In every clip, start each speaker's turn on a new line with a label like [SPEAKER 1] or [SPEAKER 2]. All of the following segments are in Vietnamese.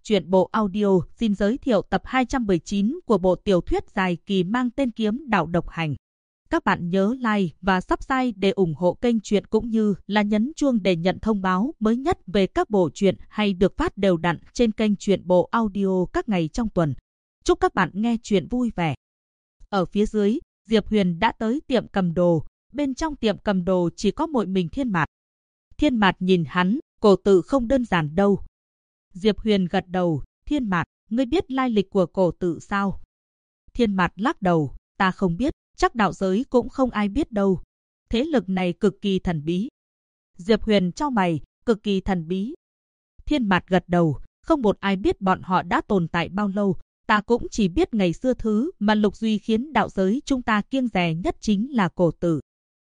[SPEAKER 1] Truyện bộ audio xin giới thiệu tập 219 của bộ tiểu thuyết dài kỳ mang tên Kiếm Đạo Độc Hành. Các bạn nhớ like và subscribe để ủng hộ kênh truyện cũng như là nhấn chuông để nhận thông báo mới nhất về các bộ truyện hay được phát đều đặn trên kênh truyện bộ audio các ngày trong tuần. Chúc các bạn nghe truyện vui vẻ. Ở phía dưới, Diệp Huyền đã tới tiệm cầm đồ. Bên trong tiệm cầm đồ chỉ có mỗi mình Thiên Mạt. Thiên Mạt nhìn hắn, cổ tự không đơn giản đâu. Diệp Huyền gật đầu, Thiên Mạt, ngươi biết lai lịch của cổ tự sao? Thiên Mạt lắc đầu, ta không biết, chắc đạo giới cũng không ai biết đâu. Thế lực này cực kỳ thần bí. Diệp Huyền chau mày, cực kỳ thần bí. Thiên Mạt gật đầu, không một ai biết bọn họ đã tồn tại bao lâu. Ta cũng chỉ biết ngày xưa thứ mà Lục Duy khiến đạo giới chúng ta kiêng dè nhất chính là cổ tự.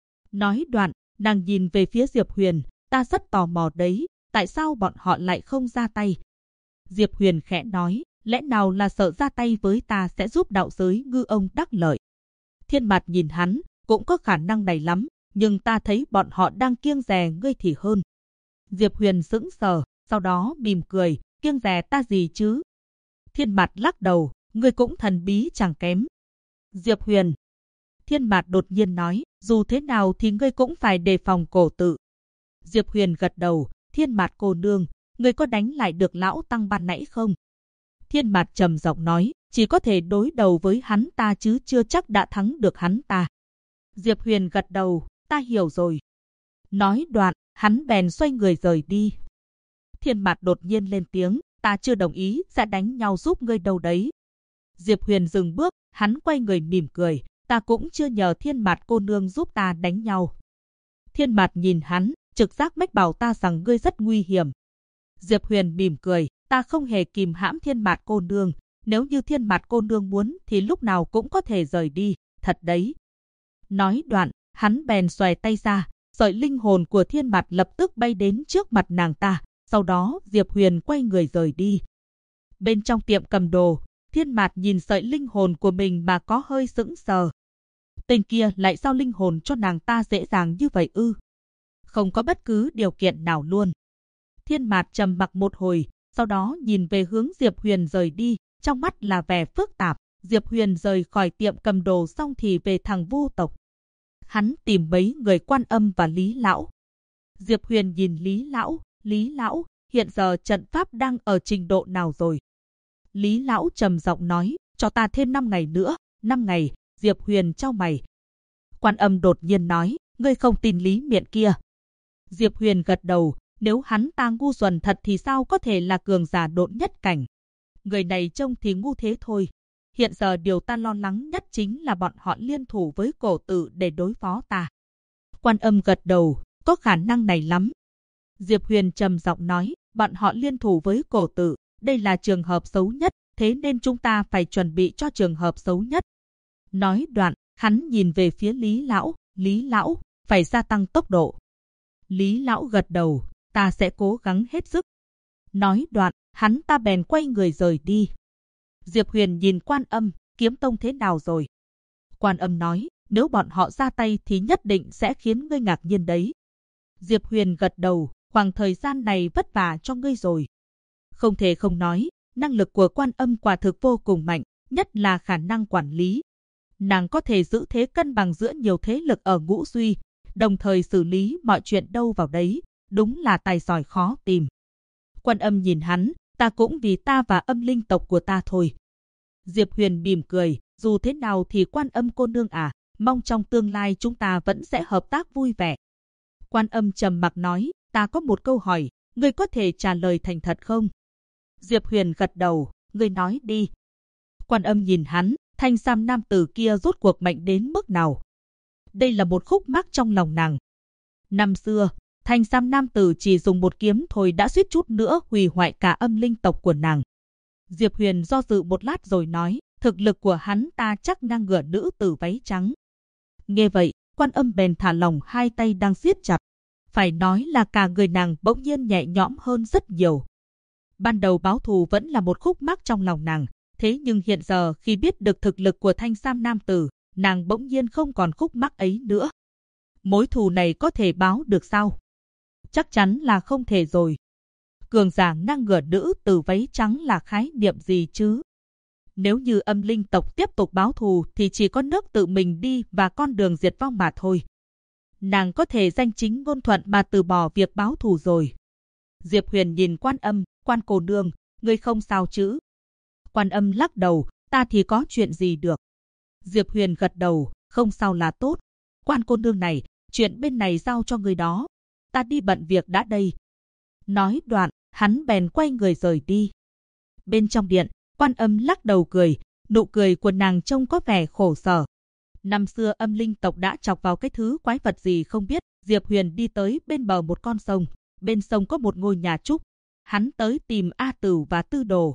[SPEAKER 1] Nói đoạn, nàng nhìn về phía Diệp Huyền, ta rất tò mò đấy, tại sao bọn họ lại không ra tay? Diệp Huyền khẽ nói, lẽ nào là sợ ra tay với ta sẽ giúp đạo giới ngư ông đắc lợi? Thiên Mạt nhìn hắn, cũng có khả năng này lắm, nhưng ta thấy bọn họ đang kiêng dè ngươi thì hơn. Diệp Huyền sững sờ, sau đó mỉm cười, kiêng dè ta gì chứ? Thiên Mạt lắc đầu, ngươi cũng thần bí chẳng kém. Diệp Huyền. Thiên Mạt đột nhiên nói, dù thế nào thì ngươi cũng phải đề phòng cổ tự. Diệp Huyền gật đầu, Thiên Mạt cô nương, ngươi có đánh lại được lão tăng ban nãy không? Thiên Mạt trầm giọng nói, chỉ có thể đối đầu với hắn ta chứ chưa chắc đã thắng được hắn ta. Diệp Huyền gật đầu, ta hiểu rồi. Nói đoạn, hắn bèn xoay người rời đi. Thiên Mạt đột nhiên lên tiếng, ta chưa đồng ý sẽ đánh nhau giúp ngươi đâu đấy. Diệp Huyền dừng bước, hắn quay người mỉm cười, ta cũng chưa nhờ Thiên Mạt cô nương giúp ta đánh nhau. Thiên Mạt nhìn hắn, trực giác mách bảo ta rằng ngươi rất nguy hiểm. Diệp Huyền mỉm cười, ta không hề kìm hãm Thiên Mạt cô nương, nếu như Thiên Mạt cô nương muốn thì lúc nào cũng có thể rời đi, thật đấy. Nói đoạn, hắn bèn xòe tay ra, sợi linh hồn của Thiên Mạt lập tức bay đến trước mặt nàng ta, sau đó Diệp Huyền quay người rời đi. Bên trong tiệm cầm đồ, Thiên Mạt nhìn sợi linh hồn của mình mà có hơi sững sờ. Tên kia lại giao linh hồn cho nàng ta dễ dàng như vậy ư? Không có bất cứ điều kiện nào luôn. Thiên Mạt trầm mặc một hồi, sau đó nhìn về hướng Diệp Huyền rời đi, trong mắt là vẻ phức tạp. Diệp Huyền rời khỏi tiệm cầm đồ xong thì về thằng Vu tộc. Hắn tìm mấy người Quan Âm và Lý Lão. Diệp Huyền nhìn Lý Lão, hiện giờ trận pháp đang ở trình độ nào rồi? Lý Lão trầm giọng nói, cho ta thêm 5 ngày nữa. 5 ngày, Diệp Huyền chau mày. Quan Âm đột nhiên nói, ngươi không tin Lý Miện kia. Diệp Huyền gật đầu, nếu hắn ta ngu xuẩn thật thì sao có thể là cường giả độn nhất cảnh. Người này trông thì ngu thế thôi. Hiện giờ điều ta lo lắng nhất chính là bọn họ liên thủ với cổ tự để đối phó ta. Quan Âm gật đầu, có khả năng này lắm. Diệp Huyền trầm giọng nói, bọn họ liên thủ với cổ tự, đây là trường hợp xấu nhất, thế nên chúng ta phải chuẩn bị cho trường hợp xấu nhất. Nói đoạn, hắn nhìn về phía Lý Lão, phải gia tăng tốc độ. Lý Lão gật đầu, ta sẽ cố gắng hết sức. Nói đoạn, hắn ta bèn quay người rời đi. Diệp Huyền nhìn Quan Âm, Kiếm Tông thế nào rồi? Quan Âm nói, nếu bọn họ ra tay thì nhất định sẽ khiến ngươi ngạc nhiên đấy. Diệp Huyền gật đầu, khoảng thời gian này vất vả cho ngươi rồi. Không thể không nói, năng lực của Quan Âm quả thực vô cùng mạnh, nhất là khả năng quản lý. Nàng có thể giữ thế cân bằng giữa nhiều thế lực ở Ngũ Duy, đồng thời xử lý mọi chuyện đâu vào đấy, đúng là tài giỏi khó tìm. Quan Âm nhìn hắn, ta cũng vì ta và âm linh tộc của ta thôi. Diệp Huyền mỉm cười, dù thế nào thì Quan Âm cô nương à, mong trong tương lai chúng ta vẫn sẽ hợp tác vui vẻ. Quan Âm trầm mặc nói, ta có một câu hỏi, ngươi có thể trả lời thành thật không? Diệp Huyền gật đầu, ngươi nói đi. Quan Âm nhìn hắn, thanh sam nam tử kia rốt cuộc mạnh đến mức nào? Đây là một khúc mắc trong lòng nàng. Năm xưa, thanh sam nam tử chỉ dùng một kiếm thôi đã suýt chút nữa hủy hoại cả âm linh tộc của nàng. Diệp Huyền do dự một lát rồi nói, thực lực của hắn ta chắc ngang ngửa nữ tử váy trắng. Nghe vậy, Quan Âm bèn thả lỏng hai tay đang siết chặt. Phải nói là cả người nàng bỗng nhiên nhẹ nhõm hơn rất nhiều. Ban đầu báo thù vẫn là một khúc mắc trong lòng nàng, thế nhưng hiện giờ khi biết được thực lực của thanh sam nam tử, nàng bỗng nhiên không còn khúc mắc ấy nữa. Mối thù này có thể báo được sao? Chắc chắn là không thể rồi. cường giả ngang ngửa nữ tử váy trắng là khái niệm gì chứ? Nếu như âm linh tộc tiếp tục báo thù thì chỉ có nước tự mình đi và con đường diệt vong mà thôi. Nàng có thể danh chính ngôn thuận mà từ bỏ việc báo thù rồi. Diệp Huyền nhìn Quan Âm, Quan cô nương, ngươi không sao chứ? Quan Âm lắc đầu, ta thì có chuyện gì được. Diệp Huyền gật đầu, không sao là tốt. Quan cô nương này, chuyện bên này giao cho người đó. Ta đi bận việc đã đây. Nói đoạn, hắn bèn quay người rời đi. Bên trong điện, Quan Âm lắc đầu cười, nụ cười của nàng trông có vẻ khổ sở. Năm xưa âm linh tộc đã chọc vào cái thứ quái vật gì không biết. Diệp Huyền đi tới bên bờ một con sông. Bên sông có một ngôi nhà trúc. Hắn tới tìm A Tửu và Tư Đồ.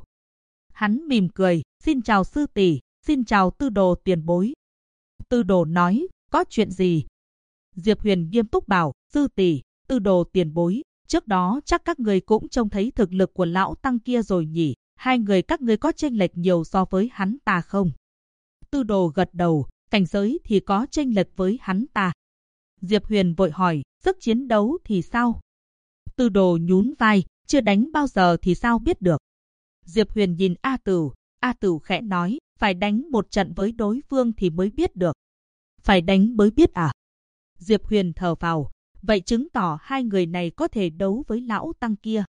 [SPEAKER 1] Hắn mỉm cười, xin chào sư tỷ, xin chào Tư Đồ tiền bối. Tư Đồ nói, có chuyện gì? Diệp Huyền nghiêm túc bảo, sư tỷ, Tư Đồ tiền bối, trước đó chắc các người cũng trông thấy thực lực của lão tăng kia rồi nhỉ? Hai người các ngươi có chênh lệch nhiều so với hắn ta không? Tư Đồ gật đầu, cảnh giới thì có chênh lệch với hắn ta. Diệp Huyền vội hỏi, sức chiến đấu thì sao? Tư Đồ nhún vai, chưa đánh bao giờ thì sao biết được. Diệp Huyền nhìn A Tửu khẽ nói, phải đánh một trận với đối phương thì mới biết được. Phải đánh mới biết à? Diệp Huyền thở phào, vậy chứng tỏ hai người này có thể đấu với lão tăng kia.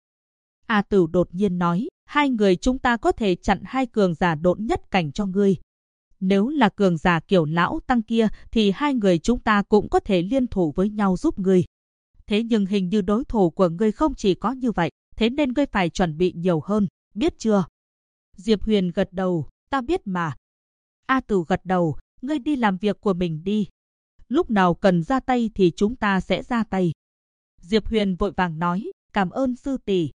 [SPEAKER 1] A Tửu đột nhiên nói, hai người chúng ta có thể chặn hai cường giả độn nhất cảnh cho ngươi. Nếu là cường giả kiểu lão tăng kia thì hai người chúng ta cũng có thể liên thủ với nhau giúp ngươi. Thế nhưng hình như đối thủ của ngươi không chỉ có như vậy, thế nên ngươi phải chuẩn bị nhiều hơn, biết chưa? Diệp Huyền gật đầu, ta biết mà. A Tửu gật đầu, ngươi đi làm việc của mình đi. Lúc nào cần ra tay thì chúng ta sẽ ra tay. Diệp Huyền vội vàng nói, cảm ơn sư tỷ.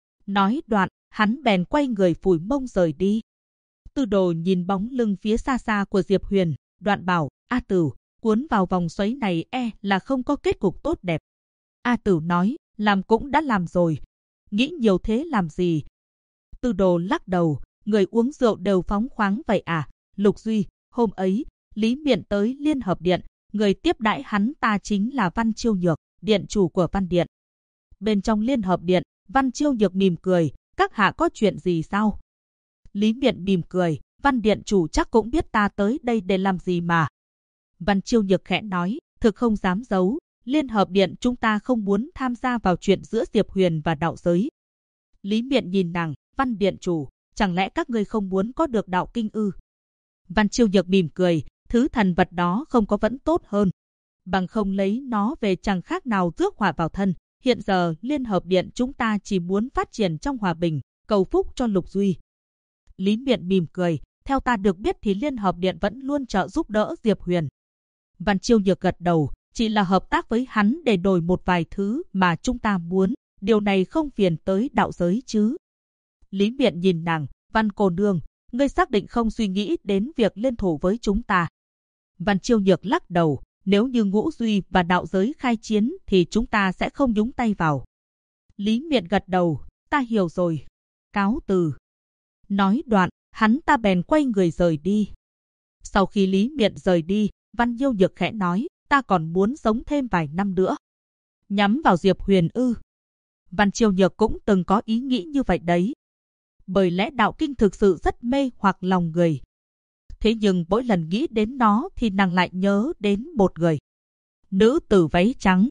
[SPEAKER 1] Nói đoạn, hắn bèn quay người phủi mông rời đi. Tư Đồ nhìn bóng lưng phía xa xa của Diệp Huyền, đoạn bảo, A Tửu, cuốn vào vòng xoáy này là không có kết cục tốt đẹp. A Tửu nói, làm cũng đã làm rồi. Nghĩ nhiều thế làm gì? Tư Đồ lắc đầu, người uống rượu đều phóng khoáng vậy à? Lục Duy, hôm ấy, Lý Miện tới Liên Hợp Điện, người tiếp đãi hắn ta chính là Văn Chiêu Nhược, điện chủ của Văn Điện. Bên trong Liên Hợp Điện, Văn Chiêu Nhược mỉm cười, các hạ có chuyện gì sao? Lý Miện mỉm cười, Văn điện chủ chắc cũng biết ta tới đây để làm gì mà. Văn Chiêu Nhược khẽ nói, thực không dám giấu, Liên Hợp Điện chúng ta không muốn tham gia vào chuyện giữa Diệp Huyền và đạo giới. Lý Miện nhìn nàng, Văn điện chủ, chẳng lẽ các ngươi không muốn có được đạo kinh ư? Văn Chiêu Nhược mỉm cười, thứ thần vật đó không có vẫn tốt hơn. Bằng không lấy nó về chẳng khác nào rước họa vào thân. Hiện giờ Liên Hợp Điện chúng ta chỉ muốn phát triển trong hòa bình, cầu phúc cho Lục Duy. Lý Miện mỉm cười, theo ta được biết thì Liên Hợp Điện vẫn luôn trợ giúp đỡ Diệp Huyền. Văn Chiêu Nhược gật đầu, chỉ là hợp tác với hắn để đổi một vài thứ mà chúng ta muốn, điều này không phiền tới đạo giới chứ. Lý Miện nhìn nàng, Văn cô nương, ngươi xác định không suy nghĩ đến việc liên thủ với chúng ta. Văn Chiêu Nhược lắc đầu, nếu như Ngũ Duy và đạo giới khai chiến thì chúng ta sẽ không nhúng tay vào. Lý Miện gật đầu, ta hiểu rồi. Cáo từ. Nói đoạn, hắn ta bèn quay người rời đi. Sau khi Lý Miện rời đi, Văn Chiêu Nhược khẽ nói, ta còn muốn sống thêm vài năm nữa. Nhắm vào Diệp Huyền ư? Văn Chiêu Nhược cũng từng có ý nghĩ như vậy đấy. Bởi lẽ đạo kinh thực sự rất mê hoặc lòng người. Thế nhưng mỗi lần nghĩ đến nó thì nàng lại nhớ đến một người. Nữ tử váy trắng.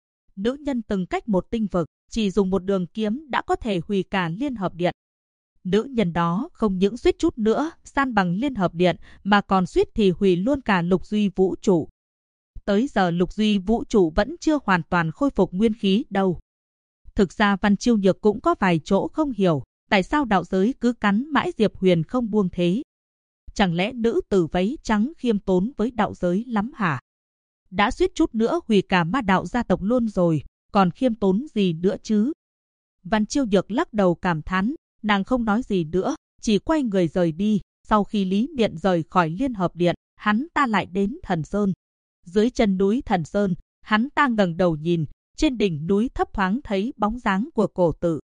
[SPEAKER 1] Nữ nhân từng cách một tinh vực, chỉ dùng một đường kiếm đã có thể hủy cả Liên Hợp Điện. Nữ nhân đó không những suýt chút nữa san bằng Liên Hợp Điện mà còn suýt thì hủy luôn cả Lục Duy vũ trụ. Tới giờ Lục Duy vũ trụ vẫn chưa hoàn toàn khôi phục nguyên khí đâu. Thực ra Văn Chiêu Nhược cũng có vài chỗ không hiểu, tại sao đạo giới cứ cắn mãi Diệp Huyền không buông thế. Chẳng lẽ nữ tử váy trắng khiêm tốn với đạo giới lắm hả? Đã suýt chút nữa hủy cả ma đạo gia tộc luôn rồi, còn khiêm tốn gì nữa chứ? Văn Chiêu Nhược lắc đầu cảm thán, nàng không nói gì nữa, chỉ quay người rời đi. Sau khi Lý Miện rời khỏi Liên Hợp Điện, hắn ta lại đến Thần Sơn. Dưới chân núi Thần Sơn, hắn ta ngẩng đầu nhìn, trên đỉnh núi thấp thoáng thấy bóng dáng của cổ tự.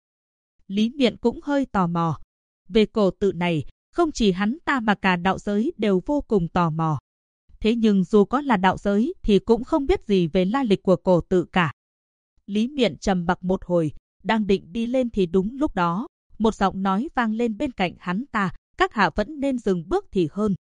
[SPEAKER 1] Lý Miện cũng hơi tò mò. Về cổ tự này, không chỉ hắn ta mà cả đạo giới đều vô cùng tò mò. Thế nhưng dù có là đạo giới thì cũng không biết gì về lai lịch của cổ tự cả. Lý Miện trầm mặc một hồi, đang định đi lên thì đúng lúc đó, một giọng nói vang lên bên cạnh hắn ta, các hạ vẫn nên dừng bước thì hơn.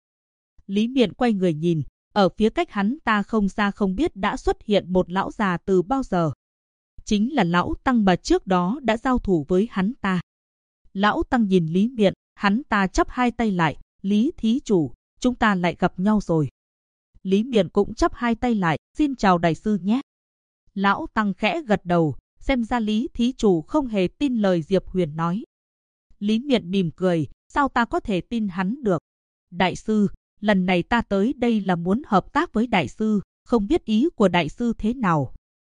[SPEAKER 1] Lý Miện quay người nhìn, ở phía cách hắn ta không xa không biết đã xuất hiện một lão già từ bao giờ. Chính là lão Tăng mà trước đó đã giao thủ với hắn ta. Lão Tăng nhìn Lý Miện, hắn ta chắp hai tay lại, Lý thí chủ, chúng ta lại gặp nhau rồi. Lý Miện cũng chắp hai tay lại, xin chào đại sư nhé. Lão Tăng khẽ gật đầu, xem ra Lý thí chủ không hề tin lời Diệp Huyền nói. Lý Miện mỉm cười, sao ta có thể tin hắn được? Đại sư, lần này ta tới đây là muốn hợp tác với đại sư, không biết ý của đại sư thế nào.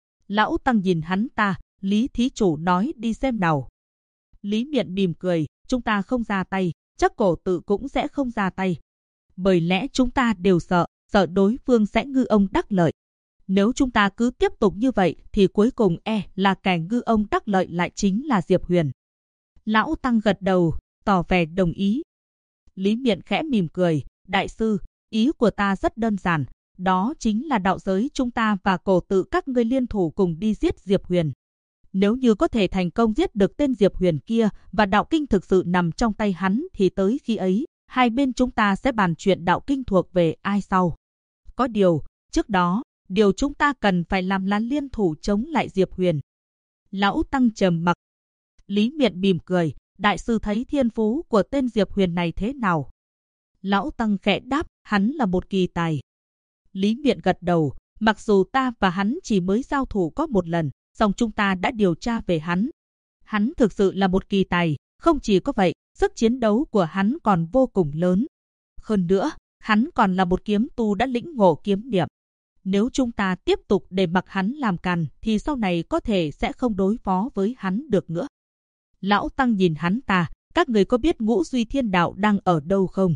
[SPEAKER 1] Lão Tăng nhìn hắn ta, Lý thí chủ nói đi xem nào. Lý Miện mỉm cười, chúng ta không ra tay, chắc cổ tự cũng sẽ không ra tay. Bởi lẽ chúng ta đều sợ đối phương sẽ ngư ông đắc lợi. Nếu chúng ta cứ tiếp tục như vậy thì cuối cùng là kẻ ngư ông đắc lợi lại chính là Diệp Huyền. Lão Tăng gật đầu, tỏ vẻ đồng ý. Lý Miện khẽ mỉm cười, đại sư, ý của ta rất đơn giản, đó chính là đạo giới chúng ta và cổ tự các ngươi liên thủ cùng đi giết Diệp Huyền. Nếu như có thể thành công giết được tên Diệp Huyền kia và đạo kinh thực sự nằm trong tay hắn thì tới khi ấy, hai bên chúng ta sẽ bàn chuyện đạo kinh thuộc về ai sau. Có điều, trước đó, điều chúng ta cần phải làm là liên thủ chống lại Diệp Huyền. Lão Tăng trầm mặc. Lý Miện mỉm cười, đại sư thấy thiên phú của tên Diệp Huyền này thế nào? Lão Tăng khẽ đáp, hắn là một kỳ tài. Lý Miện gật đầu, mặc dù ta và hắn chỉ mới giao thủ có một lần, song chúng ta đã điều tra về hắn. Hắn thực sự là một kỳ tài, không chỉ có vậy, sức chiến đấu của hắn còn vô cùng lớn. Hơn nữa, hắn còn là một kiếm tu đã lĩnh ngộ kiếm niệm. Nếu chúng ta tiếp tục để mặc hắn làm càn thì sau này có thể sẽ không đối phó với hắn được nữa. Lão Tăng nhìn hắn ta, các người có biết Ngũ Duy Thiên Đạo đang ở đâu không?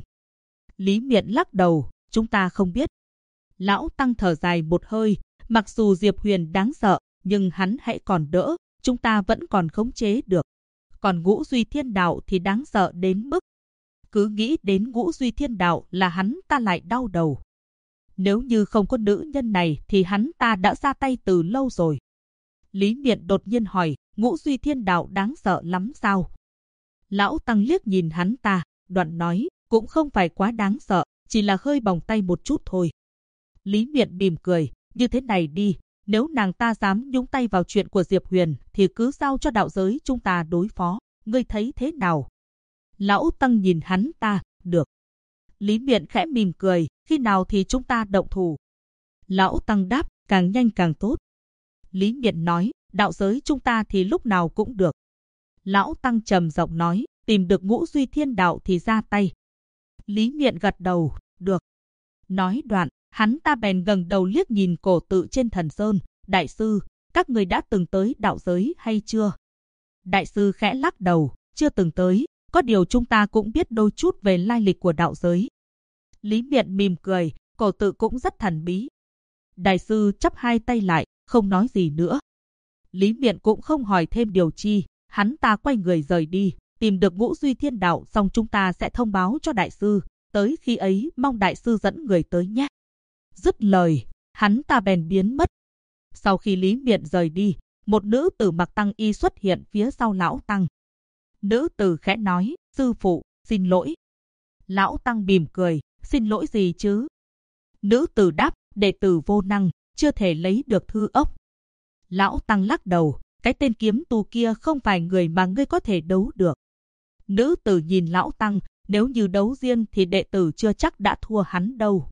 [SPEAKER 1] Lý Miện lắc đầu, chúng ta không biết. Lão Tăng thở dài một hơi, mặc dù Diệp Huyền đáng sợ, nhưng hắn hãy còn đỡ, chúng ta vẫn còn khống chế được. Còn Ngũ Duy Thiên Đạo thì đáng sợ đến mức. Cứ nghĩ đến Ngũ Duy Thiên Đạo là hắn ta lại đau đầu. Nếu như không có nữ nhân này thì hắn ta đã ra tay từ lâu rồi. Lý Miện đột nhiên hỏi, Ngũ Duy Thiên Đạo đáng sợ lắm sao? Lão Tăng liếc nhìn hắn ta, đoạn nói, cũng không phải quá đáng sợ, chỉ là hơi bỏng tay một chút thôi. Lý Miện mỉm cười, như thế này đi, nếu nàng ta dám nhúng tay vào chuyện của Diệp Huyền thì cứ giao cho đạo giới chúng ta đối phó, ngươi thấy thế nào? Lão Tăng nhìn hắn ta, được. Lý Miện khẽ mỉm cười, khi nào thì chúng ta động thủ? Lão Tăng đáp, càng nhanh càng tốt. Lý Miện nói, đạo giới chúng ta thì lúc nào cũng được. Lão Tăng trầm giọng nói, tìm được Ngũ Duy Thiên Đạo thì ra tay. Lý Miện gật đầu, được. Nói đoạn, hắn ta bèn ngẩng đầu liếc nhìn cổ tự trên thần sơn, đại sư, các người đã từng tới đạo giới hay chưa? Đại sư khẽ lắc đầu, chưa từng tới, có điều chúng ta cũng biết đôi chút về lai lịch của đạo giới. Lý Miện mỉm cười, cổ tự cũng rất thần bí. Đại sư chắp hai tay lại, không nói gì nữa. Lý Miện cũng không hỏi thêm điều chi, hắn ta quay người rời đi, tìm được Ngũ Duy Thiên Đạo xong chúng ta sẽ thông báo cho đại sư, tới khi ấy mong đại sư dẫn người tới nhé. Dứt lời, hắn ta bèn biến mất. Sau khi Lý Miện rời đi, một nữ tử mặc tăng y xuất hiện phía sau lão Tăng. Nữ tử khẽ nói, sư phụ, xin lỗi. Lão Tăng mỉm cười, xin lỗi gì chứ? Nữ tử đáp, đệ tử vô năng, chưa thể lấy được thư ốc. Lão Tăng lắc đầu, cái tên kiếm tu kia không phải người mà ngươi có thể đấu được. Nữ tử nhìn lão Tăng, nếu như đấu riêng thì đệ tử chưa chắc đã thua hắn đâu.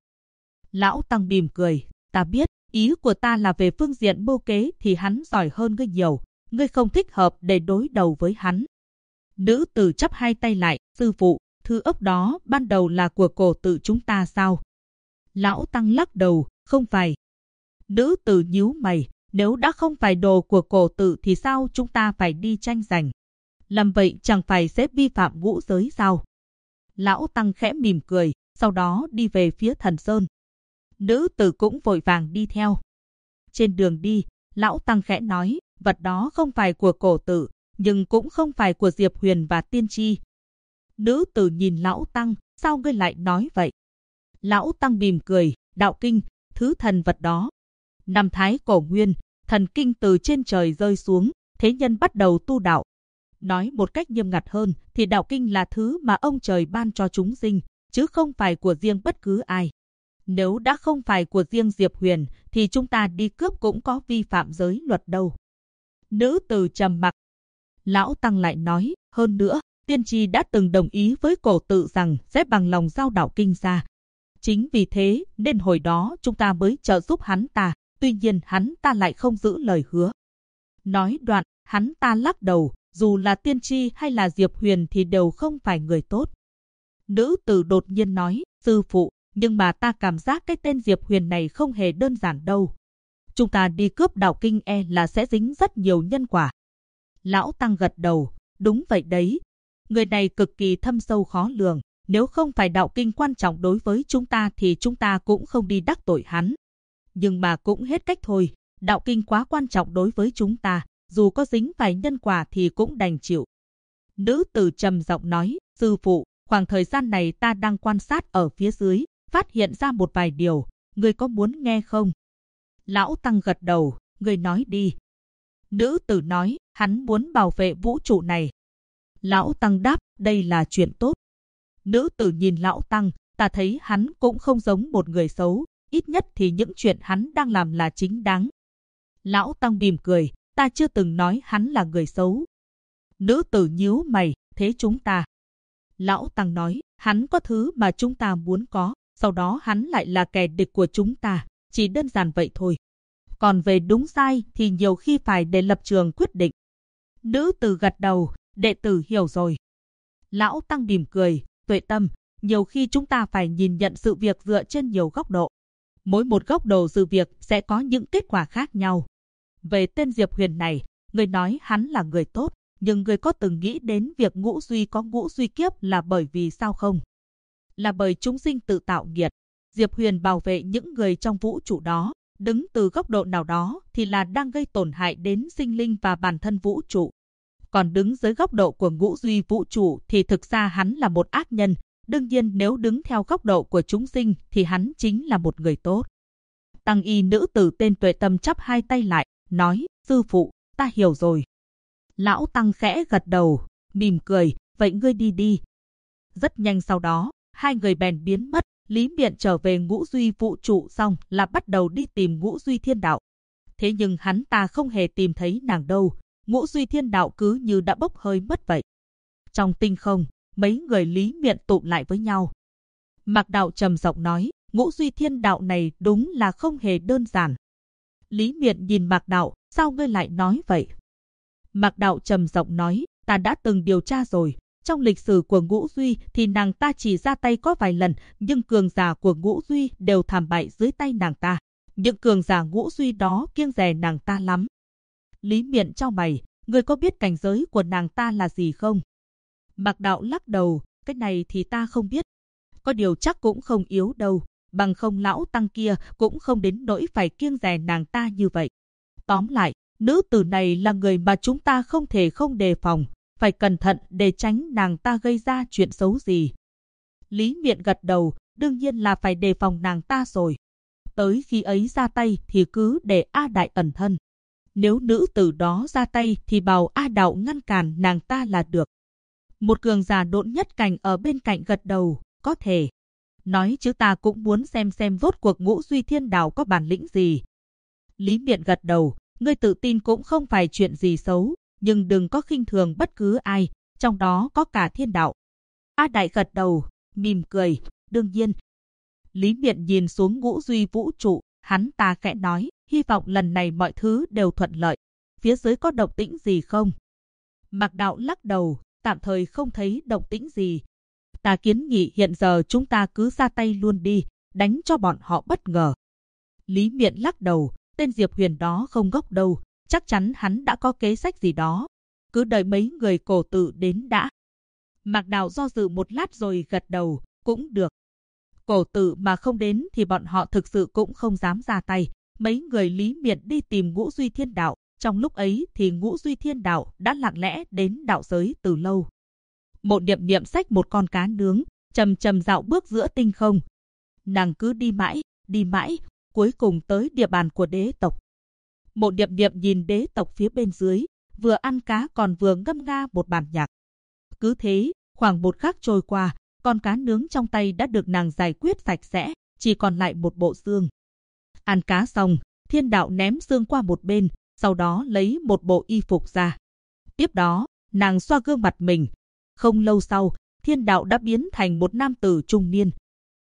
[SPEAKER 1] Lão Tăng mỉm cười, ta biết, ý của ta là về phương diện mưu kế thì hắn giỏi hơn ngươi nhiều, ngươi không thích hợp để đối đầu với hắn. Nữ tử chắp hai tay lại, sư phụ, thư ốc đó ban đầu là của cổ tự chúng ta sao? Lão Tăng lắc đầu, không phải. Nữ tử nhíu mày, nếu đã không phải đồ của cổ tự thì sao chúng ta phải đi tranh giành? Làm vậy chẳng phải sẽ vi phạm ngũ giới sao? Lão Tăng khẽ mỉm cười, sau đó đi về phía thần sơn. Nữ tử cũng vội vàng đi theo. Trên đường đi, lão Tăng khẽ nói, vật đó không phải của cổ tự, nhưng cũng không phải của Diệp Huyền và Tiên Tri. Nữ tử nhìn lão Tăng, sao ngươi lại nói vậy? Lão Tăng mỉm cười, đạo kinh, thứ thần vật đó. Năm Thái Cổ Nguyên, thần kinh từ trên trời rơi xuống, thế nhân bắt đầu tu đạo. Nói một cách nghiêm ngặt hơn thì đạo kinh là thứ mà ông trời ban cho chúng sinh, chứ không phải của riêng bất cứ ai. Nếu đã không phải của riêng Diệp Huyền thì chúng ta đi cướp cũng có vi phạm giới luật đâu. Nữ tử trầm mặc. Lão Tăng lại nói, hơn nữa, tiên tri đã từng đồng ý với Cổ Tự rằng sẽ bằng lòng giao đạo kinh ra. Chính vì thế nên hồi đó chúng ta mới trợ giúp hắn ta, tuy nhiên hắn ta lại không giữ lời hứa. Nói đoạn, hắn ta lắc đầu, dù là tiên tri hay là Diệp Huyền thì đều không phải người tốt. Nữ tử đột nhiên nói, sư phụ, nhưng mà ta cảm giác cái tên Diệp Huyền này không hề đơn giản đâu. Chúng ta đi cướp đạo kinh là sẽ dính rất nhiều nhân quả. Lão Tăng gật đầu, đúng vậy đấy. Người này cực kỳ thâm sâu khó lường, nếu không phải đạo kinh quan trọng đối với chúng ta thì chúng ta cũng không đi đắc tội hắn. Nhưng mà cũng hết cách thôi, đạo kinh quá quan trọng đối với chúng ta, dù có dính phải nhân quả thì cũng đành chịu. Nữ tử trầm giọng nói, sư phụ, khoảng thời gian này ta đang quan sát ở phía dưới, phát hiện ra một vài điều, người có muốn nghe không? Lão Tăng gật đầu, người nói đi. Nữ tử nói, hắn muốn bảo vệ vũ trụ này. Lão Tăng đáp, đây là chuyện tốt. Nữ tử nhìn Lão Tăng, ta thấy hắn cũng không giống một người xấu, ít nhất thì những chuyện hắn đang làm là chính đáng. Lão Tăng mỉm cười, ta chưa từng nói hắn là người xấu. Nữ tử nhíu mày, thế chúng ta? Lão Tăng nói, hắn có thứ mà chúng ta muốn có, sau đó hắn lại là kẻ địch của chúng ta, chỉ đơn giản vậy thôi. Còn về đúng sai thì nhiều khi phải để lập trường quyết định. Nữ tử gật đầu, đệ tử hiểu rồi. Lão Tăng mỉm cười, tuệ tâm, nhiều khi chúng ta phải nhìn nhận sự việc dựa trên nhiều góc độ. Mỗi một góc độ sự việc sẽ có những kết quả khác nhau. Về tên Diệp Huyền này, người nói hắn là người tốt, nhưng người có từng nghĩ đến việc ngũ duy có ngũ duy kiếp là bởi vì sao không? Là bởi chúng sinh tự tạo nghiệt. Diệp Huyền bảo vệ những người trong vũ trụ đó, đứng từ góc độ nào đó thì là đang gây tổn hại đến sinh linh và bản thân vũ trụ. Còn đứng dưới góc độ của ngũ duy vũ trụ thì thực ra hắn là một ác nhân. Đương nhiên nếu đứng theo góc độ của chúng sinh thì hắn chính là một người tốt. Tăng y nữ tử tên Tuệ Tâm chắp hai tay lại, nói, sư phụ, ta hiểu rồi. Lão Tăng khẽ gật đầu, mỉm cười, vậy ngươi đi đi. Rất nhanh sau đó, hai người bèn biến mất. Lý Miện trở về ngũ duy vũ trụ xong là bắt đầu đi tìm ngũ duy thiên đạo. Thế nhưng hắn ta không hề tìm thấy nàng đâu, ngũ duy thiên đạo cứ như đã bốc hơi mất vậy. Trong tinh không, mấy người Lý Miện tụ lại với nhau. Mạc Đạo trầm giọng nói, ngũ duy thiên đạo này đúng là không hề đơn giản. Lý Miện nhìn Mạc Đạo, sao ngươi lại nói vậy? Mạc Đạo trầm giọng nói, ta đã từng điều tra rồi. Trong lịch sử của ngũ duy thì nàng ta chỉ ra tay có vài lần, nhưng cường giả của ngũ duy đều thảm bại dưới tay nàng ta. Những cường giả ngũ duy đó kiêng dè nàng ta lắm. Lý Miện chau mày, ngươi có biết cảnh giới của nàng ta là gì không? Mạc Đạo lắc đầu, cái này thì ta không biết. Có điều chắc cũng không yếu đâu, bằng không Lão Tăng kia cũng không đến nỗi phải kiêng dè nàng ta như vậy. Tóm lại, nữ tử này là người mà chúng ta không thể không đề phòng, phải cẩn thận để tránh nàng ta gây ra chuyện xấu gì. Lý Miện gật đầu, đương nhiên là phải đề phòng nàng ta rồi. Tới khi ấy ra tay thì cứ để A Đại ẩn thân. Nếu nữ tử đó ra tay thì bảo A Đạo ngăn cản nàng ta là được. Một cường giả độn nhất cảnh ở bên cạnh gật đầu, có thể. Nói chứ ta cũng muốn xem rốt cuộc ngũ duy thiên đạo có bản lĩnh gì. Lý Miện gật đầu, ngươi tự tin cũng không phải chuyện gì xấu, nhưng đừng có khinh thường bất cứ ai, trong đó có cả thiên đạo. A Đại gật đầu, mỉm cười, đương nhiên. Lý Miện nhìn xuống ngũ duy vũ trụ, hắn ta khẽ nói, hy vọng lần này mọi thứ đều thuận lợi. Phía dưới có động tĩnh gì không? Mạc Đạo lắc đầu, tạm thời không thấy động tĩnh gì. Ta kiến nghị hiện giờ chúng ta cứ ra tay luôn đi, đánh cho bọn họ bất ngờ. Lý Miện lắc đầu, tên Diệp Huyền đó không ngốc đâu, chắc chắn hắn đã có kế sách gì đó. Cứ đợi mấy người Cổ Tự đến đã. Mạc Đạo do dự một lát rồi gật đầu, cũng được. Cổ Tự mà không đến thì bọn họ thực sự cũng không dám ra tay. Mấy người Lý Miện đi tìm ngũ duy thiên đạo. Trong lúc ấy thì ngũ duy thiên đạo đã lặng lẽ đến đạo giới từ lâu. Mộ Niệm Niệm xách một con cá nướng, chầm chầm dạo bước giữa tinh không. Nàng cứ đi mãi, cuối cùng tới địa bàn của đế tộc. Mộ Niệm Niệm nhìn đế tộc phía bên dưới, vừa ăn cá còn vừa ngâm nga một bản nhạc. Cứ thế, khoảng một khắc trôi qua, con cá nướng trong tay đã được nàng giải quyết sạch sẽ, chỉ còn lại một bộ xương. Ăn cá xong, Thiên Đạo ném xương qua một bên, sau đó lấy một bộ y phục ra. Tiếp đó, nàng xoa gương mặt mình. Không lâu sau, Thiên Đạo đã biến thành một nam tử trung niên.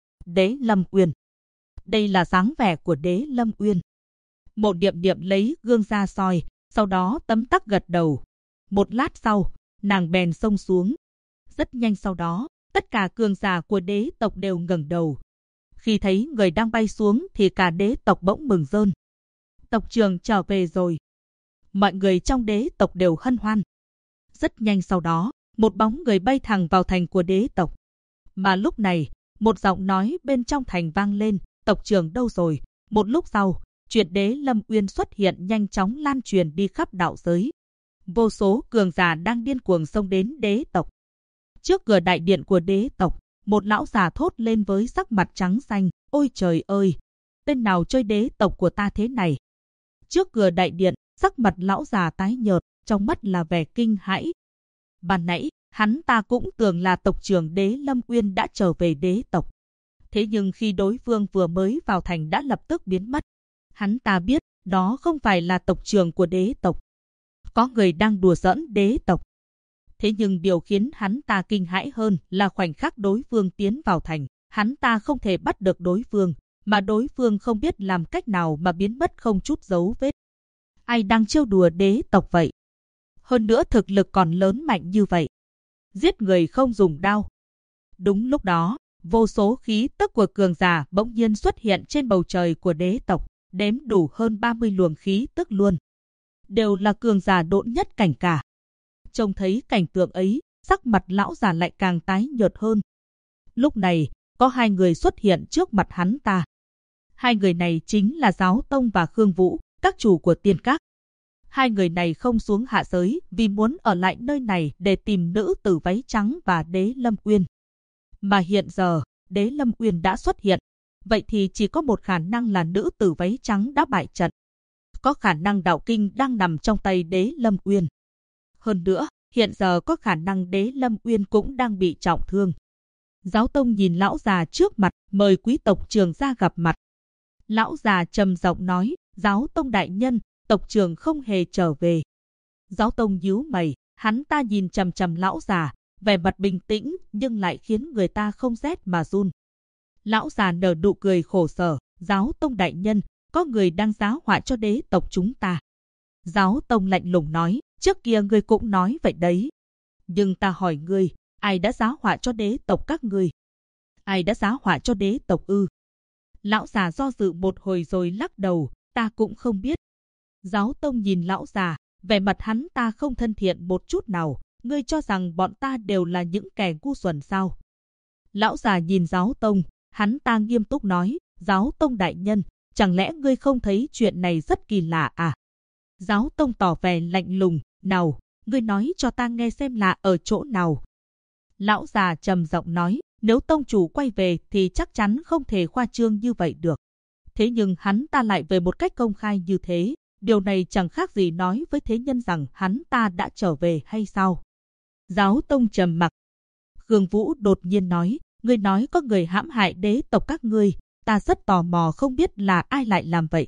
[SPEAKER 1] Đế Lâm Uyên. Đây là dáng vẻ của Đế Lâm Uyên. Mộ Điệm Điệm lấy gương ra soi, sau đó tấm tắc gật đầu. Một lát sau, nàng bèn xông xuống. Rất nhanh sau đó, tất cả cường giả của đế tộc đều ngẩng đầu. Khi thấy người đang bay xuống thì cả đế tộc bỗng mừng rơn. Tộc trưởng trở về rồi. Mọi người trong đế tộc đều hân hoan. Rất nhanh sau đó, một bóng người bay thẳng vào thành của đế tộc. Mà lúc này, một giọng nói bên trong thành vang lên, tộc trưởng đâu rồi? Một lúc sau, chuyện Đế Lâm Uyên xuất hiện nhanh chóng lan truyền đi khắp đạo giới. Vô số cường giả đang điên cuồng xông đến đế tộc. Trước cửa đại điện của đế tộc, một lão già thốt lên với sắc mặt trắng xanh, ôi trời ơi, tên nào chơi đế tộc của ta thế này? Trước cửa đại điện, sắc mặt lão già tái nhợt, trong mắt là vẻ kinh hãi. Ban nãy, hắn ta cũng tưởng là tộc trưởng Đế Lâm Uyên đã trở về đế tộc. Thế nhưng khi đối phương vừa mới vào thành đã lập tức biến mất. Hắn ta biết đó không phải là tộc trưởng của đế tộc. Có người đang đùa giỡn đế tộc. Thế nhưng điều khiến hắn ta kinh hãi hơn là khoảnh khắc đối phương tiến vào thành. Hắn ta không thể bắt được đối phương, mà đối phương không biết làm cách nào mà biến mất không chút dấu vết. Ai đang trêu đùa đế tộc vậy? Hơn nữa thực lực còn lớn mạnh như vậy. Giết người không dùng đao. Đúng lúc đó, vô số khí tức của cường giả bỗng nhiên xuất hiện trên bầu trời của đế tộc, đếm đủ hơn 30 luồng khí tức luôn. Đều là cường giả độn nhất cảnh cả. Trông thấy cảnh tượng ấy, sắc mặt lão già lại càng tái nhợt hơn. Lúc này, có hai người xuất hiện trước mặt hắn ta. Hai người này chính là Giáo Tông và Khương Vũ, các chủ của tiên các. Hai người này không xuống hạ giới vì muốn ở lại nơi này để tìm nữ tử váy trắng và Đế Lâm Uyên. Mà hiện giờ, Đế Lâm Uyên đã xuất hiện. Vậy thì chỉ có một khả năng là nữ tử váy trắng đã bại trận. Có khả năng đạo kinh đang nằm trong tay Đế Lâm Uyên. Hơn nữa, hiện giờ có khả năng Đế Lâm Uyên cũng đang bị trọng thương. Giáo Tông nhìn lão già trước mặt, mời quý tộc trưởng ra gặp mặt. Lão già trầm giọng nói, Giáo Tông đại nhân, tộc trưởng không hề trở về. Giáo Tông nhíu mày, hắn ta nhìn chằm chằm lão già, vẻ mặt bình tĩnh nhưng lại khiến người ta không rét mà run. Lão già nở nụ cười khổ sở, Giáo Tông đại nhân, có người đang giáo họa cho đế tộc chúng ta. Giáo Tông lạnh lùng nói, trước kia ngươi cũng nói vậy đấy. Nhưng ta hỏi ngươi, ai đã giáo họa cho đế tộc các ngươi? Ai đã giáo họa cho đế tộc ư? Lão già do dự một hồi rồi lắc đầu, ta cũng không biết. Giáo Tông nhìn lão già, vẻ mặt hắn ta không thân thiện một chút nào, ngươi cho rằng bọn ta đều là những kẻ ngu xuẩn sao? Lão già nhìn Giáo Tông, hắn ta nghiêm túc nói, Giáo Tông đại nhân, chẳng lẽ ngươi không thấy chuyện này rất kỳ lạ à? Giáo Tông tỏ vẻ lạnh lùng, nào, ngươi nói cho ta nghe xem lạ ở chỗ nào. Lão già trầm giọng nói, nếu tông chủ quay về thì chắc chắn không thể khoa trương như vậy được. Thế nhưng hắn ta lại về một cách công khai như thế, điều này chẳng khác gì nói với thế nhân rằng hắn ta đã trở về hay sao? Giáo Tông trầm mặc. Khương Vũ đột nhiên nói, ngươi nói có người hãm hại đế tộc các ngươi, ta rất tò mò không biết là ai lại làm vậy.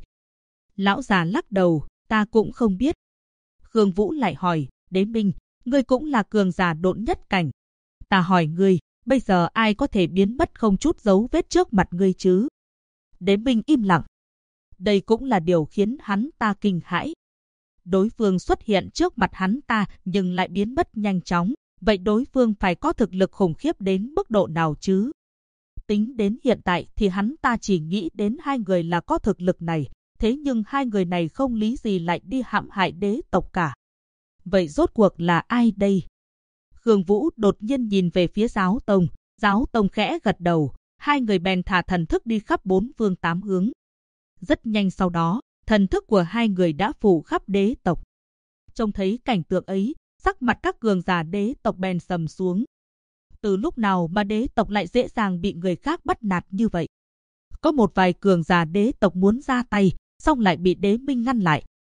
[SPEAKER 1] Lão già lắc đầu, ta cũng không biết. Khương Vũ lại hỏi, Đế Minh, ngươi cũng là cường giả độn nhất cảnh. Ta hỏi ngươi, bây giờ ai có thể biến mất không chút dấu vết trước mặt ngươi chứ? Đế Minh im lặng. Đây cũng là điều khiến hắn ta kinh hãi. Đối phương xuất hiện trước mặt hắn ta nhưng lại biến mất nhanh chóng. Vậy đối phương phải có thực lực khủng khiếp đến mức độ nào chứ? Tính đến hiện tại thì hắn ta chỉ nghĩ đến hai người là có thực lực này. Thế nhưng hai người này không lý gì lại đi hãm hại đế tộc cả. Vậy rốt cuộc là ai đây? Khương Vũ đột nhiên nhìn về phía Giáo Tông. Giáo Tông khẽ gật đầu. Hai người bèn thả thần thức đi khắp bốn phương tám hướng. Rất nhanh sau đó, thần thức của hai người đã phủ khắp đế tộc. Trông thấy cảnh tượng ấy, sắc mặt các cường giả đế tộc bèn sầm xuống. Từ lúc nào mà đế tộc lại dễ dàng bị người khác bắt nạt như vậy? Có một vài cường giả đế tộc muốn ra tay, xong lại bị Đế Minh ngăn lại.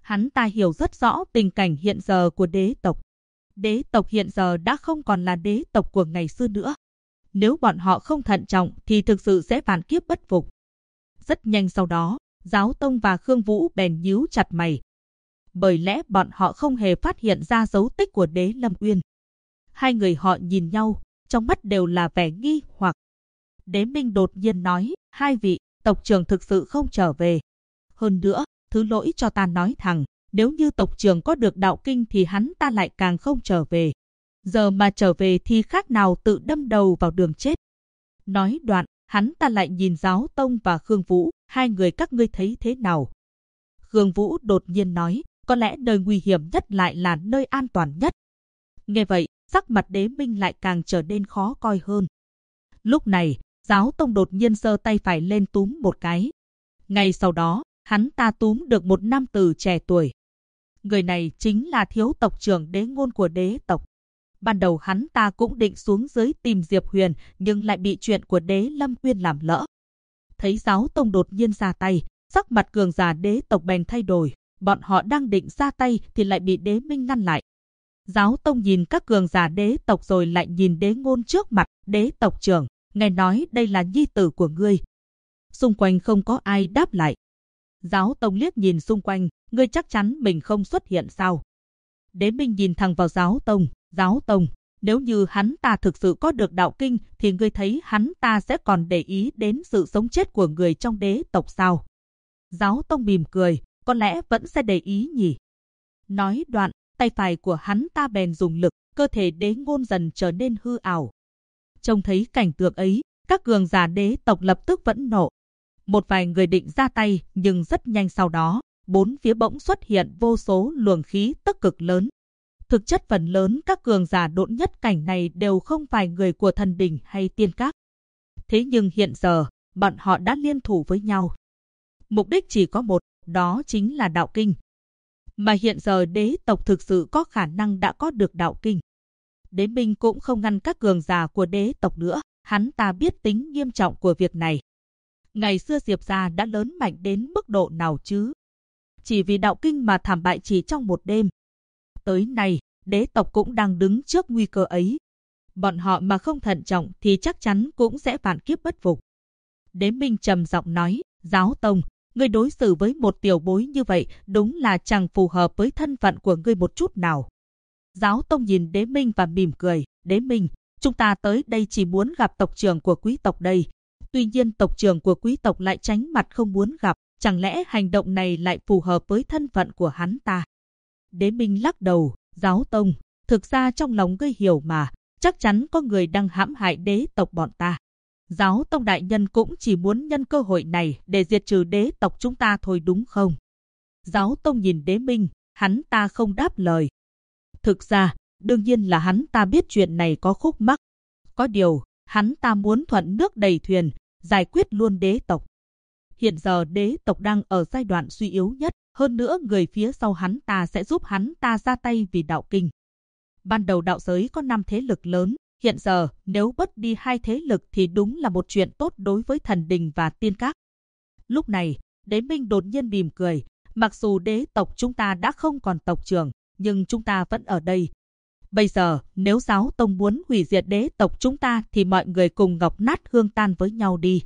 [SPEAKER 1] Hắn ta hiểu rất rõ tình cảnh hiện giờ của đế tộc. Đế tộc hiện giờ đã không còn là đế tộc của ngày xưa nữa. Nếu bọn họ không thận trọng thì thực sự sẽ vạn kiếp bất phục. Rất nhanh sau đó, Giáo Tông và Khương Vũ bèn nhíu chặt mày. Bởi lẽ bọn họ không hề phát hiện ra dấu tích của đế Lâm Uyên. Hai người họ nhìn nhau, trong mắt đều là vẻ nghi hoặc. Đế Minh đột nhiên nói, hai vị, tộc trưởng thực sự không trở về. Hơn nữa, thứ lỗi cho ta nói thẳng, nếu như tộc trưởng có được đạo kinh thì hắn ta lại càng không trở về. Giờ mà trở về thì khác nào tự đâm đầu vào đường chết. Nói đoạn, hắn ta lại nhìn Giáo Tông và Khương Vũ, hai người các ngươi thấy thế nào? Khương Vũ đột nhiên nói, có lẽ nơi nguy hiểm nhất lại là nơi an toàn nhất. Nghe vậy, sắc mặt Đế Minh lại càng trở nên khó coi hơn. Lúc này, Giáo Tông đột nhiên giơ tay phải lên túm một cái. Ngay sau đó, hắn ta túm được một nam tử trẻ tuổi. Người này chính là thiếu tộc trưởng Đế Ngôn của đế tộc. Ban đầu hắn ta cũng định xuống dưới tìm Diệp Huyền, nhưng lại bị chuyện của đế Lâm Uyên làm lỡ. Thấy Giáo Tông đột nhiên ra tay, sắc mặt cường giả đế tộc bèn thay đổi. Bọn họ đang định ra tay thì lại bị Đế Minh ngăn lại. Giáo Tông nhìn các cường giả đế tộc rồi lại nhìn Đế Ngôn trước mặt. Đế tộc trưởng, ngài nói đây là nhi tử của ngươi. Xung quanh không có ai đáp lại. Giáo Tông liếc nhìn xung quanh, ngươi chắc chắn mình không xuất hiện sao? Đế Minh nhìn thẳng vào Giáo Tông. Giáo Tông, nếu như hắn ta thực sự có được đạo kinh thì ngươi thấy hắn ta sẽ còn để ý đến sự sống chết của người trong đế tộc sao? Giáo Tông mỉm cười, có lẽ vẫn sẽ để ý nhỉ. Nói đoạn, tay phải của hắn ta bèn dùng lực, cơ thể Đế Ngôn dần trở nên hư ảo. Trông thấy cảnh tượng ấy, các cường giả đế tộc lập tức vẫn nộ. Một vài người định ra tay, nhưng rất nhanh sau đó, bốn phía bỗng xuất hiện vô số luồng khí tức cực lớn. Thực chất phần lớn các cường giả độn nhất cảnh này đều không phải người của thần đình hay tiên các. Thế nhưng hiện giờ, bọn họ đã liên thủ với nhau. Mục đích chỉ có một, đó chính là đạo kinh. Mà hiện giờ đế tộc thực sự có khả năng đã có được đạo kinh. Đế Minh cũng không ngăn các cường giả của đế tộc nữa, hắn ta biết tính nghiêm trọng của việc này. Ngày xưa Diệp gia đã lớn mạnh đến mức độ nào chứ? Chỉ vì đạo kinh mà thảm bại chỉ trong một đêm. Tới nay, đế tộc cũng đang đứng trước nguy cơ ấy. Bọn họ mà không thận trọng thì chắc chắn cũng sẽ vạn kiếp bất phục. Đế Minh trầm giọng nói, Giáo Tông, ngươi đối xử với một tiểu bối như vậy đúng là chẳng phù hợp với thân phận của ngươi một chút nào. Giáo Tông nhìn Đế Minh và mỉm cười, Đế Minh, chúng ta tới đây chỉ muốn gặp tộc trưởng của quý tộc đây. Tuy nhiên tộc trưởng của quý tộc lại tránh mặt không muốn gặp, chẳng lẽ hành động này lại phù hợp với thân phận của hắn ta? Đế Minh lắc đầu, Giáo Tông, thực ra trong lòng ngươi hiểu mà, chắc chắn có người đang hãm hại đế tộc bọn ta. Giáo Tông đại nhân cũng chỉ muốn nhân cơ hội này để diệt trừ đế tộc chúng ta thôi đúng không? Giáo Tông nhìn Đế Minh, hắn ta không đáp lời. Thực ra, đương nhiên là hắn ta biết chuyện này có khúc mắc. Có điều, hắn ta muốn thuận nước đầy thuyền, giải quyết luôn đế tộc. Hiện giờ đế tộc đang ở giai đoạn suy yếu nhất, hơn nữa người phía sau hắn ta sẽ giúp hắn ta ra tay vì đạo kinh. Ban đầu đạo giới có 5 thế lực lớn, hiện giờ nếu bớt đi 2 thế lực thì đúng là một chuyện tốt đối với thần đình và tiên các. Lúc này, Đế Minh đột nhiên mỉm cười, mặc dù đế tộc chúng ta đã không còn tộc trưởng, nhưng chúng ta vẫn ở đây. Bây giờ, nếu Giáo Tông muốn hủy diệt đế tộc chúng ta thì mọi người cùng ngọc nát hương tan với nhau đi.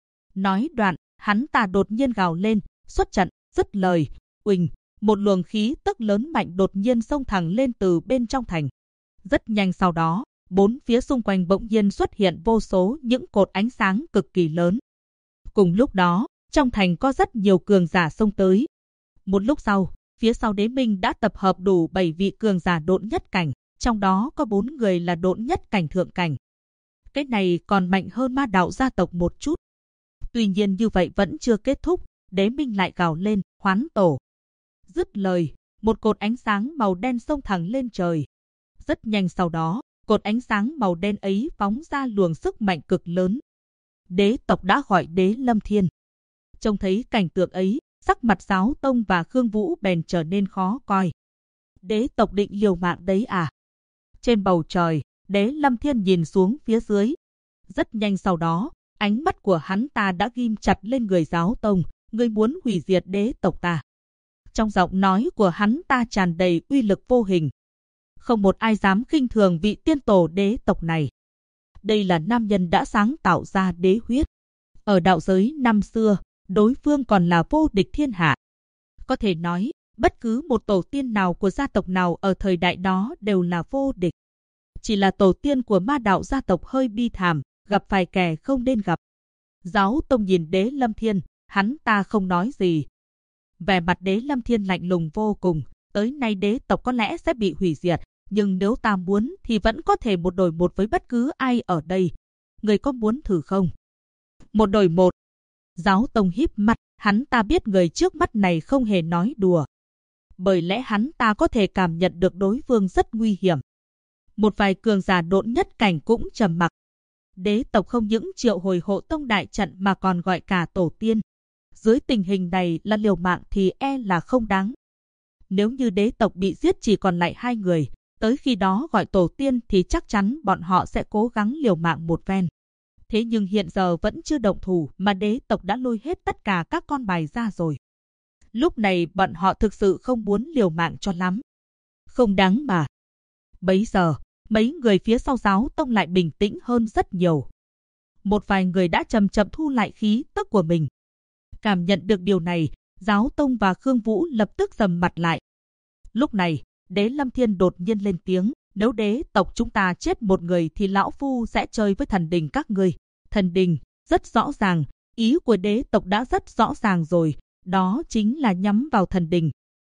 [SPEAKER 1] Nói đoạn, hắn ta đột nhiên gào lên, xuất trận, dứt lời, uỳnh, một luồng khí tức lớn mạnh đột nhiên xông thẳng lên từ bên trong thành. Rất nhanh sau đó, bốn phía xung quanh bỗng nhiên xuất hiện vô số những cột ánh sáng cực kỳ lớn. Cùng lúc đó, trong thành có rất nhiều cường giả xông tới. Một lúc sau, phía sau Đế Minh đã tập hợp đủ 7 vị cường giả độn nhất cảnh, trong đó có 4 người là độn nhất cảnh thượng cảnh. Cái này còn mạnh hơn ma đạo gia tộc một chút. Tuy nhiên như vậy vẫn chưa kết thúc, Đế Minh lại gào lên, hoán tổ. Dứt lời, một cột ánh sáng màu đen xông thẳng lên trời. Rất nhanh sau đó, cột ánh sáng màu đen ấy phóng ra luồng sức mạnh cực lớn. Đế tộc đã gọi Đế Lâm Thiên. Trông thấy cảnh tượng ấy, sắc mặt Giáo Tông và Khương Vũ bèn trở nên khó coi. Đế tộc định liều mạng đấy à? Trên bầu trời, Đế Lâm Thiên nhìn xuống phía dưới. Rất nhanh sau đó, ánh mắt của hắn ta đã ghim chặt lên người Giáo Tông, ngươi muốn hủy diệt đế tộc ta. Trong giọng nói của hắn ta tràn đầy uy lực vô hình. Không một ai dám khinh thường vị tiên tổ đế tộc này. Đây là nam nhân đã sáng tạo ra đế huyết. Ở đạo giới năm xưa, đối phương còn là vô địch thiên hạ. Có thể nói, bất cứ một tổ tiên nào của gia tộc nào ở thời đại đó đều là vô địch. Chỉ là tổ tiên của ma đạo gia tộc hơi bi thảm, gặp phải kẻ không nên gặp. Giáo tông nhìn Đế Lâm Thiên, hắn ta không nói gì. Vẻ mặt Đế Lâm Thiên lạnh lùng vô cùng, tới nay đế tộc có lẽ sẽ bị hủy diệt, nhưng nếu ta muốn thì vẫn có thể một đổi một với bất cứ ai ở đây. Người có muốn thử không? Một đổi một. Giáo tông híp mắt, hắn ta biết người trước mắt này không hề nói đùa. Bởi lẽ hắn ta có thể cảm nhận được đối phương rất nguy hiểm. Một vài cường giả độn nhất cảnh cũng trầm mặc. Đế tộc không những triệu hồi hộ tông đại trận mà còn gọi cả tổ tiên. Dưới tình hình này là liều mạng thì e là không đáng. Nếu như đế tộc bị giết chỉ còn lại 2 người, tới khi đó gọi tổ tiên thì chắc chắn bọn họ sẽ cố gắng liều mạng một ven. Thế nhưng hiện giờ vẫn chưa động thủ mà đế tộc đã lôi hết tất cả các con bài ra rồi. Lúc này bọn họ thực sự không muốn liều mạng cho lắm. Không đáng mà. Bấy giờ, mấy người phía sau giáo tông lại bình tĩnh hơn rất nhiều. Một vài người đã chậm chậm thu lại khí tức của mình. Cảm nhận được điều này, giáo tông và Khương Vũ lập tức sầm mặt lại. Lúc này, Đế Lâm Thiên đột nhiên lên tiếng, nếu đế tộc chúng ta chết một người thì lão phu sẽ chơi với thần đình các ngươi. Thần đình, rất rõ ràng, ý của đế tộc đã rất rõ ràng rồi, đó chính là nhắm vào thần đình.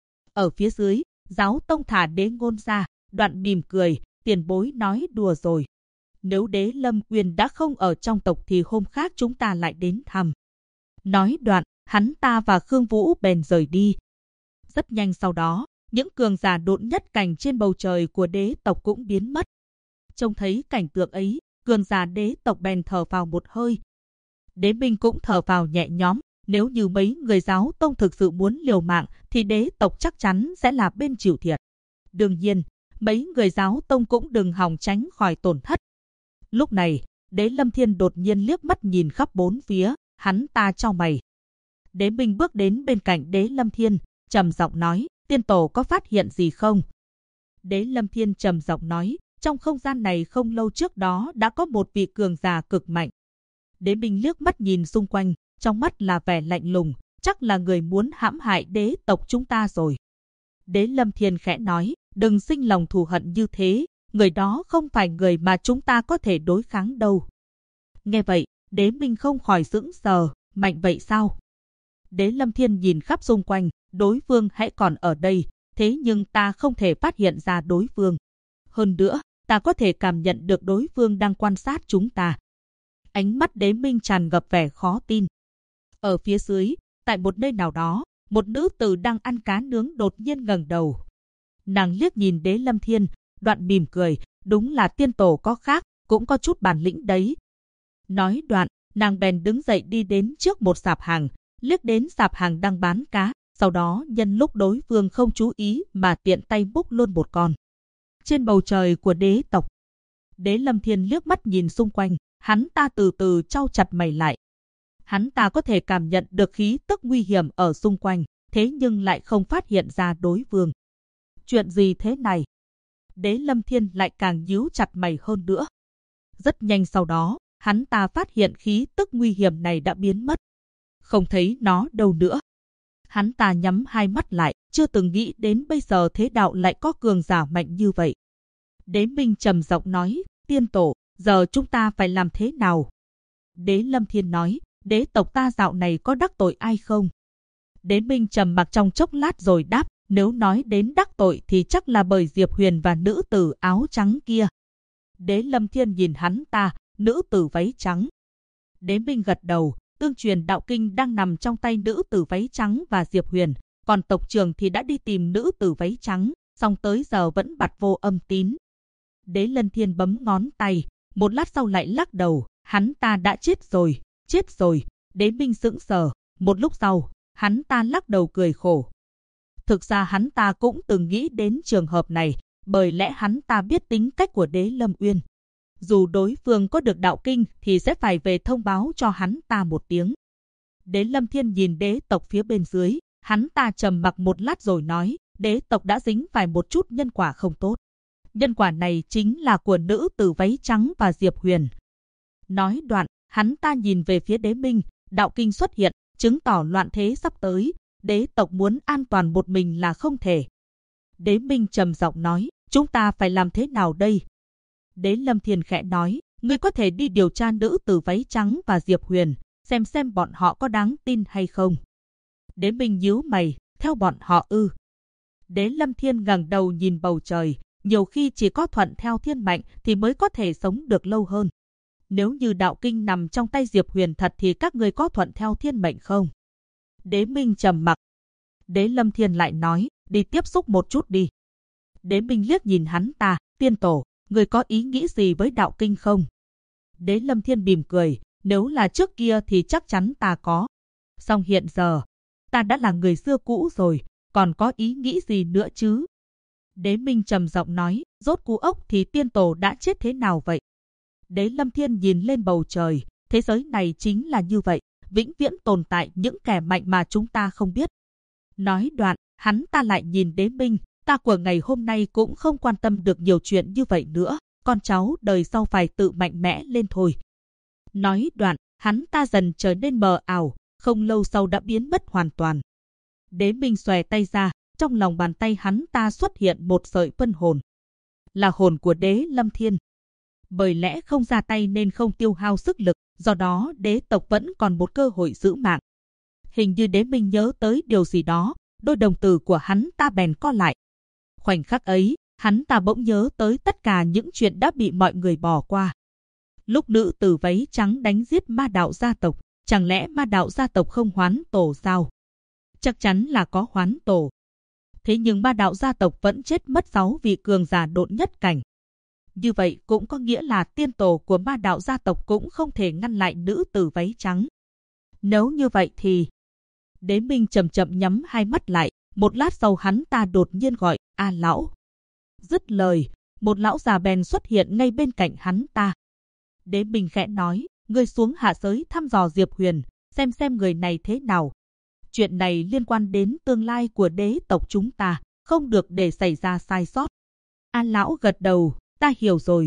[SPEAKER 1] Ở phía dưới, giáo tông thả đế ngôn ra, Đoạn mỉm cười, tiền bối nói đùa rồi. Nếu đế Lâm Uyên đã không ở trong tộc thì hôm khác chúng ta lại đến thăm. Nói đoạn, hắn ta và Khương Vũ bèn rời đi. Rất nhanh sau đó, những cường giả độn nhất cảnh trên bầu trời của đế tộc cũng biến mất. Trông thấy cảnh tượng ấy, cường giả đế tộc bèn thở vào một hơi. Đế Minh cũng thở vào nhẹ nhõm, nếu như mấy người giáo tông thực sự muốn liều mạng thì đế tộc chắc chắn sẽ là bên chịu thiệt. Đương nhiên, mấy người giáo tông cũng đừng hòng tránh khỏi tổn thất. Lúc này, Đế Lâm Thiên đột nhiên liếc mắt nhìn khắp bốn phía, hắn ta chau mày. Đế Minh bước đến bên cạnh Đế Lâm Thiên, trầm giọng nói, tiên tổ có phát hiện gì không? Đế Lâm Thiên trầm giọng nói, trong không gian này không lâu trước đó đã có một vị cường giả cực mạnh. Đế Minh liếc mắt nhìn xung quanh, trong mắt là vẻ lạnh lùng, chắc là người muốn hãm hại đế tộc chúng ta rồi. Đế Lâm Thiên khẽ nói, đừng sinh lòng thù hận như thế, người đó không phải người mà chúng ta có thể đối kháng đâu. Nghe vậy, Đế Minh không khỏi sững sờ, mạnh vậy sao? Đế Lâm Thiên nhìn khắp xung quanh, đối phương hãy còn ở đây, thế nhưng ta không thể phát hiện ra đối phương. Hơn nữa, ta có thể cảm nhận được đối phương đang quan sát chúng ta. Ánh mắt Đế Minh tràn ngập vẻ khó tin. Ở phía dưới, tại một nơi nào đó, một nữ tử đang ăn cá nướng đột nhiên ngẩng đầu. Nàng liếc nhìn Đế Lâm Thiên, Đoạn mỉm cười, đúng là tiên tổ có khác, cũng có chút bản lĩnh đấy. Nói đoạn, nàng bèn đứng dậy đi đến trước một sạp hàng, liếc đến sạp hàng đang bán cá, sau đó nhân lúc đối phương không chú ý mà tiện tay bốc luôn một con. Trên bầu trời của đế tộc, Đế Lâm Thiên liếc mắt nhìn xung quanh, hắn ta từ từ chau chặt mày lại. Hắn ta có thể cảm nhận được khí tức nguy hiểm ở xung quanh, thế nhưng lại không phát hiện ra đối phương. Chuyện gì thế này? Đế Lâm Thiên lại càng nhíu chặt mày hơn nữa. Rất nhanh sau đó, hắn ta phát hiện khí tức nguy hiểm này đã biến mất. Không thấy nó đâu nữa. Hắn ta nhắm hai mắt lại, chưa từng nghĩ đến bây giờ thế đạo lại có cường giả mạnh như vậy. Đế Minh trầm giọng nói, tiên tổ, giờ chúng ta phải làm thế nào? Đế Lâm Thiên nói, đế tộc ta dạo này có đắc tội ai không? Đế Minh trầm mặc trong chốc lát rồi đáp, nếu nói đến đắc tội thì chắc là bởi Diệp Huyền và nữ tử áo trắng kia. Đế Lâm Thiên nhìn hắn ta, nữ tử váy trắng. Đế Minh gật đầu, tương truyền đạo kinh đang nằm trong tay nữ tử váy trắng và Diệp Huyền, còn tộc trưởng thì đã đi tìm nữ tử váy trắng, song tới giờ vẫn bặt vô âm tín. Đế Lâm Thiên bấm ngón tay, một lát sau lại lắc đầu, hắn ta đã chết rồi, chết rồi. Đế Minh sững sờ, một lúc sau, hắn ta lắc đầu cười khổ. Thực ra hắn ta cũng từng nghĩ đến trường hợp này, bởi lẽ hắn ta biết tính cách của Đế Lâm Uyên. Dù đối phương có được đạo kinh thì sẽ phải về thông báo cho hắn ta một tiếng. Đế Lâm Thiên nhìn đế tộc phía bên dưới, hắn ta trầm mặc một lát rồi nói, đế tộc đã dính phải một chút nhân quả không tốt. Nhân quả này chính là của nữ tử váy trắng và Diệp Huyền. Nói đoạn, hắn ta nhìn về phía Đế Minh, đạo kinh xuất hiện, chứng tỏ loạn thế sắp tới, đế tộc muốn an toàn một mình là không thể. Đế Minh trầm giọng nói, chúng ta phải làm thế nào đây? Đế Lâm Thiên khẽ nói, ngươi có thể đi điều tra nữ tử váy trắng và Diệp Huyền, xem bọn họ có đáng tin hay không. Đế Minh nhíu mày, theo bọn họ ư? Đế Lâm Thiên ngẩng đầu nhìn bầu trời, nhiều khi chỉ có thuận theo thiên mệnh thì mới có thể sống được lâu hơn. Nếu như đạo kinh nằm trong tay Diệp Huyền thật thì các ngươi có thuận theo thiên mệnh không? Đế Minh trầm mặc. Đế Lâm Thiên lại nói, đi tiếp xúc một chút đi. Đế Minh liếc nhìn hắn ta, tiên tổ, ngươi có ý nghĩ gì với đạo kinh không? Đế Lâm Thiên mỉm cười, nếu là trước kia thì chắc chắn ta có. Song hiện giờ, ta đã là người xưa cũ rồi, còn có ý nghĩ gì nữa chứ? Đế Minh trầm giọng nói, rốt cuộc ốc thì tiên tổ đã chết thế nào vậy? Đế Lâm Thiên nhìn lên bầu trời, thế giới này chính là như vậy, vĩnh viễn tồn tại những kẻ mạnh mà chúng ta không biết. Nói đoạn, hắn ta lại nhìn Đế Minh, ta của ngày hôm nay cũng không quan tâm được nhiều chuyện như vậy nữa, con cháu đời sau phải tự mạnh mẽ lên thôi. Nói đoạn, hắn ta dần trở nên mờ ảo, không lâu sau đã biến mất hoàn toàn. Đế Minh xòe tay ra, trong lòng bàn tay hắn ta xuất hiện một sợi phân hồn. Là hồn của Đế Lâm Thiên. Bởi lẽ không ra tay nên không tiêu hao sức lực, do đó đế tộc vẫn còn một cơ hội giữ mạng. Hình như Đế Minh nhớ tới điều gì đó, đôi đồng tử của hắn ta bèn co lại. Khoảnh khắc ấy, hắn ta bỗng nhớ tới tất cả những chuyện đã bị mọi người bỏ qua. Lúc nữ tử váy trắng đánh giết ma đạo gia tộc, chẳng lẽ ma đạo gia tộc không hoán tổ sao? Chắc chắn là có hoán tổ. Thế nhưng ma đạo gia tộc vẫn chết mất 6 vị cường giả độn nhất cảnh. Như vậy cũng có nghĩa là tiên tổ của ma đạo gia tộc cũng không thể ngăn lại nữ tử váy trắng. Nếu như vậy thì... Đế Minh chậm chậm nhắm hai mắt lại, một lát sau hắn ta đột nhiên gọi, a lão. Dứt lời, một lão già bèn xuất hiện ngay bên cạnh hắn ta. Đế Minh khẽ nói, ngươi xuống hạ giới thăm dò Diệp Huyền, xem người này thế nào. Chuyện này liên quan đến tương lai của đế tộc chúng ta, không được để xảy ra sai sót. A lão gật đầu, ta hiểu rồi.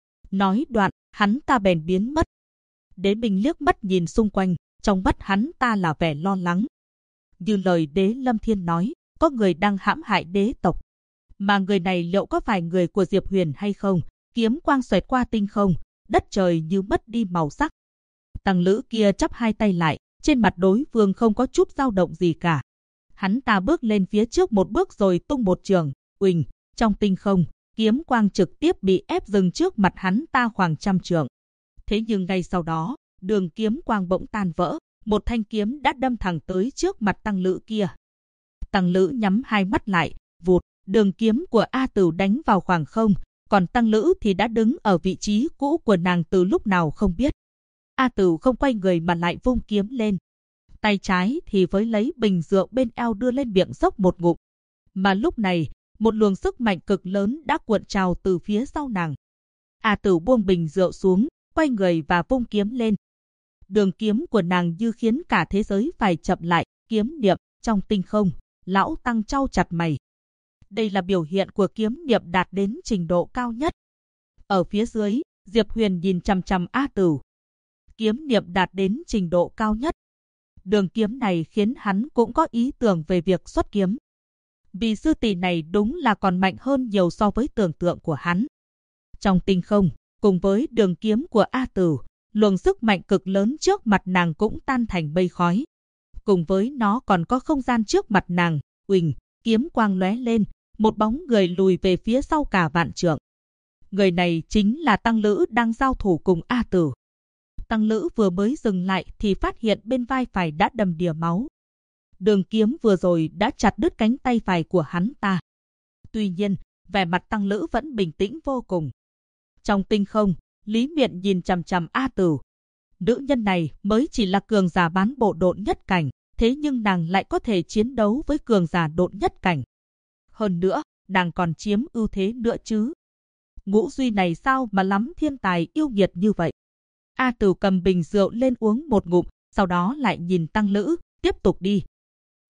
[SPEAKER 1] Nói đoạn, hắn ta bèn biến mất. Đế Minh liếc mắt nhìn xung quanh, trong mắt hắn ta là vẻ lo lắng. Như lời Đế Lâm Thiên nói, có người đang hãm hại đế tộc. Mà người này liệu có phải người của Diệp Huyền hay không? Kiếm quang xoẹt qua tinh không, đất trời như mất đi màu sắc. Tăng lữ kia chắp hai tay lại, trên mặt đối phương không có chút dao động gì cả. Hắn ta bước lên phía trước một bước rồi tung một trường, uỳnh, trong tinh không, kiếm quang trực tiếp bị ép dừng trước mặt hắn ta khoảng trăm trượng. Thế nhưng ngay sau đó, đường kiếm quang bỗng tan vỡ, một thanh kiếm đã đâm thẳng tới trước mặt tăng lữ kia. Tăng lữ nhắm hai mắt lại, vụt, đường kiếm của A Tửu đánh vào khoảng không, còn tăng lữ thì đã đứng ở vị trí cũ của nàng từ lúc nào không biết. A Tửu không quay người mà lại vung kiếm lên. Tay trái thì với lấy bình rượu bên eo đưa lên miệng xốc một ngụm. Mà lúc này, một luồng sức mạnh cực lớn đã cuộn trào từ phía sau nàng. A Tửu buông bình rượu xuống, quay người và vung kiếm lên. Đường kiếm của nàng như khiến cả thế giới phải chậm lại, kiếm niệm trong tinh không. Lão tăng chau chặt mày. Đây là biểu hiện của kiếm niệm đạt đến trình độ cao nhất. Ở phía dưới, Diệp Huyền nhìn chằm chằm A Tửu. Kiếm niệm đạt đến trình độ cao nhất. Đường kiếm này khiến hắn cũng có ý tưởng về việc xuất kiếm. Vì sư tỷ này đúng là còn mạnh hơn nhiều so với tưởng tượng của hắn. Trong tinh không, cùng với đường kiếm của A Tửu, luồng sức mạnh cực lớn trước mặt nàng cũng tan thành mây khói. Cùng với nó còn có không gian trước mặt nàng, uỳnh, kiếm quang lóe lên, một bóng người lùi về phía sau cả vạn trượng. Người này chính là tăng lữ đang giao thủ cùng A Tửu. Tăng lữ vừa mới dừng lại thì phát hiện bên vai phải đã đầm đìa máu. Đường kiếm vừa rồi đã chặt đứt cánh tay phải của hắn ta. Tuy nhiên, vẻ mặt tăng lữ vẫn bình tĩnh vô cùng. Trong tinh không, Lý Miện nhìn chằm chằm A Tửu. Nữ nhân này mới chỉ là cường giả bán bộ độn nhất cảnh, thế nhưng nàng lại có thể chiến đấu với cường giả độn nhất cảnh. Hơn nữa, nàng còn chiếm ưu thế nữa chứ. Ngũ Duy này sao mà lắm thiên tài yêu nghiệt như vậy? A Tửu cầm bình rượu lên uống một ngụm, sau đó lại nhìn tăng lữ, tiếp tục đi.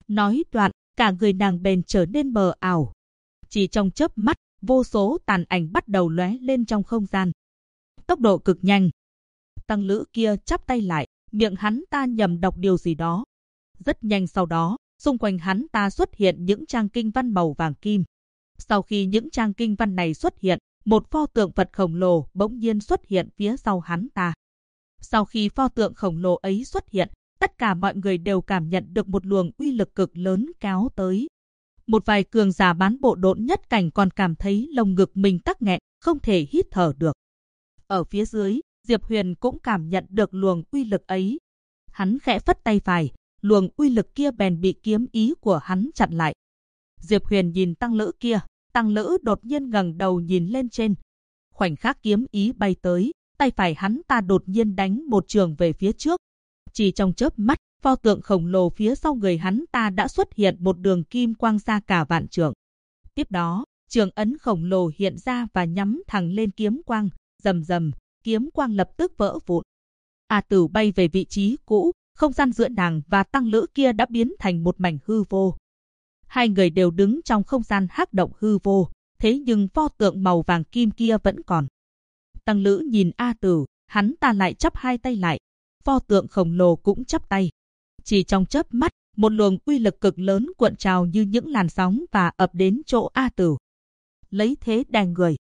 [SPEAKER 1] Nói đoạn, cả người nàng bèn trở nên mờ ảo. Chỉ trong chớp mắt, vô số tàn ảnh bắt đầu lóe lên trong không gian. Tốc độ cực nhanh. Tăng lữ kia chắp tay lại, miệng hắn ta nhầm đọc điều gì đó. Rất nhanh sau đó, xung quanh hắn ta xuất hiện những trang kinh văn màu vàng kim. Sau khi những trang kinh văn này xuất hiện, một pho tượng Phật khổng lồ bỗng nhiên xuất hiện phía sau hắn ta. Sau khi pho tượng khổng lồ ấy xuất hiện, tất cả mọi người đều cảm nhận được một luồng uy lực cực lớn kéo tới. Một vài cường giả bán bộ độn nhất cảnh còn cảm thấy lồng ngực mình tắc nghẹn, không thể hít thở được. Ở phía dưới, Diệp Huyền cũng cảm nhận được luồng uy lực ấy. Hắn khẽ phất tay phải, luồng uy lực kia bèn bị kiếm ý của hắn chặn lại. Diệp Huyền nhìn tăng lữ kia, tăng lữ đột nhiên ngẩng đầu nhìn lên trên. Khoảnh khắc kiếm ý bay tới, tay phải hắn ta đột nhiên đánh một trường về phía trước. Chỉ trong chớp mắt, pho tượng khổng lồ phía sau người hắn ta đã xuất hiện một đường kim quang ra cả vạn trượng. Tiếp đó, trường ấn khổng lồ hiện ra và nhắm thẳng lên kiếm quang, rầm rầm, kiếm quang lập tức vỡ vụn. A Tử bay về vị trí cũ, không gian giữa nàng và tăng lữ kia đã biến thành một mảnh hư vô. Hai người đều đứng trong không gian hắc động hư vô, thế nhưng pho tượng màu vàng kim kia vẫn còn. Tăng lữ nhìn A Tử, hắn ta lại chắp hai tay lại. Pho tượng khổng lồ cũng chắp tay. Chỉ trong chớp mắt, một luồng uy lực cực lớn cuộn trào như những làn sóng và ập đến chỗ A Tử. Lấy thế đè người.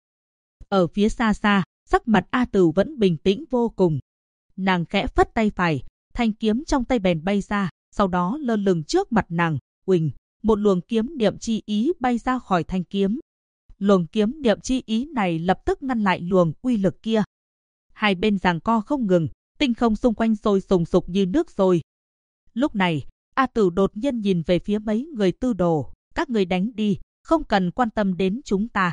[SPEAKER 1] Ở phía xa xa, sắc mặt A Tử vẫn bình tĩnh vô cùng. Nàng khẽ phất tay phải, thanh kiếm trong tay bèn bay ra, sau đó lơ lửng trước mặt nàng, uỳnh, một luồng kiếm niệm chi ý bay ra khỏi thanh kiếm. Luồng kiếm niệm chi ý này lập tức ngăn lại luồng uy lực kia. Hai bên giằng co không ngừng, tinh không xung quanh sôi sùng sục như nước sôi. Lúc này, A Tử đột nhiên nhìn về phía mấy người Tư Đồ, các người đánh đi, không cần quan tâm đến chúng ta.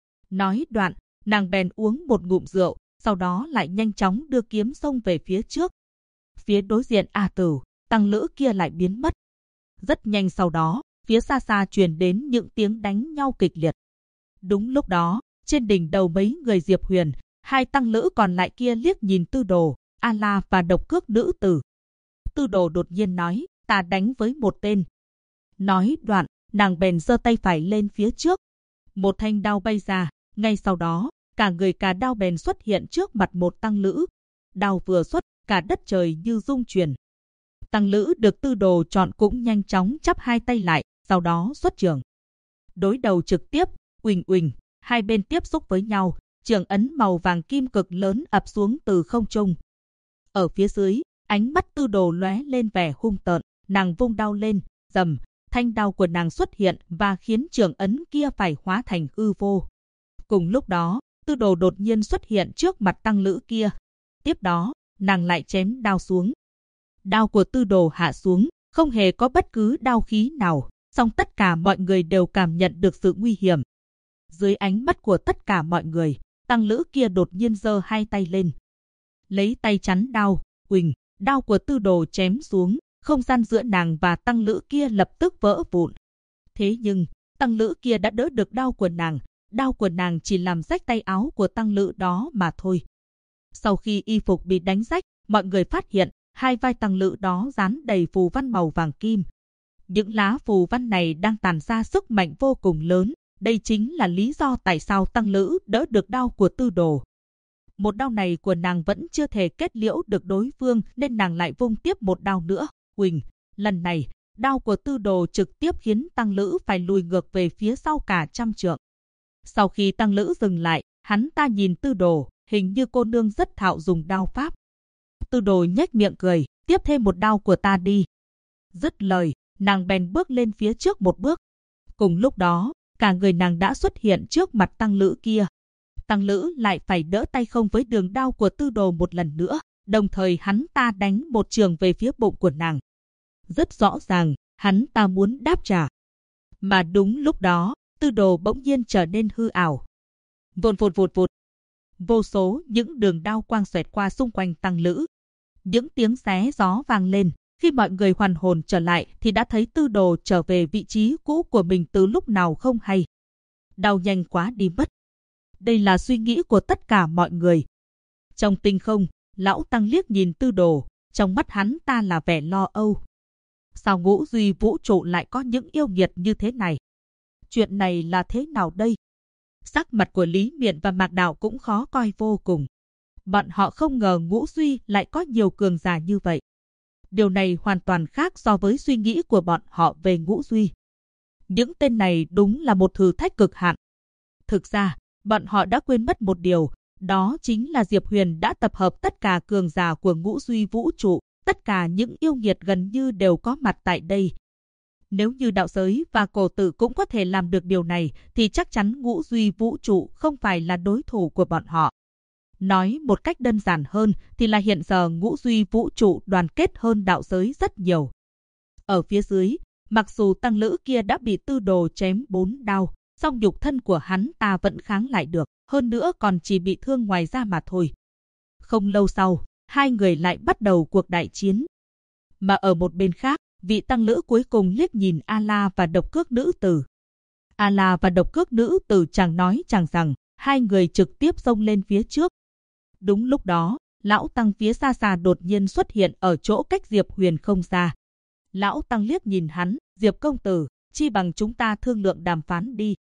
[SPEAKER 1] Nói đoạn, nàng bèn uống một ngụm rượu, sau đó lại nhanh chóng đưa kiếm xông về phía trước. Phía đối diện A Tử, tăng lữ kia lại biến mất. Rất nhanh sau đó, phía xa xa truyền đến những tiếng đánh nhau kịch liệt. Đúng lúc đó, trên đỉnh đầu mấy người Diệp Huyền, hai tăng lữ còn lại kia liếc nhìn Tư Đồ, A La và độc cước nữ tử. Tư Đồ đột nhiên nói, ta đánh với một tên. Nói đoạn, nàng bèn giơ tay phải lên phía trước. Một thanh đao bay ra, ngay sau đó, cả người cả đao bèn xuất hiện trước mặt một tăng lữ. Đao vừa xuất, cả đất trời như rung chuyển. Tăng lữ được Tư Đồ chọn cũng nhanh chóng chắp hai tay lại, sau đó xuất trường. Đối đầu trực tiếp, uỳnh uỳnh, hai bên tiếp xúc với nhau, trường ấn màu vàng kim cực lớn ập xuống từ không trung. Ở phía dưới, ánh mắt Tư Đồ lóe lên vẻ hung tợn, nàng vung đao lên, rầm, thanh đao của nàng xuất hiện và khiến trường ấn kia phải hóa thành hư vô. Cùng lúc đó, Tư Đồ đột nhiên xuất hiện trước mặt tăng lữ kia. Tiếp đó, nàng lại chém đao xuống. Đao của Tư Đồ hạ xuống, không hề có bất cứ đao khí nào, song tất cả mọi người đều cảm nhận được sự nguy hiểm. Dưới ánh mắt của tất cả mọi người, tăng lữ kia đột nhiên giơ hai tay lên. Lấy tay chắn đao, uỳnh, đao của Tư Đồ chém xuống, không gian giữa nàng và tăng lữ kia lập tức vỡ vụn. Thế nhưng, tăng lữ kia đã đỡ được đao của nàng chỉ làm rách tay áo của tăng lữ đó mà thôi. Sau khi y phục bị đánh rách, mọi người phát hiện, hai vai tăng lữ đó dán đầy phù văn màu vàng kim. Những lá phù văn này đang tản ra sức mạnh vô cùng lớn. Đây chính là lý do tại sao tăng lữ đỡ được đao của Tư Đồ. Một đao này của nàng vẫn chưa thể kết liễu được đối phương nên nàng lại vung tiếp một đao nữa. Huỳnh, lần này, đao của Tư Đồ trực tiếp khiến tăng lữ phải lùi ngược về phía sau cả trăm trượng. Sau khi tăng lữ dừng lại, hắn ta nhìn Tư Đồ, hình như cô nương rất thạo dùng đao pháp. Tư Đồ nhếch miệng cười, tiếp thêm một đao của ta đi. Dứt lời, nàng bèn bước lên phía trước một bước. Cùng lúc đó, cả người nàng đã xuất hiện trước mặt tăng lữ kia. Tăng lữ lại phải đỡ tay không với đường đao của Tư Đồ một lần nữa, đồng thời hắn ta đánh một trường về phía bụng của nàng. Rất rõ ràng, hắn ta muốn đáp trả. Mà đúng lúc đó, Tư Đồ bỗng nhiên trở nên hư ảo. Vụt vụt vụt vụt. Vô số những đường đao quang xoẹt qua xung quanh tăng lữ. Những tiếng xé gió vang lên. Khi mọi người hoàn hồn trở lại thì đã thấy Tư Đồ trở về vị trí cũ của mình từ lúc nào không hay. Đau nhanh quá đi mất. Đây là suy nghĩ của tất cả mọi người. Trong tinh không, lão tăng liếc nhìn Tư Đồ, trong mắt hắn ta là vẻ lo âu. Sao ngũ duy vũ trụ lại có những yêu nghiệt như thế này? Chuyện này là thế nào đây? Sắc mặt của Lý Miện và Mạc Đào cũng khó coi vô cùng. Bọn họ không ngờ ngũ duy lại có nhiều cường giả như vậy. Điều này hoàn toàn khác so với suy nghĩ của bọn họ về ngũ duy. Những tên này đúng là một thử thách cực hạn. Thực ra, bọn họ đã quên mất một điều, đó chính là Diệp Huyền đã tập hợp tất cả cường giả của ngũ duy vũ trụ, tất cả những yêu nghiệt gần như đều có mặt tại đây. Nếu như đạo giới và cổ tử cũng có thể làm được điều này, thì chắc chắn ngũ duy vũ trụ không phải là đối thủ của bọn họ. Nói một cách đơn giản hơn thì là hiện giờ ngũ duy vũ trụ đoàn kết hơn đạo giới rất nhiều. Ở phía dưới, mặc dù tăng lữ kia đã bị Tư Đồ chém 4 đao, song nhục thân của hắn ta vẫn kháng lại được, hơn nữa còn chỉ bị thương ngoài da mà thôi. Không lâu sau, hai người lại bắt đầu cuộc đại chiến. Mà ở một bên khác, vị tăng lữ cuối cùng liếc nhìn A-la và độc cước nữ tử. A-la và độc cước nữ tử chẳng nói chẳng rằng, hai người trực tiếp xông lên phía trước. Đúng lúc đó, lão tăng phía xa xa đột nhiên xuất hiện ở chỗ cách Diệp Huyền không xa. Lão tăng liếc nhìn hắn, Diệp công tử, chi bằng chúng ta thương lượng đàm phán đi.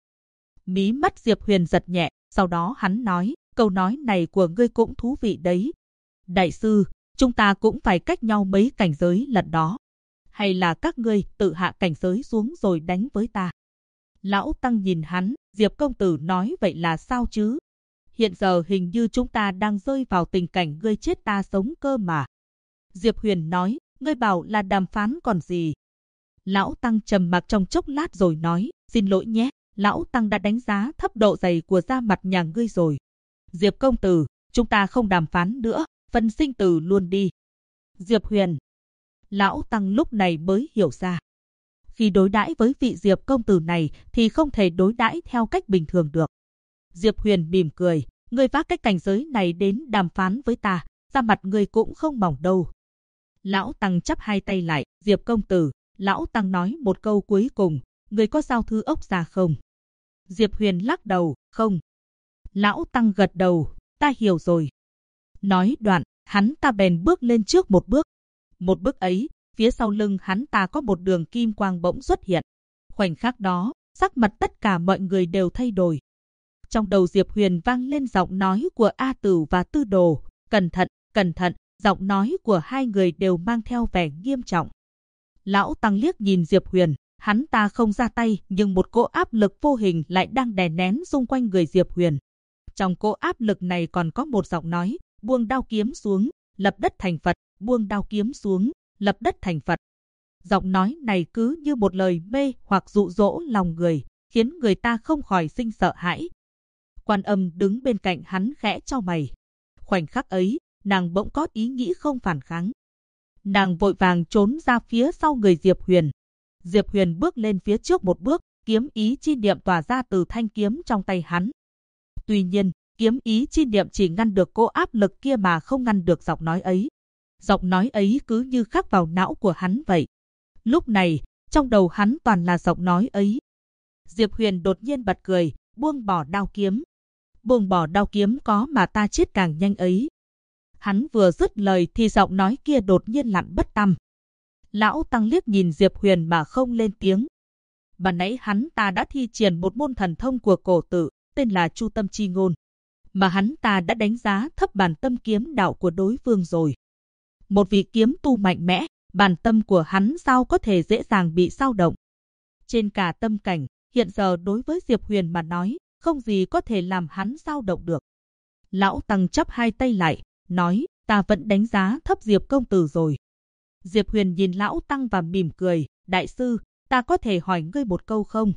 [SPEAKER 1] Mí mắt Diệp Huyền giật nhẹ, sau đó hắn nói, câu nói này của ngươi cũng thú vị đấy. Đại sư, chúng ta cũng phải cách nhau mấy cảnh giới lần đó. Hay là các ngươi tự hạ cảnh giới xuống rồi đánh với ta? Lão tăng nhìn hắn, Diệp công tử nói vậy là sao chứ? Hiện giờ hình như chúng ta đang rơi vào tình cảnh ngươi chết ta sống cơ mà. Diệp Huyền nói, ngươi bảo là đàm phán còn gì? Lão tăng trầm mặc trong chốc lát rồi nói, xin lỗi nhé, lão tăng đã đánh giá thấp độ dày của da mặt nhà ngươi rồi. Diệp công tử, chúng ta không đàm phán nữa, phân sinh tử luôn đi. Diệp Huyền. Lão tăng lúc này mới hiểu ra. Khi đối đãi với vị Diệp công tử này thì không thể đối đãi theo cách bình thường được. Diệp Huyền mỉm cười, ngươi vác cái cảnh giới này đến đàm phán với ta, da mặt ngươi cũng không mỏng đâu. Lão tăng chắp hai tay lại, Diệp công tử, lão tăng nói một câu cuối cùng, ngươi có giao thư ốc ra không? Diệp Huyền lắc đầu, không. Lão tăng gật đầu, ta hiểu rồi. Nói đoạn, hắn ta bèn bước lên trước một bước. Một bước ấy, phía sau lưng hắn ta có một đường kim quang bỗng xuất hiện. Khoảnh khắc đó, sắc mặt tất cả mọi người đều thay đổi. Trong đầu Diệp Huyền vang lên giọng nói của A Tử và Tư Đồ, cẩn thận, cẩn thận, giọng nói của hai người đều mang theo vẻ nghiêm trọng. Lão tăng liếc nhìn Diệp Huyền, hắn ta không ra tay nhưng một cỗ áp lực vô hình lại đang đè nén xung quanh người Diệp Huyền. Trong cỗ áp lực này còn có một giọng nói, buông đao kiếm xuống, lập đất thành Phật, buông đao kiếm xuống, lập đất thành Phật. Giọng nói này cứ như một lời mê hoặc dụ dỗ lòng người, khiến người ta không khỏi sinh sợ hãi. Quan Âm đứng bên cạnh hắn khẽ chau mày. Khoảnh khắc ấy, nàng bỗng có ý nghĩ không phản kháng. Nàng vội vàng trốn ra phía sau người Diệp Huyền. Diệp Huyền bước lên phía trước một bước, kiếm ý chi niệm tỏa ra từ thanh kiếm trong tay hắn. Tuy nhiên, kiếm ý chi niệm chỉ ngăn được cỗ áp lực kia mà không ngăn được giọng nói ấy. Giọng nói ấy cứ như khắc vào não của hắn vậy. Lúc này, trong đầu hắn toàn là giọng nói ấy. Diệp Huyền đột nhiên bật cười, buông bỏ đao kiếm. Buông bỏ đao kiếm có mà ta chết càng nhanh ấy. Hắn vừa dứt lời thì giọng nói kia đột nhiên lặn bất tăm. Lão tăng liếc nhìn Diệp Huyền mà không lên tiếng. Ban nãy hắn ta đã thi triển một môn thần thông của cổ tử, tên là Chu Tâm Chi Ngôn. Mà hắn ta đã đánh giá thấp bản tâm kiếm đạo của đối phương rồi. Một vị kiếm tu mạnh mẽ, bản tâm của hắn sao có thể dễ dàng bị xao động. Trên cả tâm cảnh, hiện giờ đối với Diệp Huyền mà nói, không gì có thể làm hắn xao động được. Lão tăng chắp hai tay lại, nói, ta vẫn đánh giá thấp Diệp công tử rồi. Diệp Huyền nhìn lão tăng và mỉm cười, đại sư, ta có thể hỏi ngươi một câu không?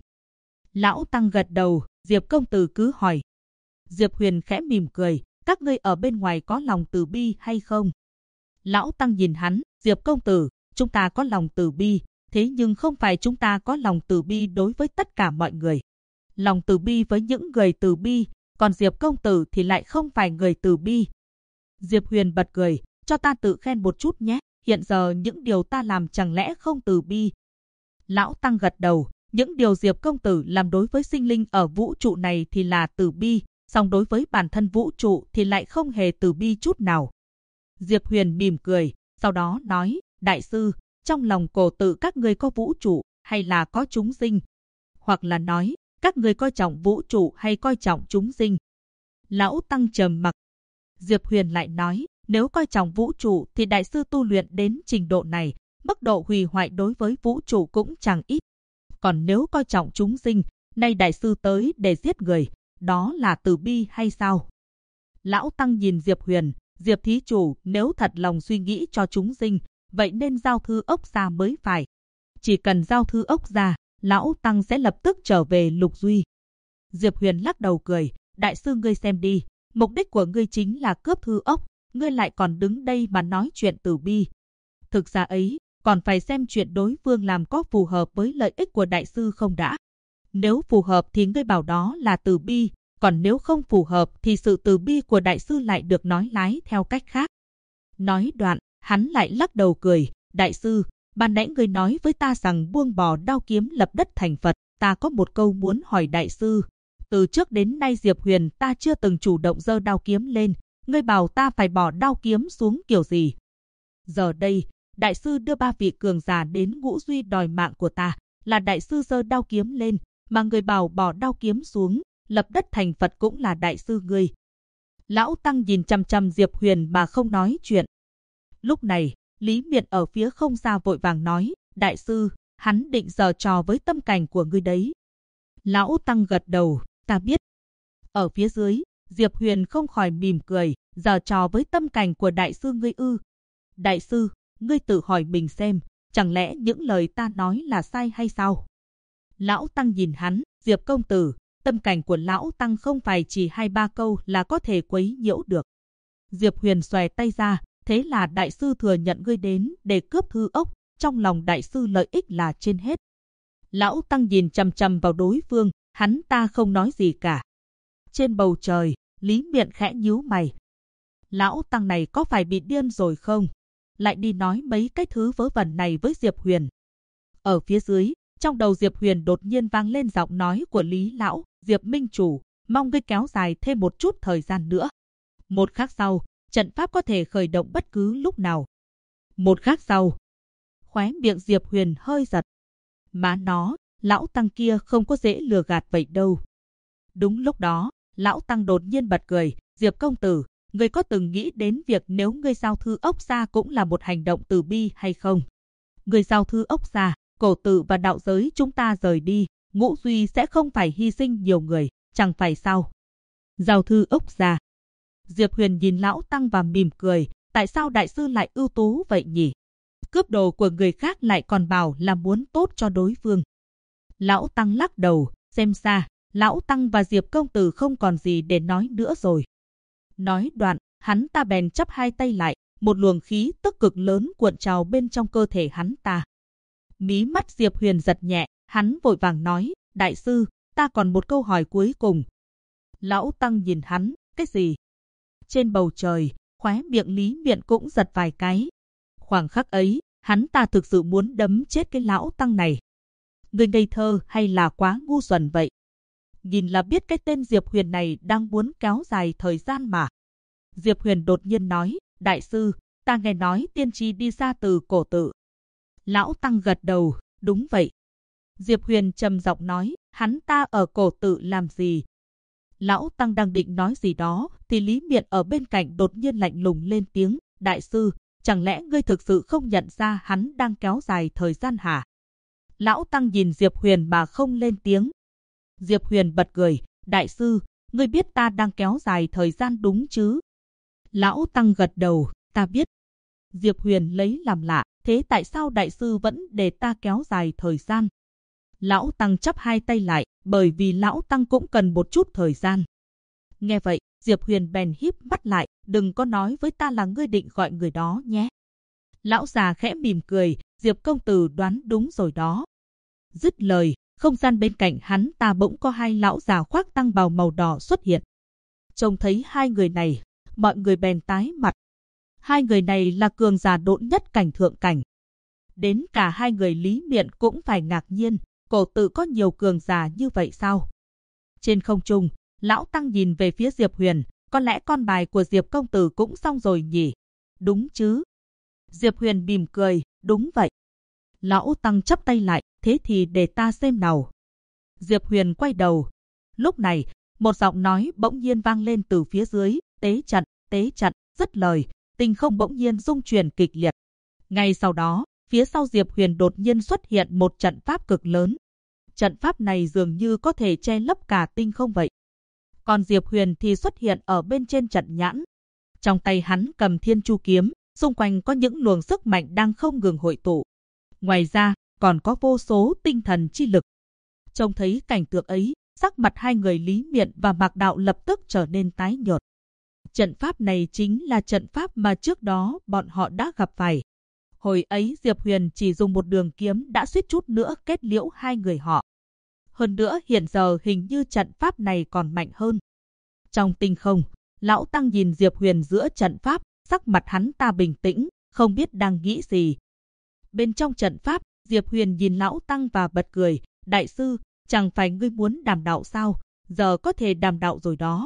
[SPEAKER 1] Lão tăng gật đầu, Diệp công tử cứ hỏi. Diệp Huyền khẽ mỉm cười, các ngươi ở bên ngoài có lòng từ bi hay không? Lão tăng nhìn hắn, Diệp công tử, chúng ta có lòng từ bi, thế nhưng không phải chúng ta có lòng từ bi đối với tất cả mọi người. Lòng từ bi với những người từ bi, còn Diệp công tử thì lại không phải người từ bi. Diệp Huyền bật cười, cho ta tự khen một chút nhé, hiện giờ những điều ta làm chẳng lẽ không từ bi? Lão tăng gật đầu, những điều Diệp công tử làm đối với sinh linh ở vũ trụ này thì là từ bi, song đối với bản thân vũ trụ thì lại không hề từ bi chút nào. Diệp Huyền mỉm cười, sau đó nói, đại sư, trong lòng cổ tự các ngươi có vũ trụ hay là có chúng sinh? Hoặc là nói, các ngươi coi trọng vũ trụ hay coi trọng chúng sinh? Lão Tăng trầm mặc. Diệp Huyền lại nói, nếu coi trọng vũ trụ thì đại sư tu luyện đến trình độ này, mức độ hủy hoại đối với vũ trụ cũng chẳng ít. Còn nếu coi trọng chúng sinh, nay đại sư tới để giết người, đó là từ bi hay sao? Lão Tăng nhìn Diệp Huyền, Diệp thí chủ nếu thật lòng suy nghĩ cho chúng sinh, vậy nên giao thư ốc ra mới phải. Chỉ cần giao thư ốc ra, Lão Tăng sẽ lập tức trở về Lục Duy. Diệp Huyền lắc đầu cười, đại sư ngươi xem đi, mục đích của ngươi chính là cướp thư ốc, ngươi lại còn đứng đây mà nói chuyện từ bi. Thực ra ấy, còn phải xem chuyện đối phương làm có phù hợp với lợi ích của đại sư không đã. Nếu phù hợp thì ngươi bảo đó là từ bi, còn nếu không phù hợp thì sự từ bi của đại sư lại được nói lái theo cách khác. Nói đoạn, hắn lại lắc đầu cười, đại sư, ban nãy ngươi nói với ta rằng buông bỏ đao kiếm lập đất thành Phật, ta có một câu muốn hỏi đại sư. Từ trước đến nay Diệp Huyền ta chưa từng chủ động giơ đao kiếm lên, ngươi bảo ta phải bỏ đao kiếm xuống kiểu gì? Giờ đây, đại sư đưa 3 vị cường giả đến Ngũ Duy đòi mạng của ta, là đại sư giơ đao kiếm lên, mà người bảo bỏ đao kiếm xuống, lập đất thành Phật cũng là đại sư ngươi. Lão Tăng nhìn chằm chằm Diệp Huyền mà không nói chuyện. Lúc này, Lý Miện ở phía không xa vội vàng nói, đại sư, hắn định giở trò với tâm cảnh của ngươi đấy. Lão Tăng gật đầu, ta biết. Ở phía dưới, Diệp Huyền không khỏi mỉm cười, giở trò với tâm cảnh của đại sư ngươi ư? Đại sư, ngươi tự hỏi mình xem, chẳng lẽ những lời ta nói là sai hay sao? Lão Tăng nhìn hắn, Diệp công tử, tâm cảnh của Lão Tăng không phải chỉ 2-3 câu là có thể quấy nhiễu được. Diệp Huyền xòe tay ra, thế là đại sư thừa nhận ngươi đến để cướp thư ốc, trong lòng đại sư lợi ích là trên hết. Lão Tăng nhìn chằm chằm vào đối phương, hắn ta không nói gì cả. Trên bầu trời, Lý Miện khẽ nhíu mày. Lão Tăng này có phải bị điên rồi không? Lại đi nói mấy cái thứ vớ vẩn này với Diệp Huyền. Ở phía dưới, trong đầu Diệp Huyền đột nhiên vang lên giọng nói của Lý Lão, Diệp Minh Chủ, mong ngươi kéo dài thêm một chút thời gian nữa. Một khắc sau, trận pháp có thể khởi động bất cứ lúc nào. Một khắc sau, khóe miệng Diệp Huyền hơi giật. Má nó, Lão Tăng kia không có dễ lừa gạt vậy đâu. Đúng lúc đó, Lão Tăng đột nhiên bật cười, Diệp công tử, ngươi có từng nghĩ đến việc nếu ngươi giao thư ốc ra cũng là một hành động từ bi hay không? Ngươi giao thư ốc ra, cổ tự và đạo giới chúng ta rời đi, Ngũ Duy sẽ không phải hy sinh nhiều người, chẳng phải sao? Giao thư ốc ra. Diệp Huyền nhìn Lão Tăng và mỉm cười, tại sao đại sư lại ưu tú vậy nhỉ? Cướp đồ của người khác lại còn bảo là muốn tốt cho đối phương. Lão Tăng lắc đầu, xem ra, Lão Tăng và Diệp công tử không còn gì để nói nữa rồi. Nói đoạn, hắn ta bèn chắp hai tay lại, một luồng khí tức cực lớn cuộn trào bên trong cơ thể hắn ta. Mí mắt Diệp Huyền giật nhẹ, hắn vội vàng nói, đại sư, ta còn một câu hỏi cuối cùng. Lão Tăng nhìn hắn, cái gì? Trên bầu trời, khóe miệng Lý Miện cũng giật vài cái. Khoảng khắc ấy, hắn ta thực sự muốn đấm chết cái Lão Tăng này. Người ngây thơ hay là quá ngu xuẩn vậy? Nhìn là biết cái tên Diệp Huyền này đang muốn kéo dài thời gian mà. Diệp Huyền đột nhiên nói, đại sư, ta nghe nói tiên tri đi ra từ cổ tự. Lão Tăng gật đầu, đúng vậy. Diệp Huyền trầm giọng nói, hắn ta ở cổ tự làm gì? Lão Tăng đang định nói gì đó, thì Lý Miện ở bên cạnh đột nhiên lạnh lùng lên tiếng, đại sư, chẳng lẽ ngươi thực sự không nhận ra hắn đang kéo dài thời gian hả? Lão Tăng nhìn Diệp Huyền mà không lên tiếng. Diệp Huyền bật cười, đại sư, ngươi biết ta đang kéo dài thời gian đúng chứ? Lão Tăng gật đầu, ta biết. Diệp Huyền lấy làm lạ, thế tại sao đại sư vẫn để ta kéo dài thời gian? Lão Tăng chắp hai tay lại, bởi vì Lão Tăng cũng cần một chút thời gian. Nghe vậy, Diệp Huyền bèn híp mắt lại, đừng có nói với ta là ngươi định gọi người đó nhé. Lão già khẽ mỉm cười, Diệp công tử đoán đúng rồi đó. Dứt lời, không gian bên cạnh hắn ta bỗng có hai lão già khoác tăng bào màu đỏ xuất hiện. Trông thấy hai người này, mọi người bèn tái mặt. Hai người này là cường giả độn nhất cảnh thượng cảnh. Đến cả hai người Lý Miện cũng phải ngạc nhiên, cổ tự có nhiều cường giả như vậy sao? Trên không trung, Lão Tăng nhìn về phía Diệp Huyền, có lẽ con bài của Diệp công tử cũng xong rồi nhỉ? Đúng chứ? Diệp Huyền mỉm cười, đúng vậy. Lão Tăng chắp tay lại, thế thì để ta xem nào. Diệp Huyền quay đầu. Lúc này, một giọng nói bỗng nhiên vang lên từ phía dưới, tế trận, dứt lời, tinh không bỗng nhiên rung chuyển kịch liệt. Ngay sau đó, phía sau Diệp Huyền đột nhiên xuất hiện một trận pháp cực lớn. Trận pháp này dường như có thể che lấp cả tinh không vậy. Còn Diệp Huyền thì xuất hiện ở bên trên trận nhãn. Trong tay hắn cầm Thiên Chu kiếm, xung quanh có những luồng sức mạnh đang không ngừng hội tụ. Ngoài ra, còn có vô số tinh thần chi lực. Trông thấy cảnh tượng ấy, sắc mặt hai người Lý Miện và Mạc Đạo lập tức trở nên tái nhợt. Trận pháp này chính là trận pháp mà trước đó bọn họ đã gặp phải. Hồi ấy Diệp Huyền chỉ dùng một đường kiếm đã suýt chút nữa kết liễu hai người họ. Hơn nữa hiện giờ hình như trận pháp này còn mạnh hơn. Trong tinh không, Lão Tăng nhìn Diệp Huyền giữa trận pháp, sắc mặt hắn ta bình tĩnh, không biết đang nghĩ gì. Bên trong trận pháp, Diệp Huyền nhìn Lão Tăng và bật cười, đại sư, chẳng phải ngươi muốn đàm đạo sao, giờ có thể đàm đạo rồi đó.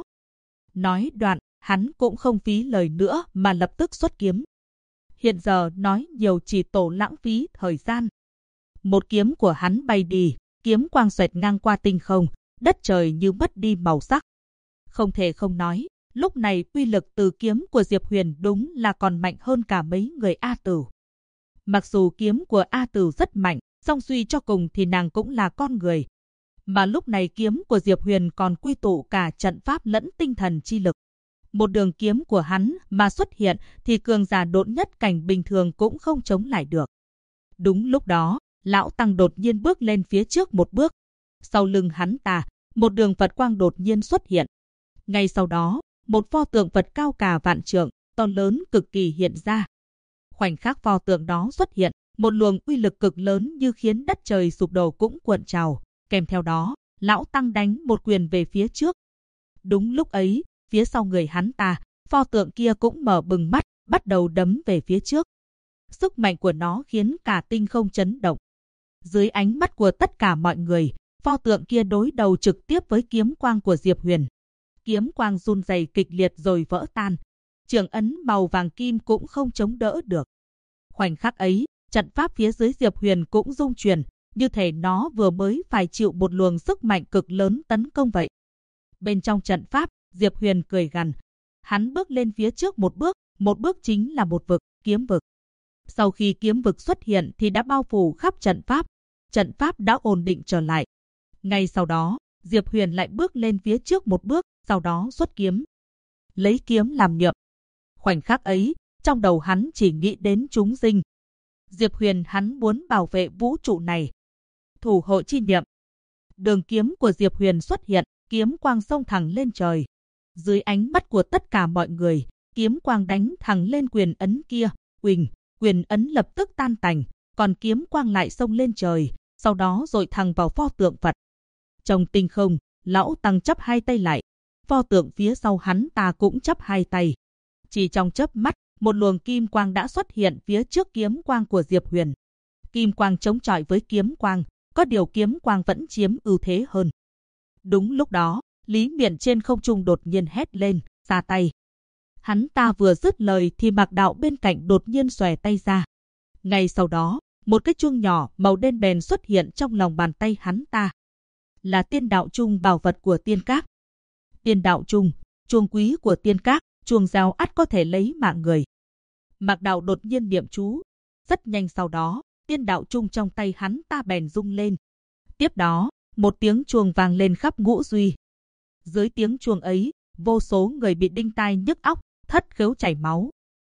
[SPEAKER 1] Nói đoạn, hắn cũng không phí lời nữa mà lập tức xuất kiếm. Hiện giờ nói nhiều chỉ tổ lãng phí thời gian. Một kiếm của hắn bay đi, kiếm quang xoẹt ngang qua tinh không, đất trời như mất đi màu sắc. Không thể không nói, lúc này uy lực từ kiếm của Diệp Huyền đúng là còn mạnh hơn cả mấy người A Tửu. Mặc dù kiếm của A Tửu rất mạnh, song suy cho cùng thì nàng cũng là con người. Mà lúc này kiếm của Diệp Huyền còn quy tụ cả trận pháp lẫn tinh thần chi lực. Một đường kiếm của hắn mà xuất hiện thì cường giả độn nhất cảnh bình thường cũng không chống lại được. Đúng lúc đó, Lão Tăng đột nhiên bước lên phía trước một bước. Sau lưng hắn ta, một đường Phật quang đột nhiên xuất hiện. Ngay sau đó, một pho tượng Phật cao cả vạn trượng, to lớn cực kỳ hiện ra. Khoảnh khắc pho tượng đó xuất hiện, một luồng uy lực cực lớn như khiến đất trời sụp đổ cũng cuộn trào. Kèm theo đó, Lão Tăng đánh một quyền về phía trước. Đúng lúc ấy, phía sau người hắn ta, pho tượng kia cũng mở bừng mắt, bắt đầu đấm về phía trước. Sức mạnh của nó khiến cả tinh không chấn động. Dưới ánh mắt của tất cả mọi người, pho tượng kia đối đầu trực tiếp với kiếm quang của Diệp Huyền. Kiếm quang run rẩy kịch liệt rồi vỡ tan. Trường ấn màu vàng kim cũng không chống đỡ được. Khoảnh khắc ấy, trận pháp phía dưới Diệp Huyền cũng rung chuyển, như thể nó vừa mới phải chịu một luồng sức mạnh cực lớn tấn công vậy. Bên trong trận pháp, Diệp Huyền cười gằn. Hắn bước lên phía trước một bước chính là một vực, kiếm vực. Sau khi kiếm vực xuất hiện thì đã bao phủ khắp trận pháp đã ổn định trở lại. Ngay sau đó, Diệp Huyền lại bước lên phía trước một bước, sau đó xuất kiếm. Lấy kiếm làm nhậm. Khoảnh khắc ấy, trong đầu hắn chỉ nghĩ đến chúng sinh. Diệp Huyền hắn muốn bảo vệ vũ trụ này. Thủ hộ chi niệm. Đường kiếm của Diệp Huyền xuất hiện, kiếm quang xông thẳng lên trời. Dưới ánh mắt của tất cả mọi người, kiếm quang đánh thẳng lên quyền ấn kia, quyền ấn lập tức tan tành, còn kiếm quang lại xông lên trời, sau đó dội thẳng vào pho tượng Phật. Trong tinh không, Lão Tăng chắp hai tay lại, pho tượng phía sau hắn ta cũng chắp hai tay. Chỉ trong chớp mắt, một luồng kim quang đã xuất hiện phía trước kiếm quang của Diệp Huyền. Kim quang chống chọi với kiếm quang, có điều kiếm quang vẫn chiếm ưu thế hơn. Đúng lúc đó, Lý Miện trên không trung đột nhiên hét lên, ra tay. Hắn ta vừa dứt lời thì Mạc Đạo bên cạnh đột nhiên xòe tay ra. Ngay sau đó, một cái chuông nhỏ màu đen bèn xuất hiện trong lòng bàn tay hắn ta. Là Tiên Đạo Chung, bảo vật của Tiên Các. Tiên Đạo Chung, chuông quý của Tiên Các, chuông reo ắt có thể lấy mạng người. Mạc Đạo đột nhiên niệm chú. Rất nhanh sau đó, Tiên Đạo Chung trong tay hắn ta bèn rung lên. Tiếp đó, một tiếng chuông vang lên khắp ngũ duy. Dưới tiếng chuông ấy, vô số người bị đinh tai nhức óc, thất khiếu chảy máu.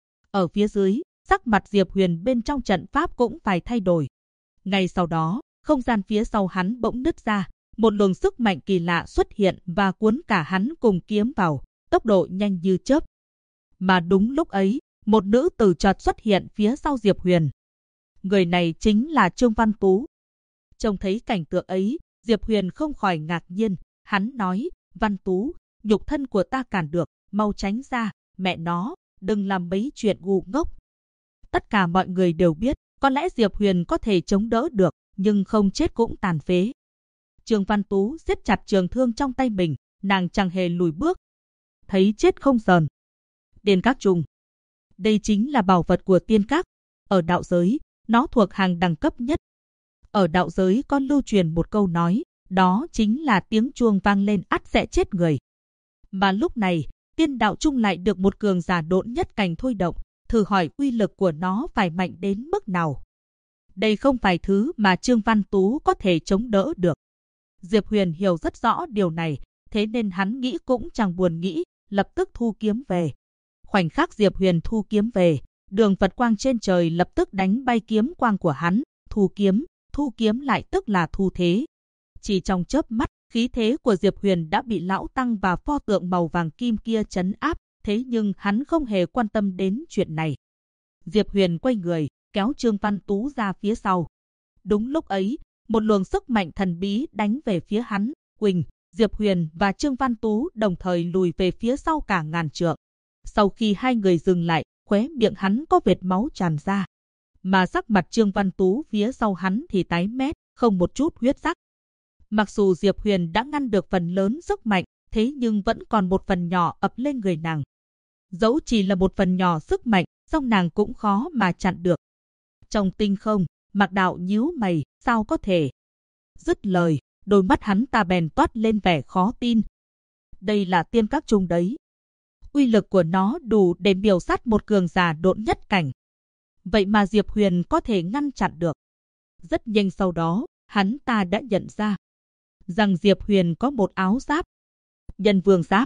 [SPEAKER 1] Ở phía dưới, sắc mặt Diệp Huyền bên trong trận pháp cũng phải thay đổi. Ngay sau đó, không gian phía sau hắn bỗng nứt ra, một luồng sức mạnh kỳ lạ xuất hiện và cuốn cả hắn cùng kiếm vào, tốc độ nhanh như chớp. Mà đúng lúc ấy, một nữ tử chợt xuất hiện phía sau Diệp Huyền. Người này chính là Trương Văn Tú. Trông thấy cảnh tượng ấy, Diệp Huyền không khỏi ngạc nhiên, hắn nói, Văn Tú, nhục thân của ta cản được, mau tránh ra, mẹ nó, đừng làm mấy chuyện ngu ngốc. Tất cả mọi người đều biết, có lẽ Diệp Huyền có thể chống đỡ được, nhưng không chết cũng tàn phế. Trương Văn Tú siết chặt trường thương trong tay mình, nàng chẳng hề lùi bước. Thấy chết không sờn. Tiên Các Chung. Đây chính là bảo vật của Tiên Các. Ở đạo giới, nó thuộc hàng đẳng cấp nhất. Ở đạo giới có lưu truyền một câu nói, đó chính là tiếng chuông vang lên ắt sẽ chết người. Mà lúc này, tiên đạo trung lại được một cường giả độn nhất cảnh thôi động, thử hỏi uy lực của nó phải mạnh đến mức nào. Đây không phải thứ mà Trương Văn Tú có thể chống đỡ được. Diệp Huyền hiểu rất rõ điều này, thế nên hắn nghĩ cũng chẳng buồn nghĩ, lập tức thu kiếm về. Khoảnh khắc Diệp Huyền thu kiếm về, đường Phật quang trên trời lập tức đánh bay kiếm quang của hắn, thu kiếm lại tức là thu thế. Chỉ trong chớp mắt, khí thế của Diệp Huyền đã bị lão tăng và pho tượng màu vàng kim kia trấn áp, thế nhưng hắn không hề quan tâm đến chuyện này. Diệp Huyền quay người, kéo Trương Văn Tú ra phía sau. Đúng lúc ấy, một luồng sức mạnh thần bí đánh về phía hắn, Quỳnh, Diệp Huyền và Trương Văn Tú đồng thời lùi về phía sau cả ngàn trượng. Sau khi hai người dừng lại, khóe miệng hắn có vệt máu tràn ra. Mà sắc mặt Trương Văn Tú phía sau hắn thì tái mét, không một chút huyết sắc. Mặc dù Diệp Huyền đã ngăn được phần lớn sức mạnh, thế nhưng vẫn còn một phần nhỏ ập lên người nàng. Dẫu chỉ là một phần nhỏ sức mạnh, song nàng cũng khó mà chặn được. Trong tinh không, Mạc Đạo nhíu mày, sao có thể? Dứt lời, đôi mắt hắn ta bèn toát lên vẻ khó tin. Đây là tiên các trung đấy. Uy lực của nó đủ để miểu sát một cường giả độn nhất cảnh. Vậy mà Diệp Huyền có thể ngăn chặn được. Rất nhanh sau đó, hắn ta đã nhận ra rằng Diệp Huyền có một áo giáp, Nhân Vương giáp.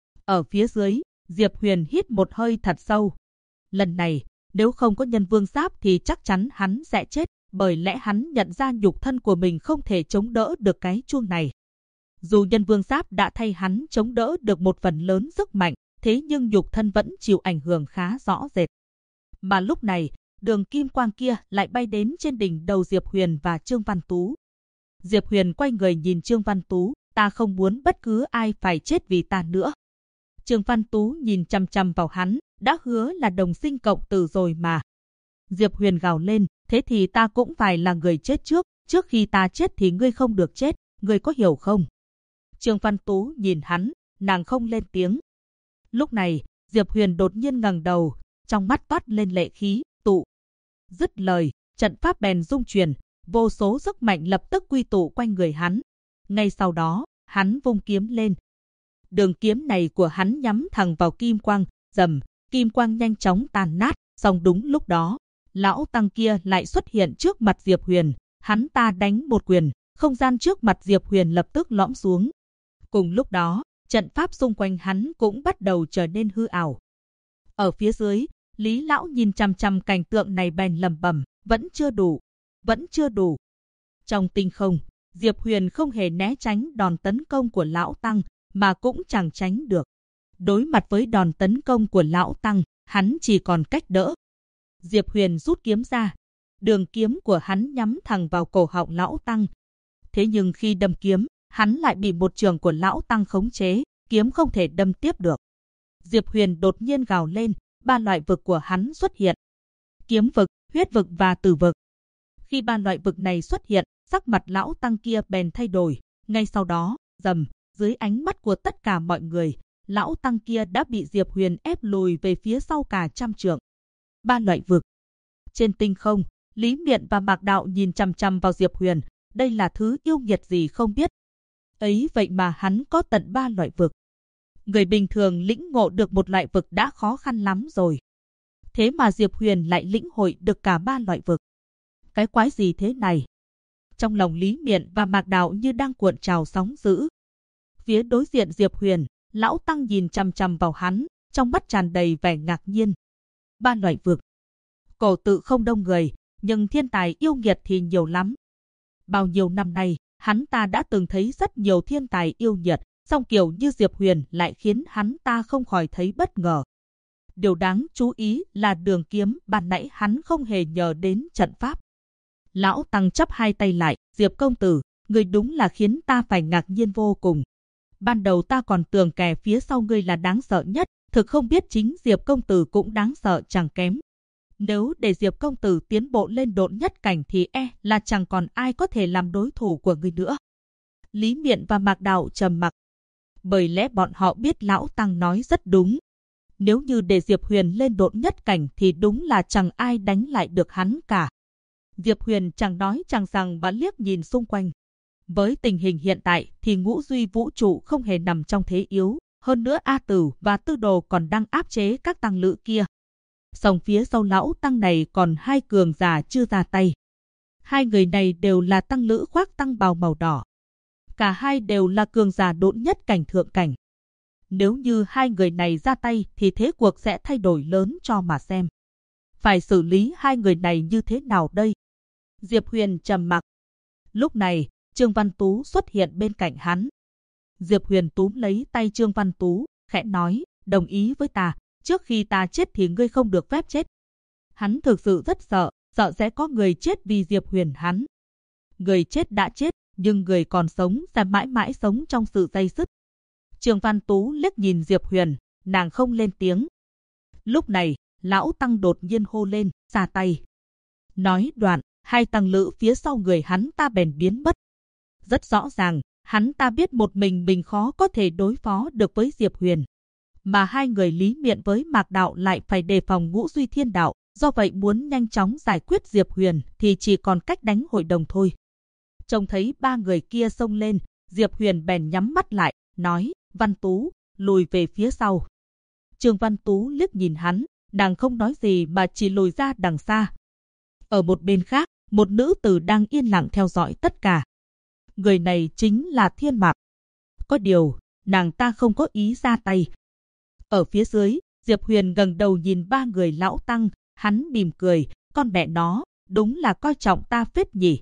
[SPEAKER 1] Ở phía dưới, Diệp Huyền hít một hơi thật sâu. Lần này, nếu không có Nhân Vương giáp thì chắc chắn hắn sẽ chết, bởi lẽ hắn nhận ra nhục thân của mình không thể chống đỡ được cái chuông này. Dù Nhân Vương giáp đã thay hắn chống đỡ được một phần lớn sức mạnh, thế nhưng nhục thân vẫn chịu ảnh hưởng khá rõ rệt. Mà lúc này, đường kim quang kia lại bay đến trên đỉnh đầu Diệp Huyền và Trương Văn Tú. Diệp Huyền quay người nhìn Trương Văn Tú, ta không muốn bất cứ ai phải chết vì ta nữa. Trương Văn Tú nhìn chằm chằm vào hắn, đã hứa là đồng sinh cộng tử rồi mà. Diệp Huyền gào lên, thế thì ta cũng phải là người chết trước khi ta chết thì ngươi không được chết, ngươi có hiểu không? Trương Văn Tú nhìn hắn, nàng không lên tiếng. Lúc này, Diệp Huyền đột nhiên ngẩng đầu, trong mắt toát lên lệ khí, tụ. Dứt lời, trận pháp bèn rung chuyển, vô số sức mạnh lập tức quy tụ quanh người hắn. Ngay sau đó, hắn vung kiếm lên. Đường kiếm này của hắn nhắm thẳng vào kim quang, rầm, kim quang nhanh chóng tàn nát, song đúng lúc đó, lão tăng kia lại xuất hiện trước mặt Diệp Huyền, hắn ta đánh một quyền, không gian trước mặt Diệp Huyền lập tức lõm xuống. Cùng lúc đó, trận pháp xung quanh hắn cũng bắt đầu trở nên hư ảo. Ở phía dưới, Lý lão nhìn chằm chằm cảnh tượng này bèn lẩm bẩm, vẫn chưa đủ. Trong tinh không, Diệp Huyền không hề né tránh đòn tấn công của lão tăng, mà cũng chẳng tránh được. Đối mặt với đòn tấn công của lão tăng, hắn chỉ còn cách đỡ. Diệp Huyền rút kiếm ra, đường kiếm của hắn nhắm thẳng vào cổ họng lão tăng. Thế nhưng khi đâm kiếm, hắn lại bị một trường của lão tăng khống chế, kiếm không thể đâm tiếp được. Diệp Huyền đột nhiên gào lên, ba loại vực của hắn xuất hiện. Kiếm vực, huyết vực và tử vực. Khi ba loại vực này xuất hiện, sắc mặt lão tăng kia bèn thay đổi. Ngay sau đó, rầm, dưới ánh mắt của tất cả mọi người, lão tăng kia đã bị Diệp Huyền ép lùi về phía sau cả trăm trượng. Ba loại vực. Trên tinh không, Lý Miện và Mạc Đạo nhìn chằm chằm vào Diệp Huyền, đây là thứ yêu nghiệt gì không biết. Ấy vậy mà hắn có tận ba loại vực. Người bình thường lĩnh ngộ được một loại vực đã khó khăn lắm rồi. Thế mà Diệp Huyền lại lĩnh hội được cả ba loại vực. Cái quái gì thế này? Trong lòng Lý Miện và Mạc Đạo như đang cuộn trào sóng dữ. Phía đối diện Diệp Huyền, lão tăng nhìn chằm chằm vào hắn, trong mắt tràn đầy vẻ ngạc nhiên. Ba loại vực. Cổ tự không đông người, nhưng thiên tài yêu nghiệt thì nhiều lắm. Bao nhiêu năm nay, hắn ta đã từng thấy rất nhiều thiên tài yêu nghiệt, song kiểu như Diệp Huyền lại khiến hắn ta không khỏi thấy bất ngờ. Điều đáng chú ý là đường kiếm ban nãy hắn không hề nhờ đến trận pháp. Lão tăng chắp hai tay lại, Diệp công tử, người đúng là khiến ta phải ngạc nhiên vô cùng. Ban đầu ta còn tưởng kẻ phía sau ngươi là đáng sợ nhất, thực không biết chính Diệp công tử cũng đáng sợ chẳng kém. Nếu để Diệp công tử tiến bộ lên độn nhất cảnh thì là chẳng còn ai có thể làm đối thủ của ngươi nữa. Lý Miện và Mạc Đạo trầm mặc, bởi lẽ bọn họ biết lão tăng nói rất đúng. Nếu như để Diệp Huyền lên độn nhất cảnh thì đúng là chẳng ai đánh lại được hắn cả. Diệp Huyền chẳng nói chẳng rằng mà liếc nhìn xung quanh. Với tình hình hiện tại thì ngũ duy vũ trụ không hề nằm trong thế yếu, hơn nữa A Tử và Tư Đồ còn đang áp chế các tăng lữ kia. Song phía sau lão tăng này còn hai cường giả chưa ra tay. Hai người này đều là tăng lữ khoác tăng bào màu đỏ. Cả hai đều là cường giả độn nhất cảnh thượng cảnh. Nếu như hai người này ra tay thì thế cuộc sẽ thay đổi lớn cho mà xem. Phải xử lý hai người này như thế nào đây? Diệp Huyền trầm mặc. Lúc này, Trương Văn Tú xuất hiện bên cạnh hắn. Diệp Huyền túm lấy tay Trương Văn Tú, khẽ nói, đồng ý với ta, trước khi ta chết thì ngươi không được phép chết. Hắn thực sự rất sợ sẽ có người chết vì Diệp Huyền hắn. Người chết đã chết, nhưng người còn sống sẽ mãi mãi sống trong sự day dứt. Trương Văn Tú liếc nhìn Diệp Huyền, nàng không lên tiếng. Lúc này, lão tăng đột nhiên hô lên, ra tay. Nói đoạn, hai tăng lữ phía sau người hắn ta bèn biến mất. Rất rõ ràng, hắn ta biết một mình khó có thể đối phó được với Diệp Huyền. Mà hai người Lý Miện với Mạc Đạo lại phải đề phòng Ngũ Duy Thiên Đạo, do vậy muốn nhanh chóng giải quyết Diệp Huyền thì chỉ còn cách đánh hội đồng thôi. Trông thấy ba người kia xông lên, Diệp Huyền bèn nhắm mắt lại, nói, Văn Tú, lùi về phía sau. Trương Văn Tú liếc nhìn hắn, nàng không nói gì mà chỉ lùi ra đằng xa. Ở một bên khác, một nữ tử đang yên lặng theo dõi tất cả. Người này chính là Thiên Mạc. Có điều, nàng ta không có ý ra tay. Ở phía dưới, Diệp Huyền ngẩng đầu nhìn ba người lão tăng, hắn mỉm cười, con mẹ nó, đúng là coi trọng ta phết nhỉ.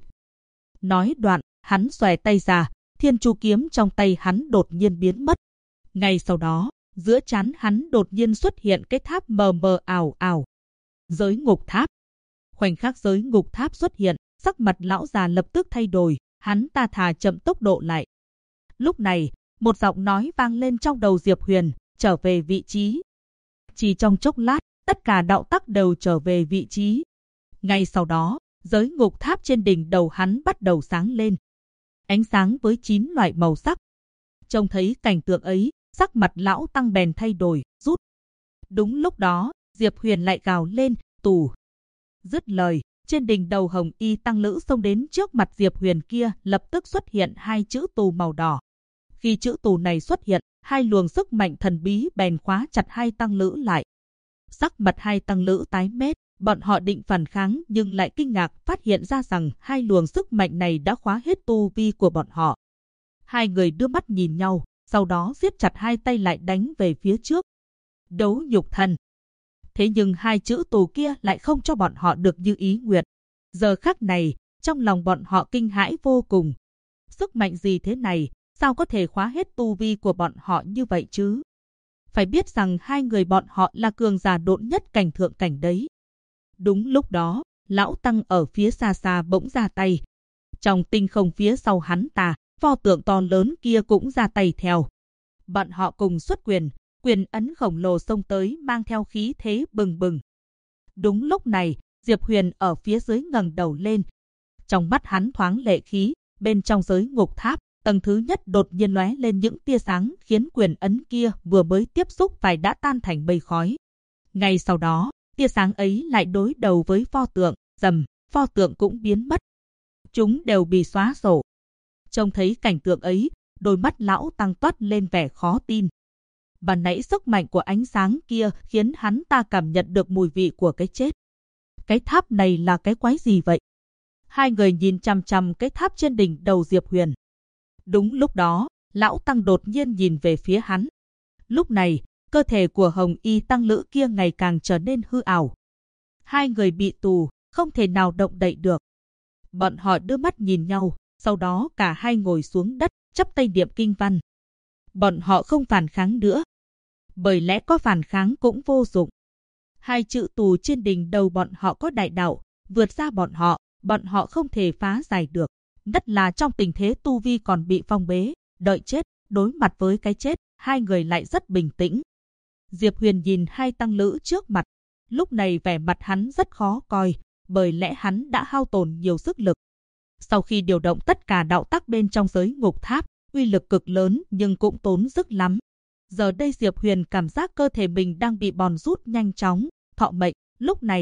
[SPEAKER 1] Nói đoạn, hắn xòe tay ra, Thiên Chu kiếm trong tay hắn đột nhiên biến mất. Ngay sau đó, giữa trán hắn đột nhiên xuất hiện cái tháp mờ mờ ảo ảo. Giới ngục tháp. Khoảnh khắc giới ngục tháp xuất hiện, sắc mặt lão già lập tức thay đổi, hắn ta thả chậm tốc độ lại. Lúc này, một giọng nói vang lên trong đầu Diệp Huyền, trở về vị trí. Chỉ trong chốc lát, tất cả đạo tắc đều trở về vị trí. Ngay sau đó, giới ngục tháp trên đỉnh đầu hắn bắt đầu sáng lên. Ánh sáng với 9 loại màu sắc. Trông thấy cảnh tượng ấy, sắc mặt lão tăng bèn thay đổi, rút. Đúng lúc đó, Diệp Huyền lại gào lên, tù. Dứt lời, trên đỉnh đầu hồng y tăng lữ xông đến trước mặt Diệp Huyền kia lập tức xuất hiện hai chữ tù màu đỏ. Khi chữ tù này xuất hiện, hai luồng sức mạnh thần bí bèn khóa chặt hai tăng lữ lại. Sắc mặt hai tăng lữ tái mét, bọn họ định phản kháng nhưng lại kinh ngạc phát hiện ra rằng hai luồng sức mạnh này đã khóa hết tu vi của bọn họ. Hai người đưa mắt nhìn nhau, sau đó siết chặt hai tay lại đánh về phía trước. Đấu nhục thần. Thế nhưng hai chữ tù kia lại không cho bọn họ được như ý nguyện. Giờ khắc này, trong lòng bọn họ kinh hãi vô cùng. Sức mạnh gì thế này, sao có thể khóa hết tu vi của bọn họ như vậy chứ? Phải biết rằng hai người bọn họ là cường giả độn nhất cảnh thượng cảnh đấy. Đúng lúc đó, lão tăng ở phía xa xa bỗng ra tay. Trong tinh không phía sau hắn ta, pho tượng to lớn kia cũng ra tay theo. Bọn họ cùng xuất quyền, quyền ấn khổng lồ xông tới mang theo khí thế bừng bừng. Đúng lúc này, Diệp Huyền ở phía dưới ngẩng đầu lên. Trong mắt hắn thoáng lệ khí, bên trong giới ngục tháp, tầng thứ nhất đột nhiên lóe lên những tia sáng khiến quyền ấn kia vừa mới tiếp xúc phải đã tan thành mây khói. Ngay sau đó, tia sáng ấy lại đối đầu với pho tượng, rầm, pho tượng cũng biến mất. Chúng đều bị xóa sổ. Trông thấy cảnh tượng ấy, đôi mắt lão tăng toát lên vẻ khó tin. Ban nãy sức mạnh của ánh sáng kia khiến hắn ta cảm nhận được mùi vị của cái chết. Cái tháp này là cái quái gì vậy? Hai người nhìn chằm chằm cái tháp trên đỉnh đầu Diệp Huyền. Đúng lúc đó, lão tăng đột nhiên nhìn về phía hắn. Lúc này, cơ thể của hồng y tăng lữ kia ngày càng trở nên hư ảo. Hai người bị tù, không thể nào động đậy được. Bọn họ đưa mắt nhìn nhau, sau đó cả hai ngồi xuống đất, chắp tay niệm kinh văn. Bọn họ không phản kháng nữa. Bởi lẽ có phản kháng cũng vô dụng. Hai chữ tù trên đỉnh đầu bọn họ có đại đạo, vượt ra bọn họ không thể phá giải được. Nhất là trong tình thế tu vi còn bị phong bế, đợi chết, đối mặt với cái chết, hai người lại rất bình tĩnh. Diệp Huyền nhìn hai tăng lữ trước mặt, lúc này vẻ mặt hắn rất khó coi, bởi lẽ hắn đã hao tổn nhiều sức lực. Sau khi điều động tất cả đạo tắc bên trong giới ngục tháp, uy lực cực lớn nhưng cũng tốn sức lắm. Giờ đây Diệp Huyền cảm giác cơ thể mình đang bị bòn rút nhanh chóng, thọ mệnh, lúc này,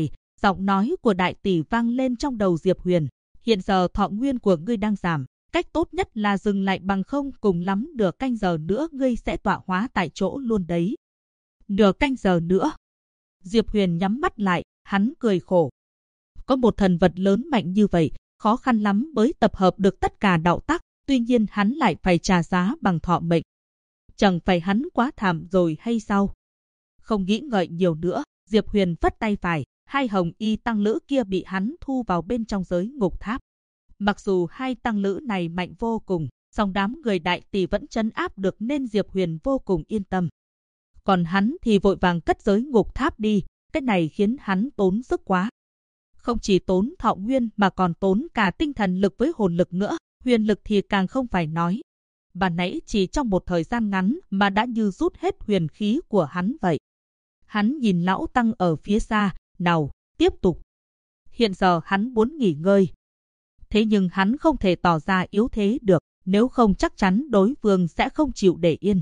[SPEAKER 1] Giọng nói của đại tỷ vang lên trong đầu Diệp Huyền. Hiện giờ thọ nguyên của ngươi đang giảm. Cách tốt nhất là dừng lại, bằng không cùng lắm nửa canh giờ nữa ngươi sẽ tọa hóa tại chỗ luôn đấy. Nửa canh giờ nữa. Diệp Huyền nhắm mắt lại, hắn cười khổ. Có một thần vật lớn mạnh như vậy, khó khăn lắm mới tập hợp được tất cả đạo tắc, tuy nhiên hắn lại phải trả giá bằng thọ mệnh. Chẳng phải hắn quá thảm rồi hay sao? Không nghĩ ngợi nhiều nữa, Diệp Huyền vất tay phải, hai hồng y tăng lữ kia bị hắn thu vào bên trong giới ngục tháp. Mặc dù hai tăng lữ này mạnh vô cùng, song đám người đại tỷ vẫn trấn áp được nên Diệp Huyền vô cùng yên tâm. Còn hắn thì vội vàng cất giới ngục tháp đi, cái này khiến hắn tốn sức quá. Không chỉ tốn thọ nguyên mà còn tốn cả tinh thần lực với hồn lực nữa, huyền lực thì càng không phải nói. Ban nãy chỉ trong một thời gian ngắn mà đã như rút hết huyền khí của hắn vậy. Hắn nhìn lão tăng ở phía xa, nào, tiếp tục. Hiện giờ hắn muốn nghỉ ngơi. Thế nhưng hắn không thể tỏ ra yếu thế được, nếu không chắc chắn đối phương sẽ không chịu để yên.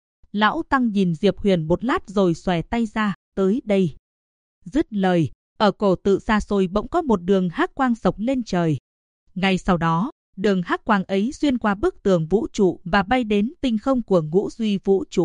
[SPEAKER 1] Lão tăng nhìn Diệp Huyền một lát rồi xòe tay ra, tới đây. Dứt lời, ở cổ tự xa xôi bỗng có một đường hắc quang xộc lên trời. Ngay sau đó, đường hắc quang ấy xuyên qua bức tường vũ trụ và bay đến tinh không của ngũ duy vũ trụ.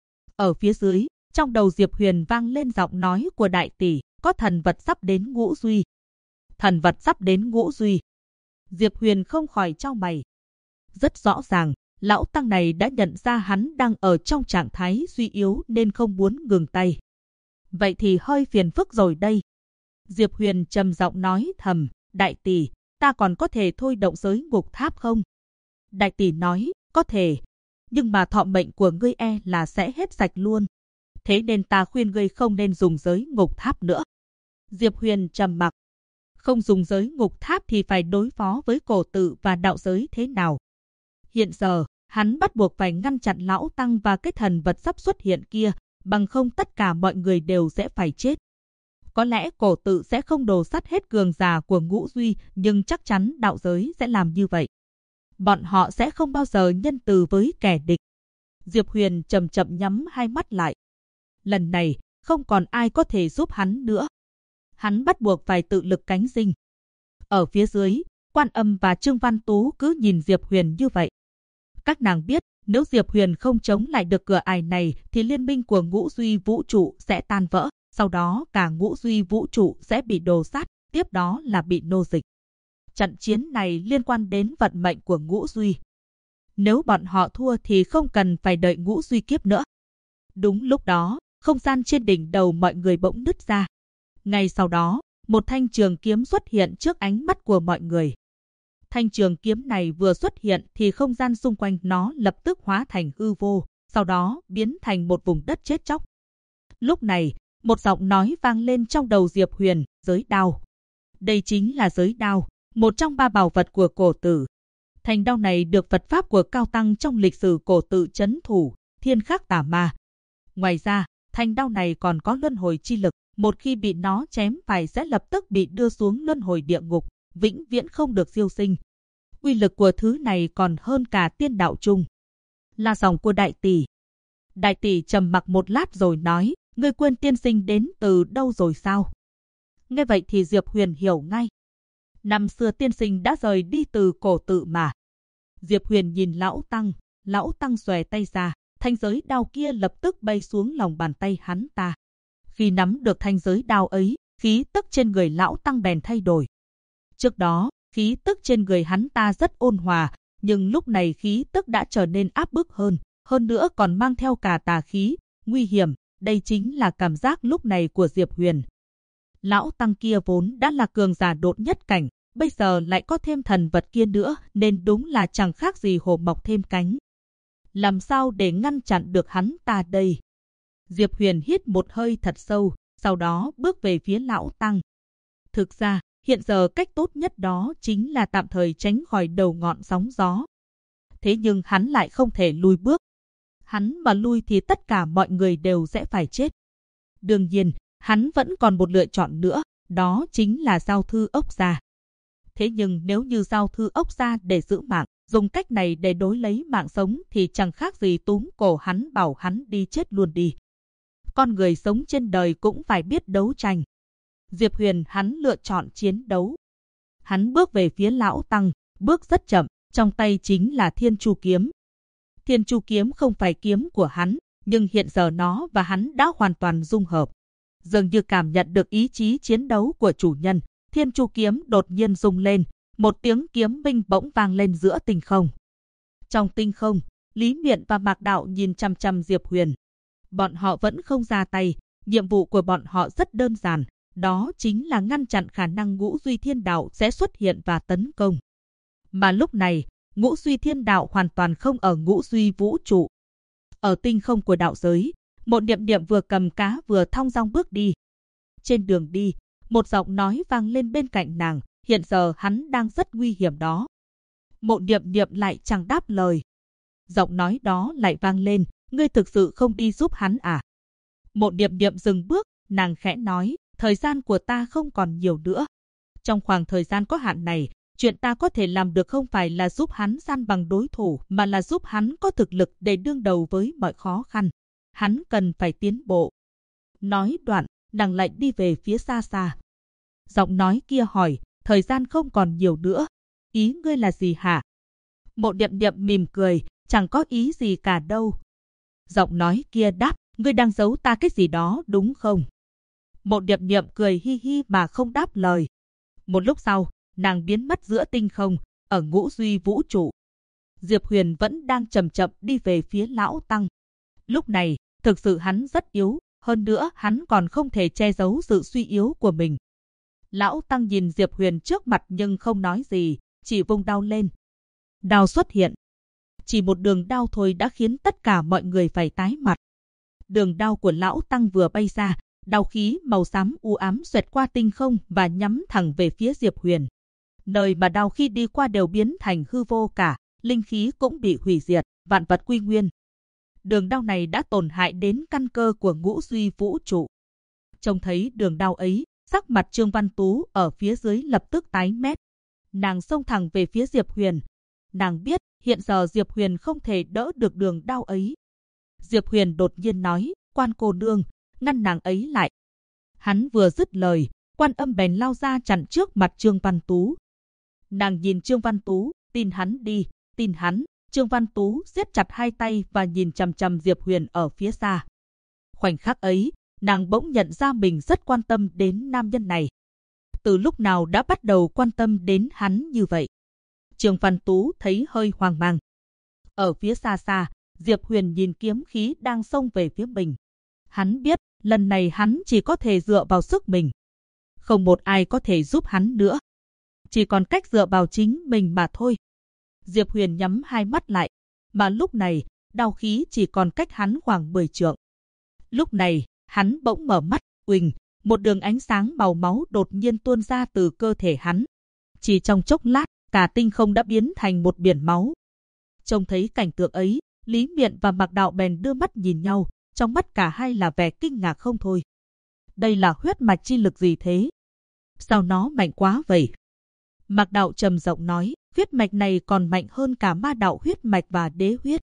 [SPEAKER 1] Ở phía dưới, trong đầu Diệp Huyền vang lên giọng nói của đại tỷ, có thần vật sắp đến ngũ duy. Thần vật sắp đến ngũ duy. Diệp Huyền không khỏi chau mày. Rất rõ ràng, lão tăng này đã nhận ra hắn đang ở trong trạng thái suy yếu nên không muốn ngừng tay. Vậy thì hơi phiền phức rồi đây. Diệp Huyền trầm giọng nói thầm, đại tỷ, ta còn có thể thôi động giới ngục tháp không? Đại tỷ nói, có thể, nhưng mà thọ mệnh của ngươi là sẽ hết sạch luôn. Thế nên ta khuyên ngươi không nên dùng giới ngục tháp nữa. Diệp Huyền trầm mặc. Không dùng giới ngục tháp thì phải đối phó với cổ tự và đạo giới thế nào? Hiện giờ, hắn bắt buộc phải ngăn chặn lão tăng và cái thần vật sắp xuất hiện kia, bằng không tất cả mọi người đều sẽ phải chết. Có lẽ cổ tự sẽ không đồ sắt hết cường giả của ngũ duy, nhưng chắc chắn đạo giới sẽ làm như vậy. Bọn họ sẽ không bao giờ nhân từ với kẻ địch. Diệp Huyền chậm chậm nhắm hai mắt lại. Lần này, không còn ai có thể giúp hắn nữa. Hắn bắt buộc phải tự lực cánh sinh. Ở phía dưới, Quan Âm và Trương Văn Tú cứ nhìn Diệp Huyền như vậy. Các nàng biết, nếu Diệp Huyền không chống lại được cửa ải này thì liên minh của ngũ duy vũ trụ sẽ tan vỡ. Sau đó cả ngũ duy vũ trụ sẽ bị đồ sát, tiếp đó là bị nô dịch. Trận chiến này liên quan đến vận mệnh của ngũ duy. Nếu bọn họ thua thì không cần phải đợi ngũ duy kiếp nữa. Đúng lúc đó, không gian trên đỉnh đầu mọi người bỗng nứt ra. Ngay sau đó, một thanh trường kiếm xuất hiện trước ánh mắt của mọi người. Thanh trường kiếm này vừa xuất hiện thì không gian xung quanh nó lập tức hóa thành hư vô, sau đó biến thành một vùng đất chết chóc. Lúc này, một giọng nói vang lên trong đầu Diệp Huyền, giới đao. Đây chính là giới đao, một trong ba bảo vật của cổ tử. Thanh đao này được Phật pháp của cao tăng trong lịch sử cổ tự trấn thủ, thiên khắc tà ma. Ngoài ra, thanh đao này còn có luân hồi chi lực, một khi bị nó chém phải sẽ lập tức bị đưa xuống luân hồi địa ngục, vĩnh viễn không được siêu sinh. Uy lực của thứ này còn hơn cả tiên đạo chung. Là giọng của đại tỷ. Đại tỷ trầm mặc một lát rồi nói, ngươi quên tiên sinh đến từ đâu rồi sao? Nghe vậy thì Diệp Huyền hiểu ngay. Năm xưa tiên sinh đã rời đi từ cổ tự mà. Diệp Huyền nhìn lão tăng xòe tay ra, thanh giới đao kia lập tức bay xuống lòng bàn tay hắn ta. Khi nắm được thanh giới đao ấy, khí tức trên người lão tăng bèn thay đổi. Trước đó, khí tức trên người hắn ta rất ôn hòa, nhưng lúc này khí tức đã trở nên áp bức hơn nữa còn mang theo cả tà khí, nguy hiểm. Đây chính là cảm giác lúc này của Diệp Huyền. Lão tăng kia vốn đã là cường giả độn nhất cảnh, bây giờ lại có thêm thần vật kia nữa nên đúng là chẳng khác gì hổ mọc thêm cánh. Làm sao để ngăn chặn được hắn ta đây? Diệp Huyền hít một hơi thật sâu, sau đó bước về phía lão tăng. Thực ra, hiện giờ cách tốt nhất đó chính là tạm thời tránh khỏi đầu ngọn sóng gió. Thế nhưng hắn lại không thể lùi bước. Hắn mà lui thì tất cả mọi người đều sẽ phải chết. Đương nhiên, hắn vẫn còn một lựa chọn nữa, đó chính là giao thư ốc gia. Thế nhưng nếu như giao thư ốc gia để giữ mạng, dùng cách này để đối lấy mạng sống thì chẳng khác gì túm cổ hắn bảo hắn đi chết luôn đi. Con người sống trên đời cũng phải biết đấu tranh. Diệp Huyền hắn lựa chọn chiến đấu. Hắn bước về phía Lão Tăng, bước rất chậm, trong tay chính là Thiên Chu kiếm. Thiên Chu kiếm không phải kiếm của hắn, nhưng hiện giờ nó và hắn đã hoàn toàn dung hợp. Dường như cảm nhận được ý chí chiến đấu của chủ nhân, Thiên Chu kiếm đột nhiên rung lên, một tiếng kiếm minh bỗng vang lên giữa tinh không. Trong tinh không, Lý Miện và Mạc Đạo nhìn chằm chằm Diệp Huyền. Bọn họ vẫn không ra tay, nhiệm vụ của bọn họ rất đơn giản, đó chính là ngăn chặn khả năng Ngũ Duy Thiên Đạo sẽ xuất hiện và tấn công. Mà lúc này, Ngũ Duy Thiên Đạo hoàn toàn không ở Ngũ Duy vũ trụ. Ở tinh không của đạo giới, một Niệm Niệm vừa cầm cá vừa thong dong bước đi. Trên đường đi, một giọng nói vang lên bên cạnh nàng, hiện giờ hắn đang rất nguy hiểm đó. Một Niệm Niệm lại chẳng đáp lời. Giọng nói đó lại vang lên, ngươi thực sự không đi giúp hắn à? Một Niệm Niệm dừng bước, nàng khẽ nói, thời gian của ta không còn nhiều nữa. Trong khoảng thời gian có hạn này, chuyện ta có thể làm được không phải là giúp hắn san bằng đối thủ, mà là giúp hắn có thực lực để đương đầu với mọi khó khăn. Hắn cần phải tiến bộ. Nói đoạn, nàng lại đi về phía xa xa. Giọng nói kia hỏi, thời gian không còn nhiều nữa. Ý ngươi là gì hả? Một Niệm Niệm mỉm cười, chẳng có ý gì cả đâu. Giọng nói kia đáp, ngươi đang giấu ta cái gì đó đúng không? Một Niệm Niệm cười hi hi mà không đáp lời. Một lúc sau, nàng biến mất giữa tinh không, ở Ngũ Duy vũ trụ. Diệp Huyền vẫn đang chậm chậm đi về phía Lão Tăng. Lúc này, thực sự hắn rất yếu, hơn nữa hắn còn không thể che giấu sự suy yếu của mình. Lão Tăng nhìn Diệp Huyền trước mặt nhưng không nói gì, chỉ vung đao lên. Đao xuất hiện. Chỉ một đường đao thôi đã khiến tất cả mọi người phải tái mặt. Đường đao của Lão Tăng vừa bay ra, đao khí màu xám u ám xoẹt qua tinh không và nhắm thẳng về phía Diệp Huyền. Nơi mà đao khí đi qua đều biến thành hư vô cả, linh khí cũng bị hủy diệt, vạn vật quy nguyên. Đường đao này đã tổn hại đến căn cơ của Ngũ Duy vũ trụ. Trông thấy đường đao ấy, sắc mặt Trương Văn Tú ở phía dưới lập tức tái mét. Nàng xông thẳng về phía Diệp Huyền. Nàng biết hiện giờ Diệp Huyền không thể đỡ được đường đao ấy. Diệp Huyền đột nhiên nói, Quan cô nương, ngăn nàng ấy lại. Hắn vừa dứt lời, Quan Âm bèn lao ra chặn trước mặt Trương Văn Tú. Nàng nhìn Trương Văn Tú, tin hắn đi, tin hắn. Trương Văn Tú siết chặt hai tay và nhìn chằm chằm Diệp Huyền ở phía xa. Khoảnh khắc ấy, nàng bỗng nhận ra mình rất quan tâm đến nam nhân này. Từ lúc nào đã bắt đầu quan tâm đến hắn như vậy? Trương Văn Tú thấy hơi hoang mang. Ở phía xa xa, Diệp Huyền nhìn kiếm khí đang xông về phía mình. Hắn biết, lần này hắn chỉ có thể dựa vào sức mình. Không một ai có thể giúp hắn nữa. Chỉ còn cách dựa vào chính mình mà thôi. Diệp Huyền nhắm hai mắt lại, mà lúc này, đao khí chỉ còn cách hắn khoảng 10 trượng. Lúc này, hắn bỗng mở mắt, uỳnh, một đường ánh sáng màu máu đột nhiên tuôn ra từ cơ thể hắn. Chỉ trong chốc lát, cả tinh không đã biến thành một biển máu. Trông thấy cảnh tượng ấy, Lý Miện và Mạc Đạo bèn đưa mắt nhìn nhau, trong mắt cả hai là vẻ kinh ngạc không thôi. Đây là huyết mạch chi lực gì thế? Sao nó mạnh quá vậy? Mạc Đạo trầm giọng nói, huyết mạch này còn mạnh hơn cả ma đạo huyết mạch và đế huyết.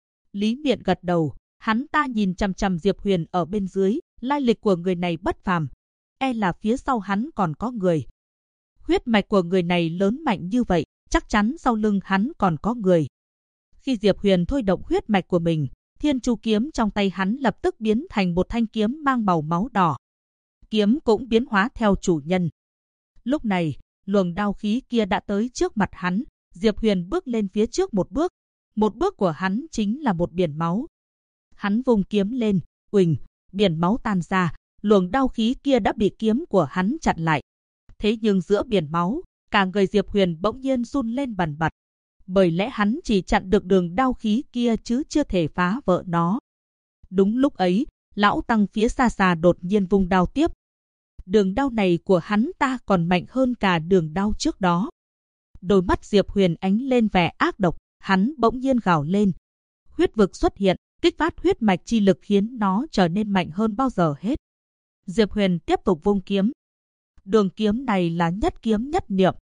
[SPEAKER 1] Lý Miện gật đầu, hắn ta nhìn chằm chằm Diệp Huyền ở bên dưới, lai lịch của người này bất phàm, e là phía sau hắn còn có người. Huyết mạch của người này lớn mạnh như vậy, chắc chắn sau lưng hắn còn có người. Khi Diệp Huyền thôi động huyết mạch của mình, Thiên Chu kiếm trong tay hắn lập tức biến thành một thanh kiếm mang màu máu đỏ. Kiếm cũng biến hóa theo chủ nhân. Lúc này, luồng đao khí kia đã tới trước mặt hắn, Diệp Huyền bước lên phía trước một bước. Một bước của hắn chính là một biển máu. Hắn vung kiếm lên, uỳnh, biển máu tan ra, luồng đao khí kia đã bị kiếm của hắn chặn lại. Thế nhưng giữa biển máu, cả người Diệp Huyền bỗng nhiên run lên bần bật. Bởi lẽ hắn chỉ chặn được đường đao khí kia chứ chưa thể phá vỡ nó. Đúng lúc ấy, Lão Tăng phía xa xa đột nhiên vung đao tiếp. Đường đao này của hắn ta còn mạnh hơn cả đường đao trước đó. Đôi mắt Diệp Huyền ánh lên vẻ ác độc, hắn bỗng nhiên gào lên. Huyết vực xuất hiện, kích phát huyết mạch chi lực khiến nó trở nên mạnh hơn bao giờ hết. Diệp Huyền tiếp tục vung kiếm. Đường kiếm này là nhất kiếm nhất niệm.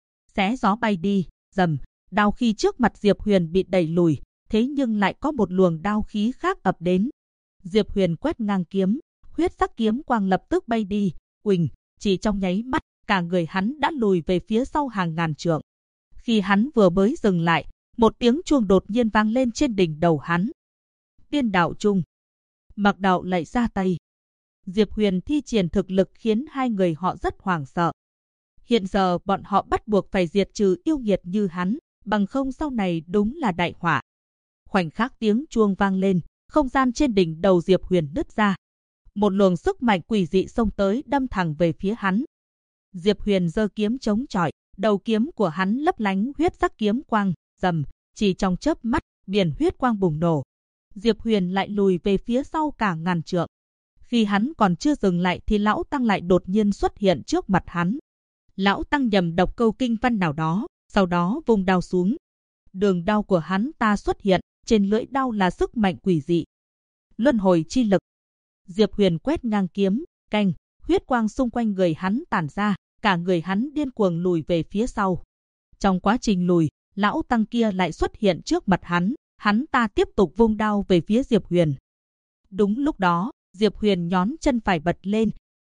[SPEAKER 1] Xé gió bay đi, rầm, đao khí trước mặt Diệp Huyền bị đẩy lùi, thế nhưng lại có một luồng đao khí khác ập đến. Diệp Huyền quét ngang kiếm, huyết sắc kiếm quang lập tức bay đi, uỳnh, chỉ trong nháy mắt, cả người hắn đã lùi về phía sau hàng ngàn trượng. Khi hắn vừa mới dừng lại, một tiếng chuông đột nhiên vang lên trên đỉnh đầu hắn. Tiên đạo chung. Mạc Đạo lại ra tay. Diệp Huyền thi triển thực lực khiến hai người họ rất hoảng sợ. Hiện giờ bọn họ bắt buộc phải diệt trừ yêu nghiệt như hắn, bằng không sau này đúng là đại họa. Khoảnh khắc tiếng chuông vang lên, không gian trên đỉnh đầu Diệp Huyền nứt ra. Một luồng sức mạnh quỷ dị xông tới đâm thẳng về phía hắn. Diệp Huyền giơ kiếm chống chọi, đầu kiếm của hắn lấp lánh huyết sắc kiếm quang, rầm, chỉ trong chớp mắt, biển huyết quang bùng nổ. Diệp Huyền lại lùi về phía sau cả ngàn trượng. Khi hắn còn chưa dừng lại thì Lão Tăng lại đột nhiên xuất hiện trước mặt hắn. Lão Tăng nhầm đọc câu kinh văn nào đó, sau đó vung đao xuống. Đường đao của hắn ta xuất hiện, trên lưỡi đao là sức mạnh quỷ dị. Luân hồi chi lực. Diệp Huyền quét ngang kiếm, canh, huyết quang xung quanh người hắn tản ra, cả người hắn điên cuồng lùi về phía sau. Trong quá trình lùi, Lão Tăng kia lại xuất hiện trước mặt hắn ta tiếp tục vung đao về phía Diệp Huyền. Đúng lúc đó, Diệp Huyền nhón chân phải bật lên.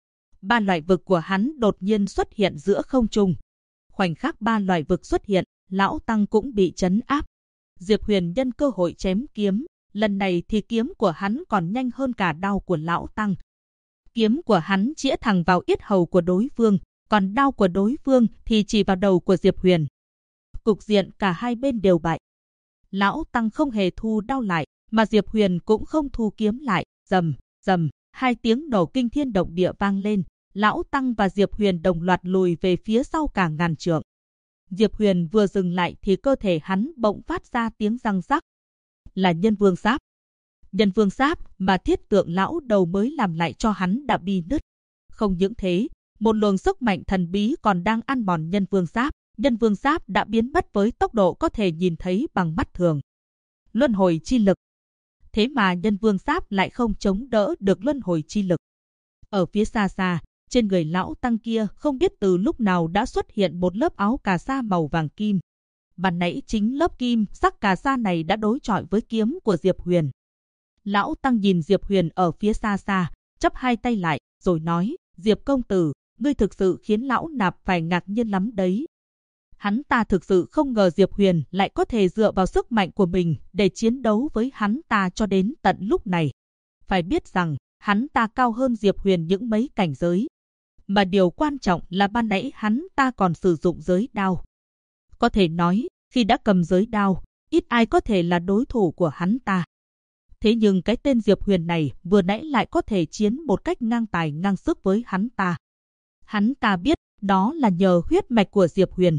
[SPEAKER 1] Ba loại vực của hắn đột nhiên xuất hiện giữa không trung. Khoảnh khắc ba loại vực xuất hiện, Lão Tăng cũng bị trấn áp. Diệp Huyền nhân cơ hội chém kiếm, lần này thì kiếm của hắn còn nhanh hơn cả đao của Lão Tăng. Kiếm của hắn chĩa thẳng vào yết hầu của đối phương, còn đao của đối phương thì chỉ vào đầu của Diệp Huyền. Cục diện cả hai bên đều bại. Lão Tăng không hề thu đao lại, mà Diệp Huyền cũng không thu kiếm lại. Rầm, rầm, hai tiếng nổ kinh thiên động địa vang lên. Lão Tăng và Diệp Huyền đồng loạt lùi về phía sau cả ngàn trượng. Diệp Huyền vừa dừng lại thì cơ thể hắn bỗng phát ra tiếng răng rắc. Là Nhân Vương Giáp. Nhân Vương Giáp mà Thiết Tượng lão đầu mới làm lại cho hắn đã bị nứt. Không những thế, một luồng sức mạnh thần bí còn đang ăn mòn Nhân Vương Giáp. Nhân Vương Giáp đã biến mất với tốc độ có thể nhìn thấy bằng mắt thường. Luân hồi chi lực. Thế mà Nhân Vương Giáp lại không chống đỡ được luân hồi chi lực. Ở phía xa xa, trên người Lão Tăng kia không biết từ lúc nào đã xuất hiện một lớp áo cà sa màu vàng kim. Ban nãy chính lớp kim sắc cà sa này đã đối chọi với kiếm của Diệp Huyền. Lão Tăng nhìn Diệp Huyền ở phía xa xa, chắp hai tay lại, rồi nói, Diệp công tử, ngươi thực sự khiến Lão Nạp phải ngạc nhiên lắm đấy. Hắn ta thực sự không ngờ Diệp Huyền lại có thể dựa vào sức mạnh của mình để chiến đấu với hắn ta cho đến tận lúc này. Phải biết rằng, hắn ta cao hơn Diệp Huyền những mấy cảnh giới. Mà điều quan trọng là ban nãy hắn ta còn sử dụng giới đao. Có thể nói, khi đã cầm giới đao, ít ai có thể là đối thủ của hắn ta. Thế nhưng cái tên Diệp Huyền này vừa nãy lại có thể chiến một cách ngang tài ngang sức với hắn ta. Hắn ta biết đó là nhờ huyết mạch của Diệp Huyền.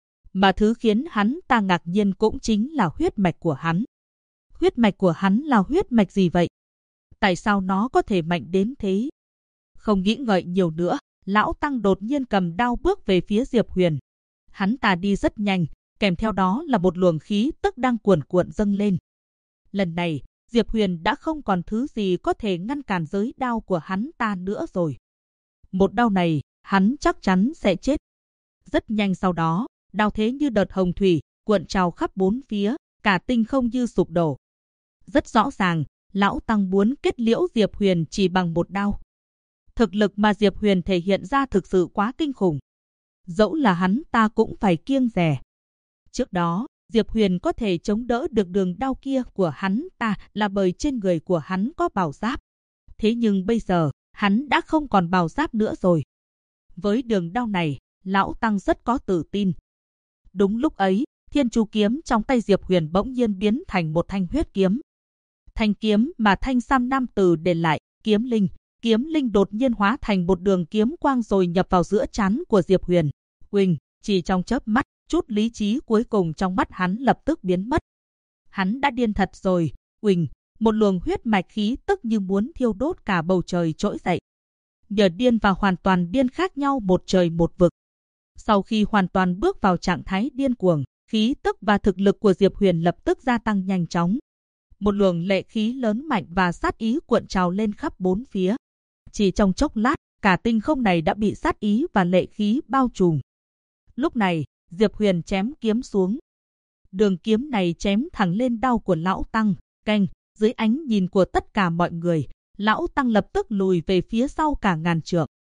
[SPEAKER 1] Mà thứ khiến hắn ta ngạc nhiên cũng chính là huyết mạch của hắn. Huyết mạch của hắn là huyết mạch gì vậy? Tại sao nó có thể mạnh đến thế? Không nghĩ ngợi nhiều nữa, Lão Tăng đột nhiên cầm đao bước về phía Diệp Huyền. Hắn ta đi rất nhanh, kèm theo đó là một luồng khí tức đang cuồn cuộn dâng lên. Lần này, Diệp Huyền đã không còn thứ gì có thể ngăn cản giới đao của hắn ta nữa rồi. Một đao này, hắn chắc chắn sẽ chết. Rất nhanh sau đó, đao thế như đợt hồng thủy, cuộn trào khắp bốn phía, cả tinh không như sụp đổ. Rất rõ ràng, Lão Tăng muốn kết liễu Diệp Huyền chỉ bằng một đao. Thực lực mà Diệp Huyền thể hiện ra thực sự quá kinh khủng. Dẫu là hắn ta cũng phải kiêng dè. Trước đó, Diệp Huyền có thể chống đỡ được đường đao kia của hắn ta là bởi trên người của hắn có bảo giáp. Thế nhưng bây giờ, hắn đã không còn bảo giáp nữa rồi. Với đường đao này, Lão Tăng rất có tự tin. Đúng lúc ấy, Thiên Chu kiếm trong tay Diệp Huyền bỗng nhiên biến thành một thanh huyết kiếm. Thanh kiếm mà Thanh Sam Nam Tử để lại, kiếm linh. Kiếm linh đột nhiên hóa thành một đường kiếm quang rồi nhập vào giữa trán của Diệp Huyền. Huỳnh, chỉ trong chớp mắt, chút lý trí cuối cùng trong mắt hắn lập tức biến mất. Hắn đã điên thật rồi. Huỳnh, một luồng huyết mạch khí tức như muốn thiêu đốt cả bầu trời trỗi dậy. Nhờ điên và hoàn toàn điên khác nhau một trời một vực. Sau khi hoàn toàn bước vào trạng thái điên cuồng, khí tức và thực lực của Diệp Huyền lập tức gia tăng nhanh chóng. Một luồng lệ khí lớn mạnh và sát ý cuộn trào lên khắp bốn phía. Chỉ trong chốc lát, cả tinh không này đã bị sát ý và lệ khí bao trùm. Lúc này, Diệp Huyền chém kiếm xuống. Đường kiếm này chém thẳng lên đao của Lão Tăng, canh, dưới ánh nhìn của tất cả mọi người, Lão Tăng lập tức lùi về phía sau cả ngàn trượng.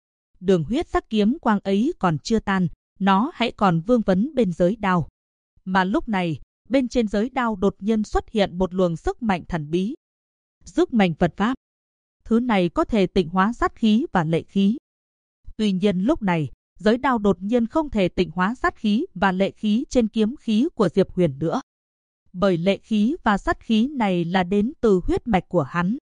[SPEAKER 1] đường huyết sắc kiếm quang ấy còn chưa tan, nó hãy còn vương vấn bên giới đao. Mà lúc này, bên trên giới đao đột nhiên xuất hiện một luồng sức mạnh thần bí. Sức mạnh Phật pháp. Thứ này có thể tịnh hóa sát khí và lệ khí. Tuy nhiên lúc này, giới đao đột nhiên không thể tịnh hóa sát khí và lệ khí trên kiếm khí của Diệp Huyền nữa. Bởi lệ khí và sát khí này là đến từ huyết mạch của hắn.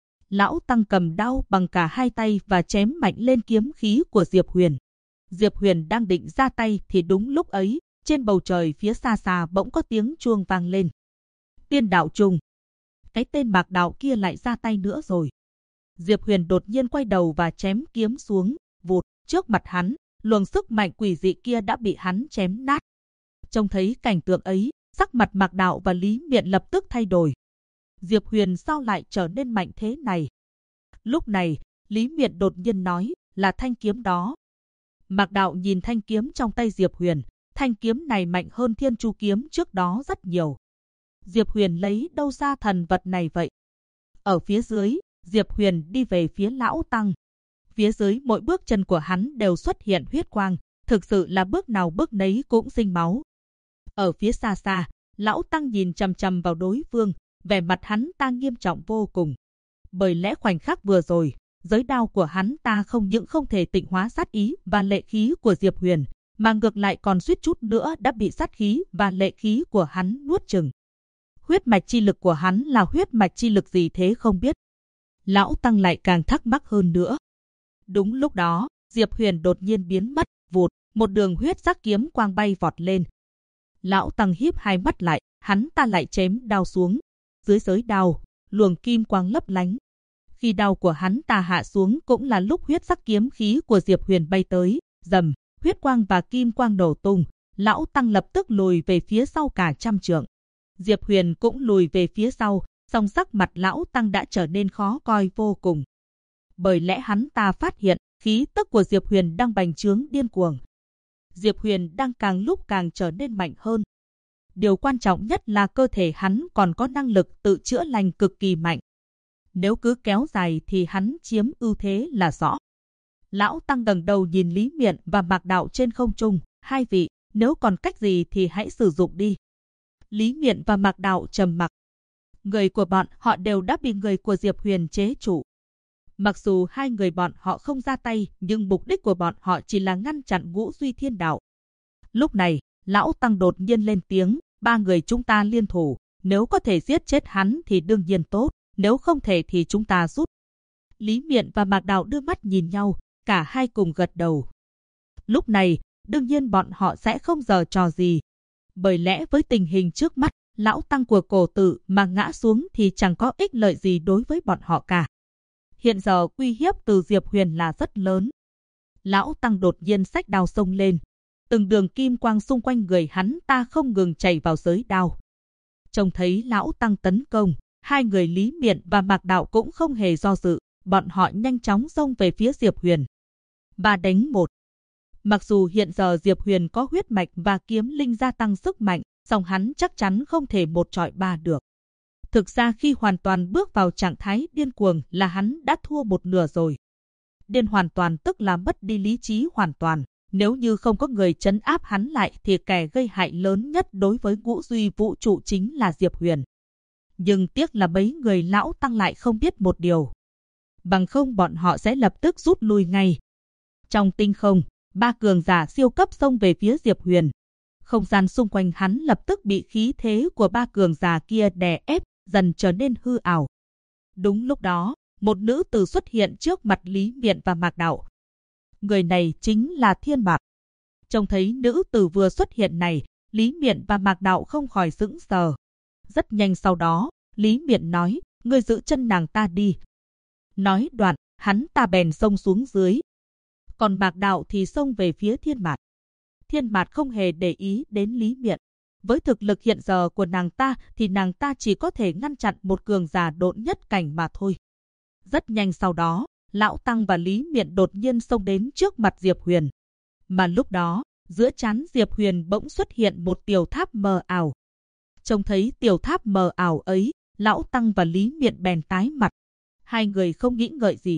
[SPEAKER 1] Lão Tăng cầm đao bằng cả hai tay và chém mạnh lên kiếm khí của Diệp Huyền. Diệp Huyền đang định ra tay thì đúng lúc ấy, trên bầu trời phía xa xa bỗng có tiếng chuông vang lên. Tiên đạo trùng. Cái tên Mạc Đạo kia lại ra tay nữa rồi. Diệp Huyền đột nhiên quay đầu và chém kiếm xuống, vụt, trước mặt hắn, luồng sức mạnh quỷ dị kia đã bị hắn chém nát. Trông thấy cảnh tượng ấy, sắc mặt Mạc Đạo và Lý Miện lập tức thay đổi. Diệp Huyền sao lại trở nên mạnh thế này? Lúc này, Lý Miện đột nhiên nói, là thanh kiếm đó. Mạc Đạo nhìn thanh kiếm trong tay Diệp Huyền, thanh kiếm này mạnh hơn Thiên Chu kiếm trước đó rất nhiều. Diệp Huyền lấy đâu ra thần vật này vậy? Ở phía dưới, Diệp Huyền đi về phía Lão Tăng. Phía dưới mỗi bước chân của hắn đều xuất hiện huyết quang, thực sự là bước nào bước nấy cũng sinh máu. Ở phía xa xa, Lão Tăng nhìn chằm chằm vào đối phương, vẻ mặt hắn ta nghiêm trọng vô cùng. Bởi lẽ khoảnh khắc vừa rồi, giới đao của hắn ta không những không thể tịnh hóa sát ý và lệ khí của Diệp Huyền, mà ngược lại còn suýt chút nữa đã bị sát khí và lệ khí của hắn nuốt chửng. Huyết mạch chi lực của hắn là huyết mạch chi lực gì thế không biết. Lão Tăng lại càng thắc mắc hơn nữa. Đúng lúc đó, Diệp Huyền đột nhiên biến mất, vụt, một đường huyết sắc kiếm quang bay vọt lên. Lão Tăng híp hai mắt lại, hắn ta lại chém đao xuống. Dưới giới đao, luồng kim quang lấp lánh. Khi đao của hắn ta hạ xuống cũng là lúc huyết sắc kiếm khí của Diệp Huyền bay tới, rầm, huyết quang và kim quang nổ tung. Lão Tăng lập tức lùi về phía sau cả trăm trượng. Diệp Huyền cũng lùi về phía sau, song sắc mặt Lão Tăng đã trở nên khó coi vô cùng. Bởi lẽ hắn ta phát hiện, khí tức của Diệp Huyền đang bành trướng điên cuồng. Diệp Huyền đang càng lúc càng trở nên mạnh hơn. Điều quan trọng nhất là cơ thể hắn còn có năng lực tự chữa lành cực kỳ mạnh. Nếu cứ kéo dài thì hắn chiếm ưu thế là rõ. Lão Tăng ngẩng đầu nhìn Lý Miện và Mạc Đạo trên không trung. Hai vị, nếu còn cách gì thì hãy sử dụng đi. Lý Miện và Mạc Đạo trầm mặc. Người của bọn họ đều đã bị người của Diệp Huyền chế trụ. Mặc dù hai người bọn họ không ra tay, nhưng mục đích của bọn họ chỉ là ngăn chặn Ngũ Duy Thiên Đạo. Lúc này, Lão Tăng đột nhiên lên tiếng, ba người chúng ta liên thủ, nếu có thể giết chết hắn thì đương nhiên tốt, nếu không thể thì chúng ta rút. Lý Miện và Mạc Đạo đưa mắt nhìn nhau, cả hai cùng gật đầu. Lúc này, đương nhiên bọn họ sẽ không giở trò gì. Bởi lẽ với tình hình trước mắt, Lão Tăng của cổ tử mà ngã xuống thì chẳng có ích lợi gì đối với bọn họ cả. Hiện giờ uy hiếp từ Diệp Huyền là rất lớn. Lão Tăng đột nhiên xách đao xông lên. Từng đường kim quang xung quanh người hắn ta không ngừng chảy vào giới đao. Trông thấy Lão Tăng tấn công, hai người Lý Miện và Mạc Đạo cũng không hề do dự, bọn họ nhanh chóng xông về phía Diệp Huyền. 3 đánh 1. Mặc dù hiện giờ Diệp Huyền có huyết mạch và kiếm linh gia tăng sức mạnh, song hắn chắc chắn không thể một chọi ba được. Thực ra khi hoàn toàn bước vào trạng thái điên cuồng là hắn đã thua một nửa rồi. Điên hoàn toàn tức là mất đi lý trí hoàn toàn. Nếu như không có người trấn áp hắn lại thì kẻ gây hại lớn nhất đối với Ngũ Duy vũ trụ chính là Diệp Huyền. Nhưng tiếc là mấy người Lão Tăng lại không biết một điều. Bằng không bọn họ sẽ lập tức rút lui ngay. Trong tinh không, ba cường giả siêu cấp xông về phía Diệp Huyền. Không gian xung quanh hắn lập tức bị khí thế của ba cường giả kia đè ép, dần trở nên hư ảo. Đúng lúc đó, một nữ tử xuất hiện trước mặt Lý Miện và Mạc Đạo. Người này chính là Thiên Mạc. Trông thấy nữ tử vừa xuất hiện này, Lý Miện và Mạc Đạo không khỏi sững sờ. Rất nhanh sau đó, Lý Miện nói, ngươi giữ chân nàng ta đi. Nói đoạn, hắn ta bèn xông xuống dưới. Còn Mạc Đạo thì xông về phía Thiên Mạc. Thiên Mạc không hề để ý đến Lý Miện. Với thực lực hiện giờ của nàng ta thì nàng ta chỉ có thể ngăn chặn một cường giả độn nhất cảnh mà thôi. Rất nhanh sau đó, Lão Tăng và Lý Miện đột nhiên xông đến trước mặt Diệp Huyền. Mà lúc đó, giữa trán Diệp Huyền bỗng xuất hiện một tiểu tháp mờ ảo. Trông thấy tiểu tháp mờ ảo ấy, Lão Tăng và Lý Miện bèn tái mặt. Hai người không nghĩ ngợi gì hết,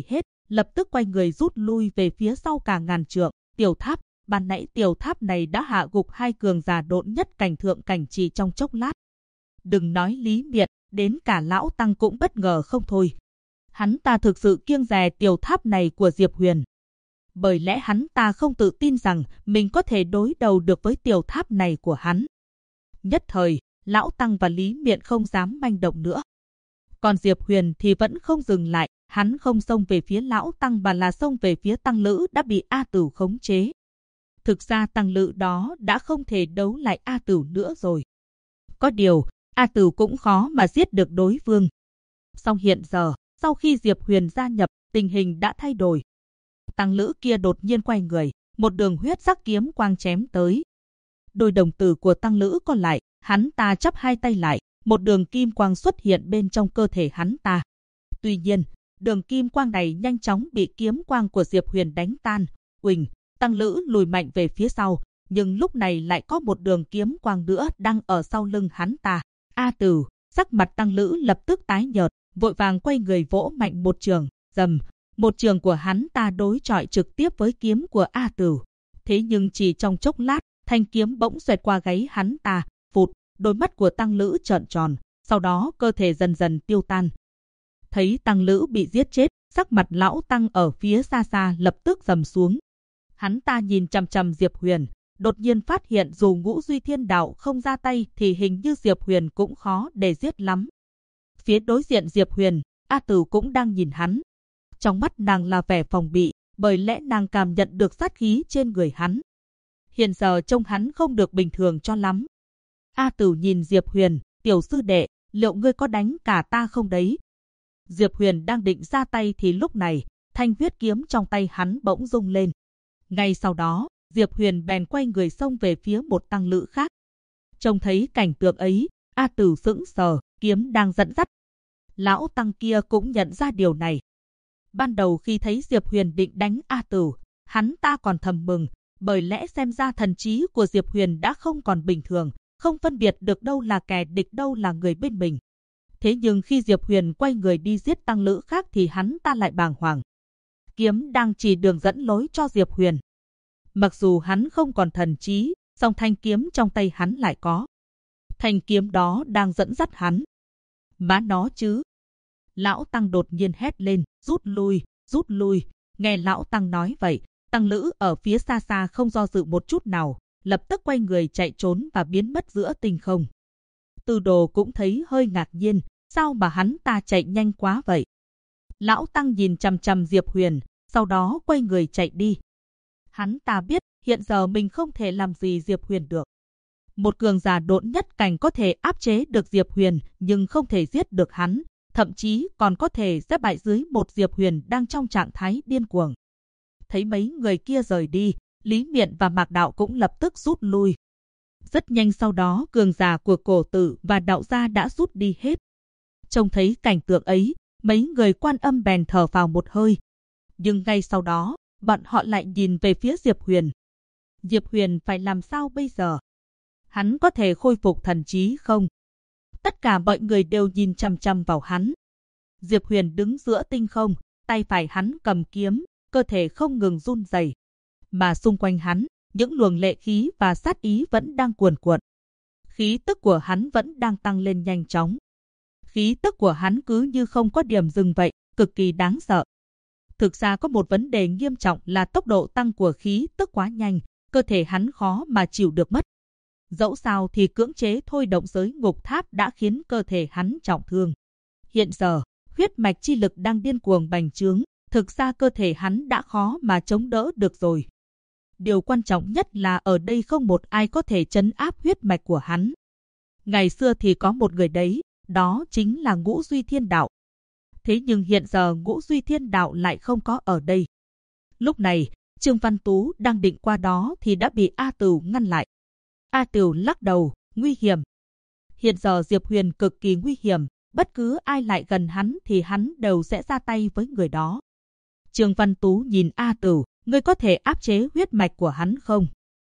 [SPEAKER 1] lập tức quay người rút lui về phía sau cả ngàn trượng. Tiểu tháp, ban nãy tiểu tháp này đã hạ gục hai cường giả độn nhất cảnh thượng cảnh chỉ trong chốc lát. Đừng nói Lý Miện, đến cả lão tăng cũng bất ngờ không thôi. Hắn ta thực sự kiêng dè tiểu tháp này của Diệp Huyền. Bởi lẽ hắn ta không tự tin rằng mình có thể đối đầu được với tiểu tháp này của hắn. Nhất thời, lão tăng và Lý Miện không dám manh động nữa. Còn Diệp Huyền thì vẫn không dừng lại, hắn không xông về phía lão tăng mà là xông về phía tăng lữ đã bị A Tửu khống chế. Thực ra tăng lữ đó đã không thể đấu lại A Tửu nữa rồi. Có điều, A Tửu cũng khó mà giết được đối phương. Song hiện giờ, sau khi Diệp Huyền gia nhập, tình hình đã thay đổi. Tăng lữ kia đột nhiên quay người, một đường huyết sắc kiếm quang chém tới. Đôi đồng tử của tăng lữ còn lại, hắn ta chắp hai tay lại, một đường kim quang xuất hiện bên trong cơ thể hắn ta. Tuy nhiên, đường kim quang này nhanh chóng bị kiếm quang của Diệp Huyền đánh tan. Uỳnh, tăng lữ lùi mạnh về phía sau, nhưng lúc này lại có một đường kiếm quang nữa đang ở sau lưng hắn ta. A Tửu, sắc mặt tăng lữ lập tức tái nhợt, vội vàng quay người vỗ mạnh một trường, rầm, một trường của hắn ta đối chọi trực tiếp với kiếm của A Tửu. Thế nhưng chỉ trong chốc lát, thanh kiếm bỗng xoẹt qua gáy hắn ta, phụt, đôi mắt của tăng lữ trợn tròn, sau đó cơ thể dần dần tiêu tan. Thấy tăng lữ bị giết chết, sắc mặt lão tăng ở phía xa xa lập tức trầm xuống. Hắn ta nhìn chằm chằm Diệp Huyền, đột nhiên phát hiện dù Ngũ Duy Thiên Đạo không ra tay thì hình như Diệp Huyền cũng khó để giết lắm. Phía đối diện Diệp Huyền, A Tửu cũng đang nhìn hắn. Trong mắt nàng là vẻ phòng bị, bởi lẽ nàng cảm nhận được sát khí trên người hắn. Hiện giờ trông hắn không được bình thường cho lắm. A Tửu nhìn Diệp Huyền, tiểu sư đệ, liệu ngươi có đánh cả ta không đấy? Diệp Huyền đang định ra tay thì lúc này, thanh huyết kiếm trong tay hắn bỗng rung lên. Ngay sau đó, Diệp Huyền bèn quay người xông về phía một tăng lữ khác. Trông thấy cảnh tượng ấy, A Tửu sững sờ, kiếm đang dẫn dắt. Lão tăng kia cũng nhận ra điều này. Ban đầu khi thấy Diệp Huyền định đánh A Tửu, hắn ta còn thầm mừng, bởi lẽ xem ra thần trí của Diệp Huyền đã không còn bình thường, không phân biệt được đâu là kẻ địch đâu là người bên mình. Thế nhưng khi Diệp Huyền quay người đi giết tăng lữ khác thì hắn ta lại bàng hoàng. Kiếm đang chỉ đường dẫn lối cho Diệp Huyền. Mặc dù hắn không còn thần trí, song thanh kiếm trong tay hắn lại có. Thanh kiếm đó đang dẫn dắt hắn. Má nó chứ. Lão tăng đột nhiên hét lên, rút lui, rút lui. Nghe lão tăng nói vậy, tăng lữ ở phía xa xa không do dự một chút nào, lập tức quay người chạy trốn và biến mất giữa tinh không. Tư Đồ cũng thấy hơi ngạc nhiên, sao mà hắn ta chạy nhanh quá vậy? Lão tăng nhìn chằm chằm Diệp Huyền, sau đó quay người chạy đi. Hắn ta biết hiện giờ mình không thể làm gì Diệp Huyền được. Một cường giả độn nhất cảnh có thể áp chế được Diệp Huyền nhưng không thể giết được hắn, thậm chí còn có thể sẽ bại dưới một Diệp Huyền đang trong trạng thái điên cuồng. Thấy mấy người kia rời đi, Lý Miện và Mạc Đạo cũng lập tức rút lui. Rất nhanh sau đó cường giả của Cổ Tử và Đạo gia đã rút đi hết. Trông thấy cảnh tượng ấy, mấy người Quan Âm bèn thở vào một hơi. Nhưng ngay sau đó, bọn họ lại nhìn về phía Diệp Huyền. Diệp Huyền phải làm sao bây giờ? Hắn có thể khôi phục thần trí không? Tất cả mọi người đều nhìn chằm chằm vào hắn. Diệp Huyền đứng giữa tinh không, tay phải hắn cầm kiếm, cơ thể không ngừng run rẩy. Mà xung quanh hắn, những luồng lệ khí và sát ý vẫn đang cuồn cuộn. Khí tức của hắn vẫn đang tăng lên nhanh chóng. Khí tức của hắn cứ như không có điểm dừng vậy, cực kỳ đáng sợ. Thực ra có một vấn đề nghiêm trọng là tốc độ tăng của khí tức quá nhanh, cơ thể hắn khó mà chịu được mất. Dẫu sao thì cưỡng chế thôi động giới ngục tháp đã khiến cơ thể hắn trọng thương. Hiện giờ, huyết mạch chi lực đang điên cuồng bành trướng, thực ra cơ thể hắn đã khó mà chống đỡ được rồi. Điều quan trọng nhất là ở đây không một ai có thể trấn áp huyết mạch của hắn. Ngày xưa thì có một người đấy, đó chính là Ngũ Duy Thiên Đạo. Thế nhưng hiện giờ Ngũ Duy Thiên Đạo lại không có ở đây. Lúc này, Trương Văn Tú đang định qua đó thì đã bị A Tửu ngăn lại. A Tửu lắc đầu, nguy hiểm. Hiện giờ Diệp Huyền cực kỳ nguy hiểm, bất cứ ai lại gần hắn thì hắn đều sẽ ra tay với người đó. Trương Văn Tú nhìn A Tửu, ngươi có thể áp chế huyết mạch của hắn không?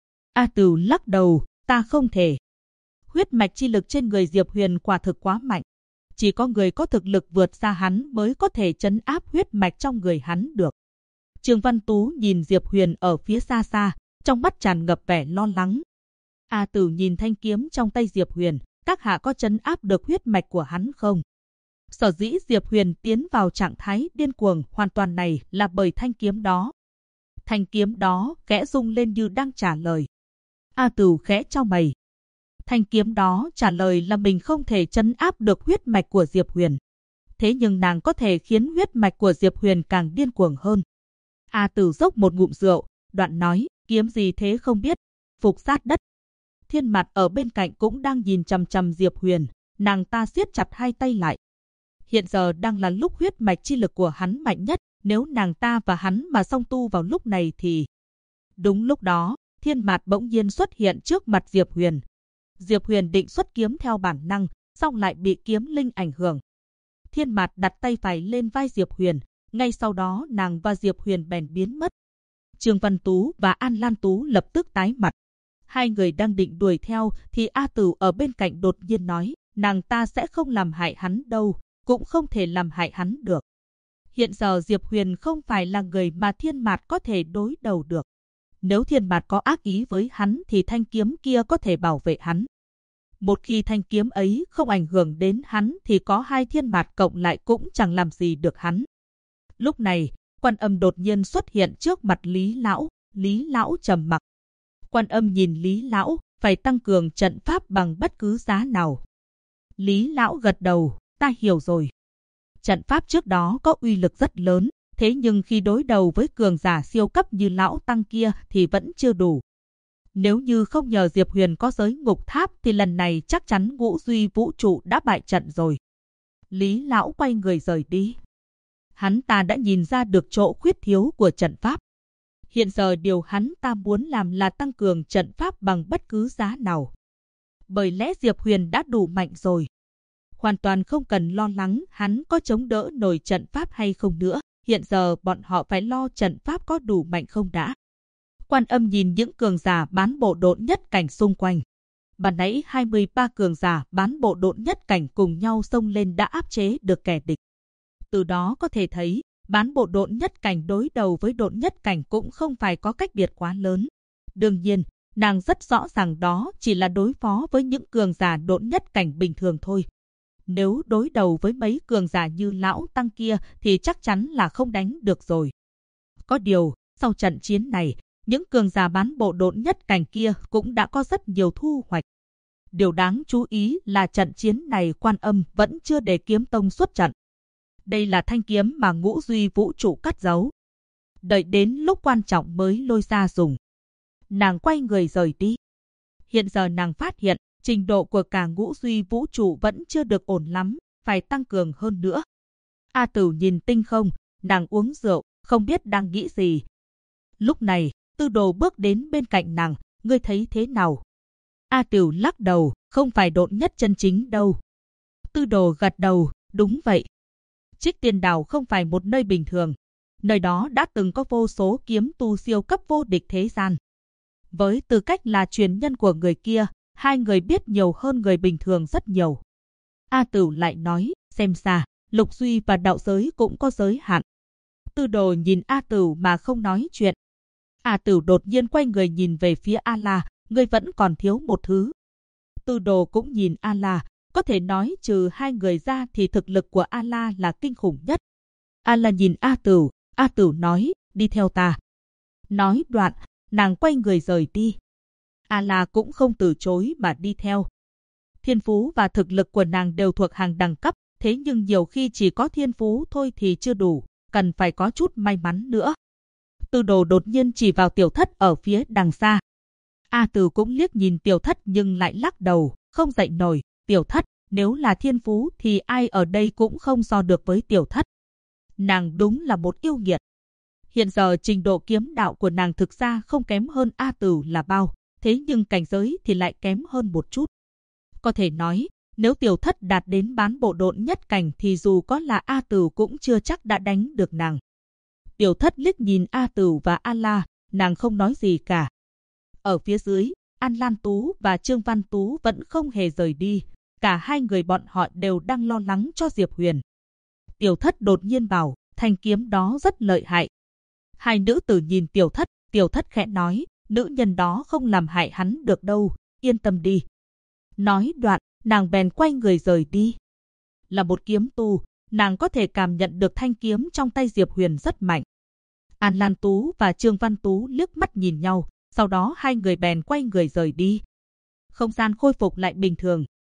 [SPEAKER 1] A Tửu lắc đầu, ta không thể. Huyết mạch chi lực trên người Diệp Huyền quả thực quá mạnh. Chỉ có người có thực lực vượt xa hắn mới có thể trấn áp huyết mạch trong người hắn được. Trương Văn Tú nhìn Diệp Huyền ở phía xa xa, trong mắt tràn ngập vẻ lo lắng. A Tử nhìn thanh kiếm trong tay Diệp Huyền, các hạ có trấn áp được huyết mạch của hắn không? Sở dĩ Diệp Huyền tiến vào trạng thái điên cuồng hoàn toàn này là bởi thanh kiếm đó. Thanh kiếm đó khẽ rung lên như đang trả lời. A Tử khẽ chau mày. Thanh kiếm đó trả lời là mình không thể trấn áp được huyết mạch của Diệp Huyền. Thế nhưng nàng có thể khiến huyết mạch của Diệp Huyền càng điên cuồng hơn. A Tử dốc một ngụm rượu, đoạn nói, kiếm gì thế không biết, phục sát đất. Thiên Mạt ở bên cạnh cũng đang nhìn chằm chằm Diệp Huyền, nàng ta siết chặt hai tay lại. Hiện giờ đang là lúc huyết mạch chi lực của hắn mạnh nhất, nếu nàng ta và hắn mà song tu vào lúc này thì... Đúng lúc đó, Thiên Mạt bỗng nhiên xuất hiện trước mặt Diệp Huyền. Diệp Huyền định xuất kiếm theo bản năng, song lại bị kiếm linh ảnh hưởng. Thiên Mạt đặt tay phải lên vai Diệp Huyền, ngay sau đó nàng và Diệp Huyền bèn biến mất. Trương Văn Tú và An Lan Tú lập tức tái mặt. Hai người đang định đuổi theo thì A Tử ở bên cạnh đột nhiên nói, nàng ta sẽ không làm hại hắn đâu, cũng không thể làm hại hắn được. Hiện giờ Diệp Huyền không phải là người mà Thiên Mạt có thể đối đầu được. Nếu Thiên Mạt có ác ý với hắn thì thanh kiếm kia có thể bảo vệ hắn. Một khi thanh kiếm ấy không ảnh hưởng đến hắn thì có hai Thiên Mạt cộng lại cũng chẳng làm gì được hắn. Lúc này, Quan Âm đột nhiên xuất hiện trước mặt Lý Lão. Lý Lão trầm mặc. Quan Âm nhìn Lý Lão, phải tăng cường trận pháp bằng bất cứ giá nào. Lý Lão gật đầu, ta hiểu rồi. Trận pháp trước đó có uy lực rất lớn, thế nhưng khi đối đầu với cường giả siêu cấp như Lão Tăng kia thì vẫn chưa đủ. Nếu như không nhờ Diệp Huyền có giới ngục tháp thì lần này chắc chắn Ngũ Duy Vũ Trụ đã bại trận rồi. Lý Lão quay người rời đi. Hắn ta đã nhìn ra được chỗ khuyết thiếu của trận pháp. Hiện giờ điều hắn ta muốn làm là tăng cường trận pháp bằng bất cứ giá nào. Bởi lẽ Diệp Huyền đã đủ mạnh rồi. Hoàn toàn không cần lo lắng hắn có chống đỡ nổi trận pháp hay không nữa. Hiện giờ bọn họ phải lo trận pháp có đủ mạnh không đã. Quan Âm nhìn những cường giả bán bộ độn nhất cảnh xung quanh. Ban nãy 23 cường giả bán bộ độn nhất cảnh cùng nhau xông lên đã áp chế được kẻ địch. Từ đó có thể thấy, bán bộ độn nhất cảnh đối đầu với độn nhất cảnh cũng không phải có cách biệt quá lớn. Đương nhiên, nàng rất rõ ràng đó chỉ là đối phó với những cường giả độn nhất cảnh bình thường thôi. Nếu đối đầu với mấy cường giả như Lão Tăng kia thì chắc chắn là không đánh được rồi. Có điều, sau trận chiến này, những cường giả bán bộ độn nhất cảnh kia cũng đã có rất nhiều thu hoạch. Điều đáng chú ý là trận chiến này Quan Âm vẫn chưa để Kiếm Tông xuất trận. Đây là thanh kiếm mà Ngũ Duy Vũ Trụ cất giấu. Đợi đến lúc quan trọng mới lôi ra dùng. Nàng quay người rời đi. Hiện giờ nàng phát hiện trình độ của cả Ngũ Duy Vũ Trụ vẫn chưa được ổn lắm, phải tăng cường hơn nữa. A Tử nhìn tinh không, nàng uống rượu, không biết đang nghĩ gì. Lúc này, Tư Đồ bước đến bên cạnh nàng, ngươi thấy thế nào? A Tử lắc đầu, không phải độn nhất chân chính đâu. Tư Đồ gật đầu, đúng vậy. Trích Tiên Đảo không phải một nơi bình thường. Nơi đó đã từng có vô số kiếm tu siêu cấp vô địch thế gian. Với tư cách là truyền nhân của người kia, hai người biết nhiều hơn người bình thường rất nhiều. A Tử lại nói, xem ra, lục duy và đạo giới cũng có giới hạn. Tư Đồ nhìn A Tử mà không nói chuyện. A Tử đột nhiên quay người nhìn về phía A La, ngươi vẫn còn thiếu một thứ. Tư Đồ cũng nhìn A La, có thể nói trừ hai người ra thì thực lực của A La là kinh khủng nhất. A La nhìn A Tử nói, đi theo ta. Nói đoạn, nàng quay người rời đi. A La cũng không từ chối mà đi theo. Thiên phú và thực lực của nàng đều thuộc hàng đẳng cấp, thế nhưng nhiều khi chỉ có thiên phú thôi thì chưa đủ, cần phải có chút may mắn nữa. Tư Đồ đột nhiên chỉ vào Tiểu Thất ở phía đằng xa. A Tử cũng liếc nhìn Tiểu Thất nhưng lại lắc đầu, không dậy nổi. Tiểu Thất, nếu là thiên phú thì ai ở đây cũng không so được với Tiểu Thất. Nàng đúng là một yêu nghiệt. Hiện giờ trình độ kiếm đạo của nàng thực ra không kém hơn A Tử là bao, thế nhưng cảnh giới thì lại kém hơn một chút. Có thể nói, nếu Tiểu Thất đạt đến bán bộ độn nhất cảnh thì dù có là A Tử cũng chưa chắc đã đánh được nàng. Tiểu Thất liếc nhìn A Tử và A La, nàng không nói gì cả. Ở phía dưới, An Lan Tú và Trương Văn Tú vẫn không hề rời đi. cả hai người bọn họ đều đang lo lắng cho Diệp Huyền. Tiểu Thất đột nhiên bảo, thanh kiếm đó rất lợi hại. Hai nữ tử nhìn Tiểu Thất khẽ nói, nữ nhân đó không làm hại hắn được đâu, yên tâm đi. Nói đoạn, nàng bèn quay người rời đi. Là một kiếm tu, nàng có thể cảm nhận được thanh kiếm trong tay Diệp Huyền rất mạnh. An Lan Tú và Trương Văn Tú liếc mắt nhìn nhau, sau đó hai người bèn quay người rời đi. Không gian khôi phục lại bình thường,